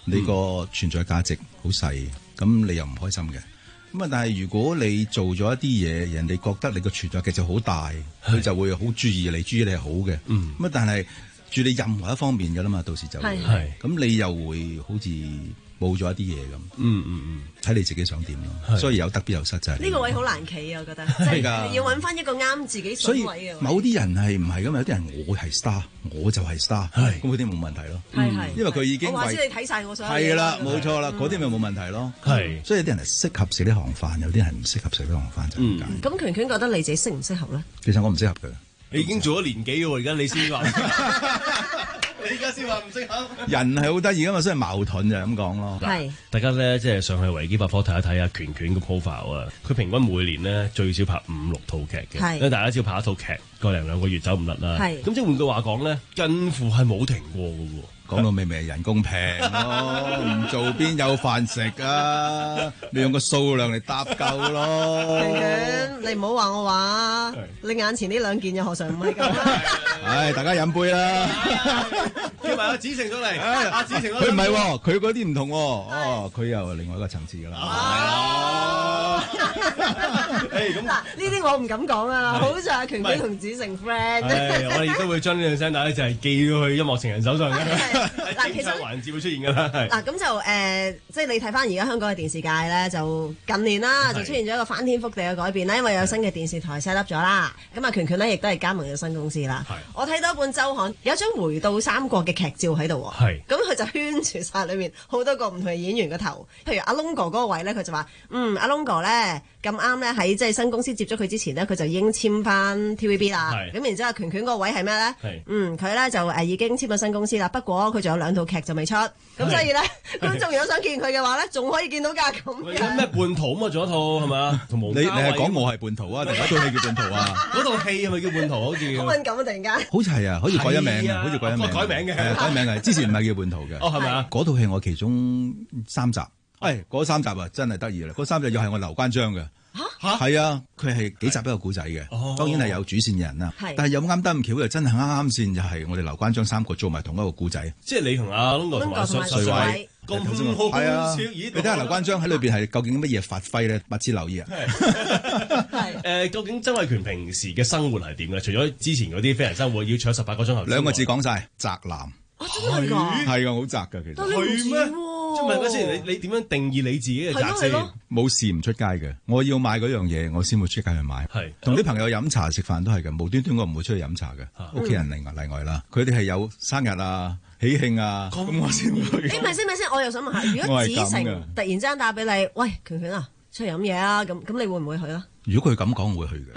你個存在價值好細，咁你又唔開心嘅。咁啊，但係如果你做咗一啲嘢，人哋覺得你個存在價值好大，佢就會好注意你，注意你係好嘅。 嗯， 咁啊，但係注意你任何一方面㗎啦嘛，到時就會係咁你又會好似冇咗一啲嘢咁。 嗯嗯嗯， 睇你自己想點咯。所以有得必有失就係呢個位好難企啊，我覺得，即係要揾翻一個啱自己所以水位嘅位。 某啲人係唔係咁？有啲人我係 star，我就係 star，咁嗰啲冇問題咯。 係係因為佢已經我話為知你睇晒我所有嘢係啦，冇錯啦， 嗯嗰啲咪冇問題咯。 係， 所以有啲人係適合食呢行飯，有啲人唔適合食呢行飯就係咁解。 咁權權覺得你自己適唔適合咧？ 其實我唔適合嘅。 你已經做咗年幾喎，而家你先話，你而家先話唔適合。 人係好得意噶嘛，所以矛盾就係咁講咯。 係， 大家咧即係上去維基百科睇一睇下權權個 profile 啊，佢平均每年咧最少拍五六套劇嘅， 係因為大家只要拍一套劇，個零兩個月走唔甩啦。 係， 咁即係換句話講咧，近乎係冇停過嘅喎。 講到尾咪係人工平咯，唔做邊有飯食啊？你用個數量嚟搭夠咯。 權權，你唔好話我話，你眼前呢兩件又何嘗唔係咁？ 唉，大家飲杯啦。 叫埋阿子成咗嚟，阿子成佢唔係喎，佢嗰啲唔同喎。哦，佢又係另外一個層次㗎啦。 誒咁嗱，呢啲我唔敢講啊，好在阿權權同子成 friend。 係，我哋亦都會將呢兩聲帶咧就係寄到去音樂情人手上嘅。 嗱，其實環節會出現㗎啦。 嗱，咁就誒，即係你睇翻而家香港嘅電視界咧，就近年啦，就出現咗一個翻天覆地嘅改變啦，因為有新嘅電視台 set up 咗啦。咁啊，權權咧亦都係加盟咗新公司啦。我睇到一本週刊有一張回到三國嘅劇照喺度喎。 係。 咁佢就圈住晒裏面好多個唔同嘅演員嘅頭，譬如阿窿哥嗰個位咧，佢就話：嗯，阿窿哥咧咁啱咧喺即係新公司接咗佢之前咧，佢就已經簽翻 T V B 啦。 係。 咁然之後權權嗰個位係咩咧？ 係。 嗯，佢咧就誒已經簽咗新公司啦，不過佢仲有兩套劇就未出，咁所以咧觀眾如果想見佢嘅話咧，仲可以見到㗎咁樣。 咩叛徒啊嘛，仲有一套係咪？同毛你你係講我係叛徒啊，定嗰套戲叫叛徒啊？ 嗰套戲係咪叫叛徒？好似好敏感啊！突然間。 好似係啊，好似改咗名嘅，好似改咗名。 改名嘅， 係啊，改名嘅。之前唔係叫叛徒嘅。 哦，係咪啊？ 嗰套戲我其中三集，誒嗰三集啊真係得意啦！嗰三集又係我劉關張嘅。嚇係啊！佢係幾集一個古仔嘅，當然係有主線人啦。但係有啱得咁巧，又真係啱啱線，就係我哋劉關張三個做埋同一個古仔。 即係你同阿窿哥同埋水水位咁好係啊！ 你睇下劉關張喺裏邊係究竟乜嘢發揮咧？密切留意啊！ 係誒，究竟曾偉權平時嘅生活係點嘅？除咗之前嗰啲非人生活要搶十八個鐘頭， 兩個字講晒：宅男。 係㗎， 係㗎，好宅㗎，其實。 係咩？即係問下先，你你點樣定義你自己嘅宅先？ 冇事唔出街嘅，我要買嗰樣嘢，我先會出街去買。 係同啲朋友飲茶食飯都係嘅，無端端我唔會出去飲茶嘅。屋企人例外例外啦，佢哋係有生日啊、喜慶啊，咁我先會去。 誒，咪先咪先，我又想問下，如果子成突然之間打俾你，喂，權權啊，出去飲嘢啊，咁咁，你會唔會去啊？ 如果佢咁講，我會去嘅。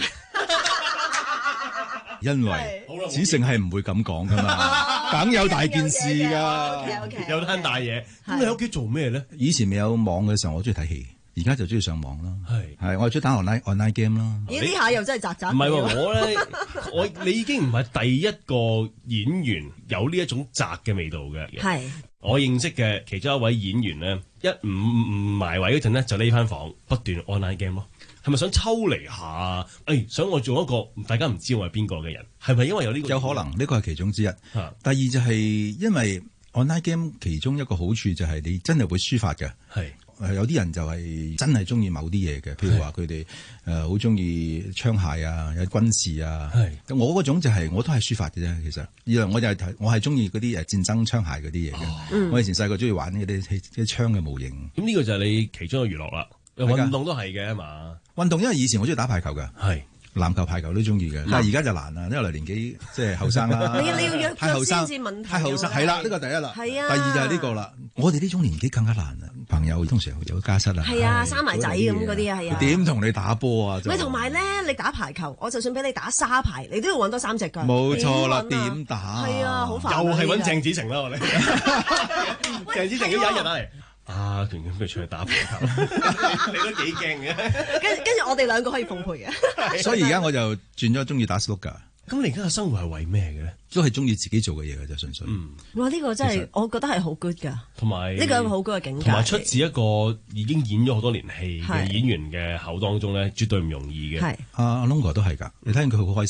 因為子成係唔會咁講噶嘛，梗有大件事㗎， 有單大嘢。咁你喺屋企做咩咧？ 以前未有網嘅時候，我中意睇戲，而家就中意上網啦。 係係，我係中意打 online online game 啦。 咦？呢下又真係宅宅。 唔係喎，我咧，我你已經唔係第一個演員有呢一種宅嘅味道嘅。 係。 我認識嘅其中一位演員咧，一唔唔埋位嗰陣咧，就匿翻房不斷 online game 咯。係咪想抽離下？誒、哎，想我做一個大家唔知我係邊個嘅人？係咪因為有呢個？ 有可能，呢個係其中之一。 啊、 第二就係因為 online game 其中一個好處就係你真係會抒發嘅。 係。 誒有啲人就係真係中意某啲嘢嘅，譬如話佢哋誒好中意槍械啊，有軍事啊。係。我嗰種就係、是、我都係抒發嘅啫，其實。二來我就係、是、我係中意嗰啲誒戰爭槍械嗰啲嘢嘅。哦、我以前細個中意玩嗰啲啲槍嘅模型。 咁呢個就係你其中嘅娛樂啦。運動都係嘅嘛。 運動因為以前我中意打排球嘅。 係。 籃球、排球都中意嘅，但係而家就難啦，因為年紀即係後生啦。 你你要約太後生先至問題。 太後生係啦，呢個第一啦。 係啊。 第二就係呢個啦。我哋呢種年紀更加難啊！朋友通常有家室啊。 係啊，生埋仔咁嗰啲啊，係啊。 點同你打波啊？ 咪同埋咧，你打排球，我就算俾你打沙排，你都要揾多三隻腳。 冇錯啦，點打？ 係啊，好煩。 又係揾鄭子誠啦，我哋。鄭子誠要有一日嚟。啊，權權不如出去打排球，你都幾驚嘅。 跟跟住我哋兩個可以奉陪嘅。 所以而家我就轉咗中意打 snooker。 咁你而家嘅生活係為咩嘅咧？ 都係中意自己做嘅嘢嘅啫，純粹。 嗯。 哇！呢個真係我覺得係好 good 㗎。 同埋呢個係一個好高嘅境界。 同埋出自一個已經演咗好多年戲嘅演員嘅口當中咧，絕對唔容易嘅。 係。 阿阿 Longo 都係㗎，你睇見佢好開心㗎。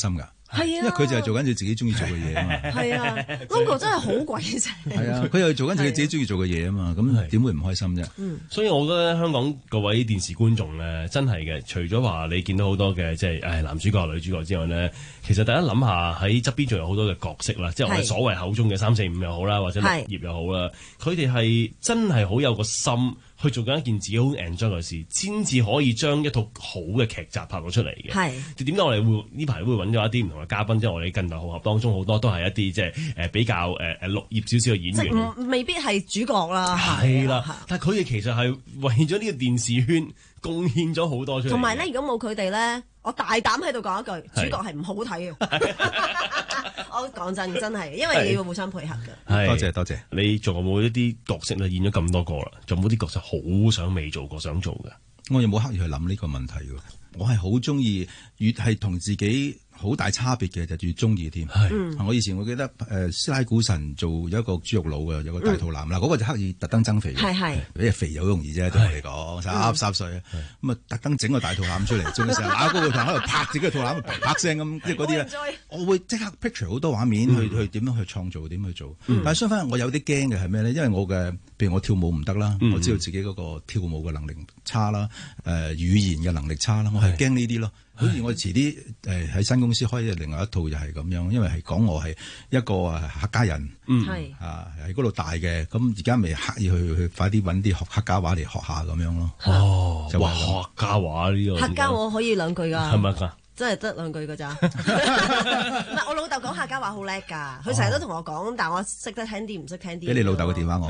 係啊， 因為佢就係做緊佢自己中意做嘅嘢啊嘛。 係啊 ，Longo 真係好鬼正。 係啊，佢又做緊自己自己中意做嘅嘢啊嘛，咁點會唔開心啫？ 嗯， 所以我覺得香港各位電視觀眾咧，真係嘅，除咗話你見到好多嘅即係誒男主角、女主角之外咧，其實大家諗下喺側邊仲有好多嘅角色啦，即係我哋所謂口中嘅三四五又好啦，或者綠葉又好啦，佢哋係真係好有個心。去做緊一件自己好 enjoy 嘅事，先至可以將一套好嘅劇集拍到出嚟嘅。係，點解我哋會呢排會揾咗一啲唔同嘅嘉賓？即係我哋近代豪俠當中好多都係一啲即係誒比較誒誒綠葉少少嘅演員。 即係未必係主角啦。 係啦，但係佢哋其實係為咗呢個電視圈貢獻咗好多出嚟。 同埋咧，如果冇佢哋咧，我大膽喺度講一句，主角係唔好睇嘅。我講真，真係，因為你要互相配合嘅。 多謝多謝。 你仲有冇一啲角色咧演咗咁多個啦？仲有冇啲角色好想未做過想做嘅？ 我又冇刻意去諗呢個問題嘅。我係好中意，越係同自己好大差別嘅就越中意添。我以前我記得誒師奶股神做有一個豬肉佬嘅，有個大肚腩啦，嗰、嗯、個就刻意特登增肥嘅。係係，因為肥又好容易啫，對我嚟講，三三歲咁啊，特登整個大肚腩出嚟，仲成日揦高個頭喺度拍自己個肚腩，啪啪聲咁，即係嗰啲咧，我會即刻 picture 好多畫面、嗯、去去點樣去創造，點去做。嗯、但係相反，我有啲驚嘅係咩咧？因為我嘅譬如我跳舞唔得啦，嗯、我知道自己嗰個跳舞嘅能力差啦，誒、呃、語言嘅能力差啦，我係驚呢啲咯。好似我遲啲誒喺新公司開嘅另外一套就係咁樣，因為係講我係一個誒客家人，嗯，啊喺嗰度大嘅，咁而家咪刻意去去快啲揾啲學客家話嚟學下咁樣咯。 哦，就話客家話呢個客家我可以兩句㗎， 係咪㗎？ 真係得兩句㗎咋？唔係我老豆講客家話好叻㗎，佢成日都同我講，但我識得聽啲唔識聽啲。 俾你老豆嘅電話我。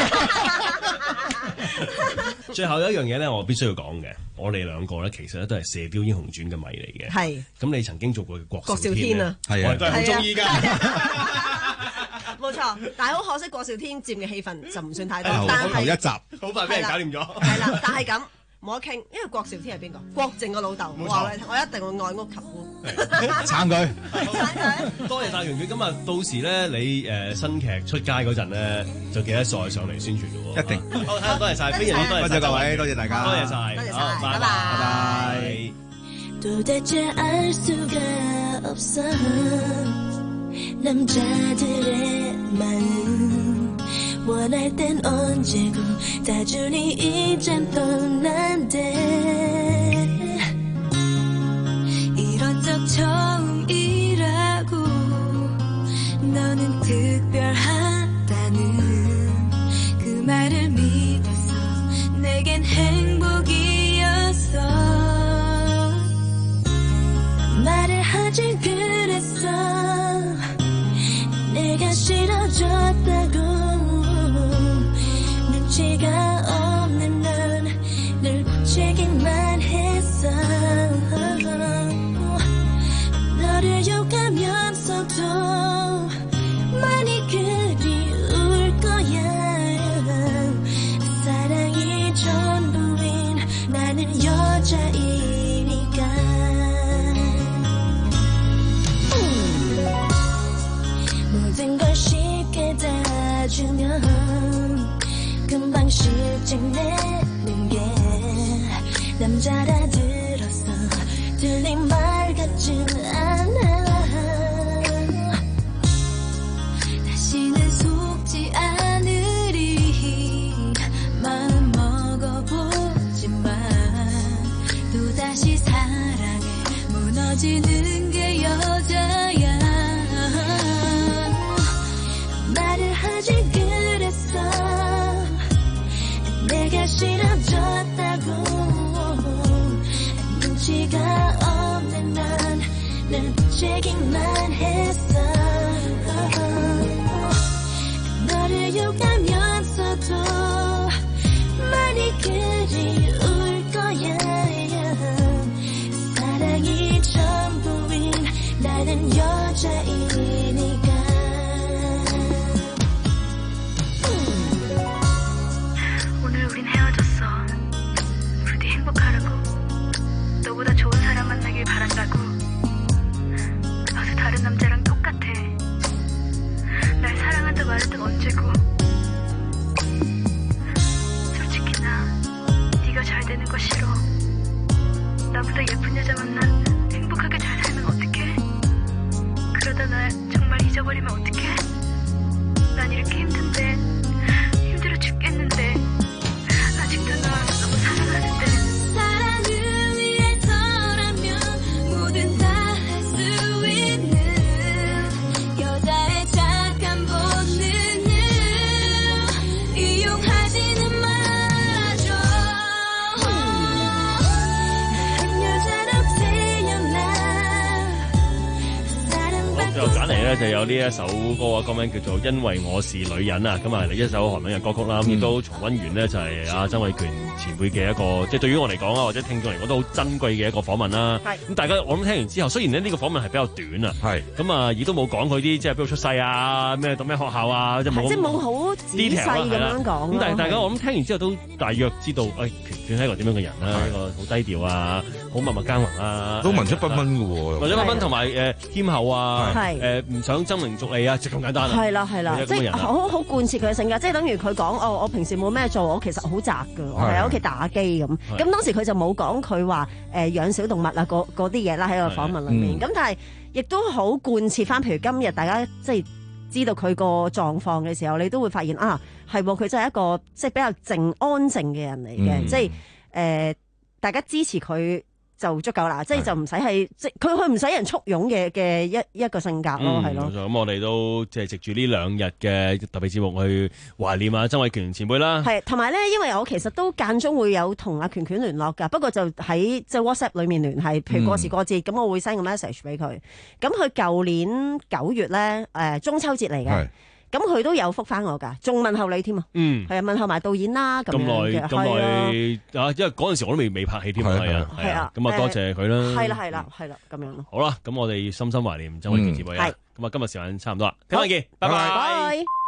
最後有一樣嘢咧，我必須要講嘅，我哋兩個咧其實咧都係《射雕英雄傳》嘅迷嚟嘅。係。咁你曾經做過嘅郭郭少天啊， 係啊，我都係好中意㗎。 冇錯，但係好可惜，郭少天佔嘅戲份就唔算太多。 但係頭一集好快俾人搞掂咗。 係啦，但係咁。冇得傾，因為郭少天係邊個？郭靖個老豆，我話你聽，我一定會愛屋及烏， 撐佢， 撐佢。 多謝晒袁傑，咁啊，到時咧你誒新劇出街嗰陣咧，就記得再上嚟宣傳嘅喎。一定。好，多謝晒，非常之多謝各位，多謝大家，多謝晒，多謝晒，拜拜。또 대체 알 수가 없어 남자들의 마음 원할 땐 언제고 다 주니 이젠 뻔한데 이런 적 처음이라고 너는 특별하다는 그 말을 믿었어 내겐 행복이었어 말을 하지 그랬어 내가 싫어졌다고 눈치가 없는 넌 늘 부채기만 했어 너를 욕하면서도 많이 그리울 거야 사랑이 전부인 나는 여자이니까 모든 걸 쉽게 다 주면 금방 실증내는 게 남자라 들었어 들린 말 같진 않아 다시는 속지 않으리 마음 먹어보지만 또다시 사랑에 무너지는 게 여자야 말을 하지 그랬어 내가 싫어졌다고 눈치가 없는 난 늘 부채기만 했어 너를 욕하면서도 많이 그리울 거야 사랑이 전부인 나는 여자이니까 오늘 우린 헤어졌어. 부디 행복하라고. 너보다 좋은 사람 만나길 바란다고. 어제 다른 남자랑 똑같아. 날 사랑한다 말했던 언제고. 咧就有呢一首歌啊，歌名叫做《因為我是女人》啊，咁啊係一首韓文嘅歌曲啦。咁亦都重溫完呢，就係阿曾偉權前輩嘅一個，即係對於我嚟講啊，或者聽眾嚟講都好珍貴嘅一個訪問啦。咁大家我諗聽完之後，雖然呢呢個訪問係比較短啊，咁啊亦都冇講佢啲即係邊度出世啊，咩讀咩學校啊，即係冇即係冇好仔細咁樣講。 咁但係大家我諗聽完之後都大約知道，誒權權係一個點樣嘅人啦，一個好低調啊，好默默耕耘啊， 都文質彬彬嘅喎， 文質彬彬同埋誒謙厚啊，誒唔想爭名逐利啊，就咁簡單。 係啦係啦，即係好好貫徹佢嘅性格，即係等於佢講哦，我平時冇咩做，我其實好宅㗎，我係喺屋企打機咁。咁當時佢就冇講佢話誒養小動物啊嗰嗰啲嘢啦喺個訪問裏面。咁但係亦都好貫徹翻，譬如今日大家即係知道佢個狀況嘅時候，你都會發現啊，係佢真係一個即係比較靜安靜嘅人嚟嘅，嗯、即係誒、呃、大家支持佢就足夠啦，即係就唔使係即係佢佢唔使人簇擁嘅嘅一一個性格咯，係咯、 嗯。咁我哋都即係藉住呢兩日嘅特別節目去懷念啊曾偉權前輩啦。 係同埋咧，因為我其實都間中會有同阿權權聯絡㗎，不過就喺即係 WhatsApp 裏面聯繫，譬如過時過節咁，嗯、我會 send 個 message 俾佢。咁佢舊年九月咧誒、呃、中秋節嚟嘅。咁佢都有覆翻我㗎，仲問候你添啊！嗯，係啊，問候埋導演啦咁樣嘅， 咁耐咁耐啊！因為嗰陣時我都未未拍戲添啊，係啊，係啊，咁啊多謝佢啦。 係啦，係啦，係啦，咁樣咯。 好啦，咁我哋深深懷念曾偉權前輩啊！咁啊，今日時間差唔多啦，聽日見，拜拜。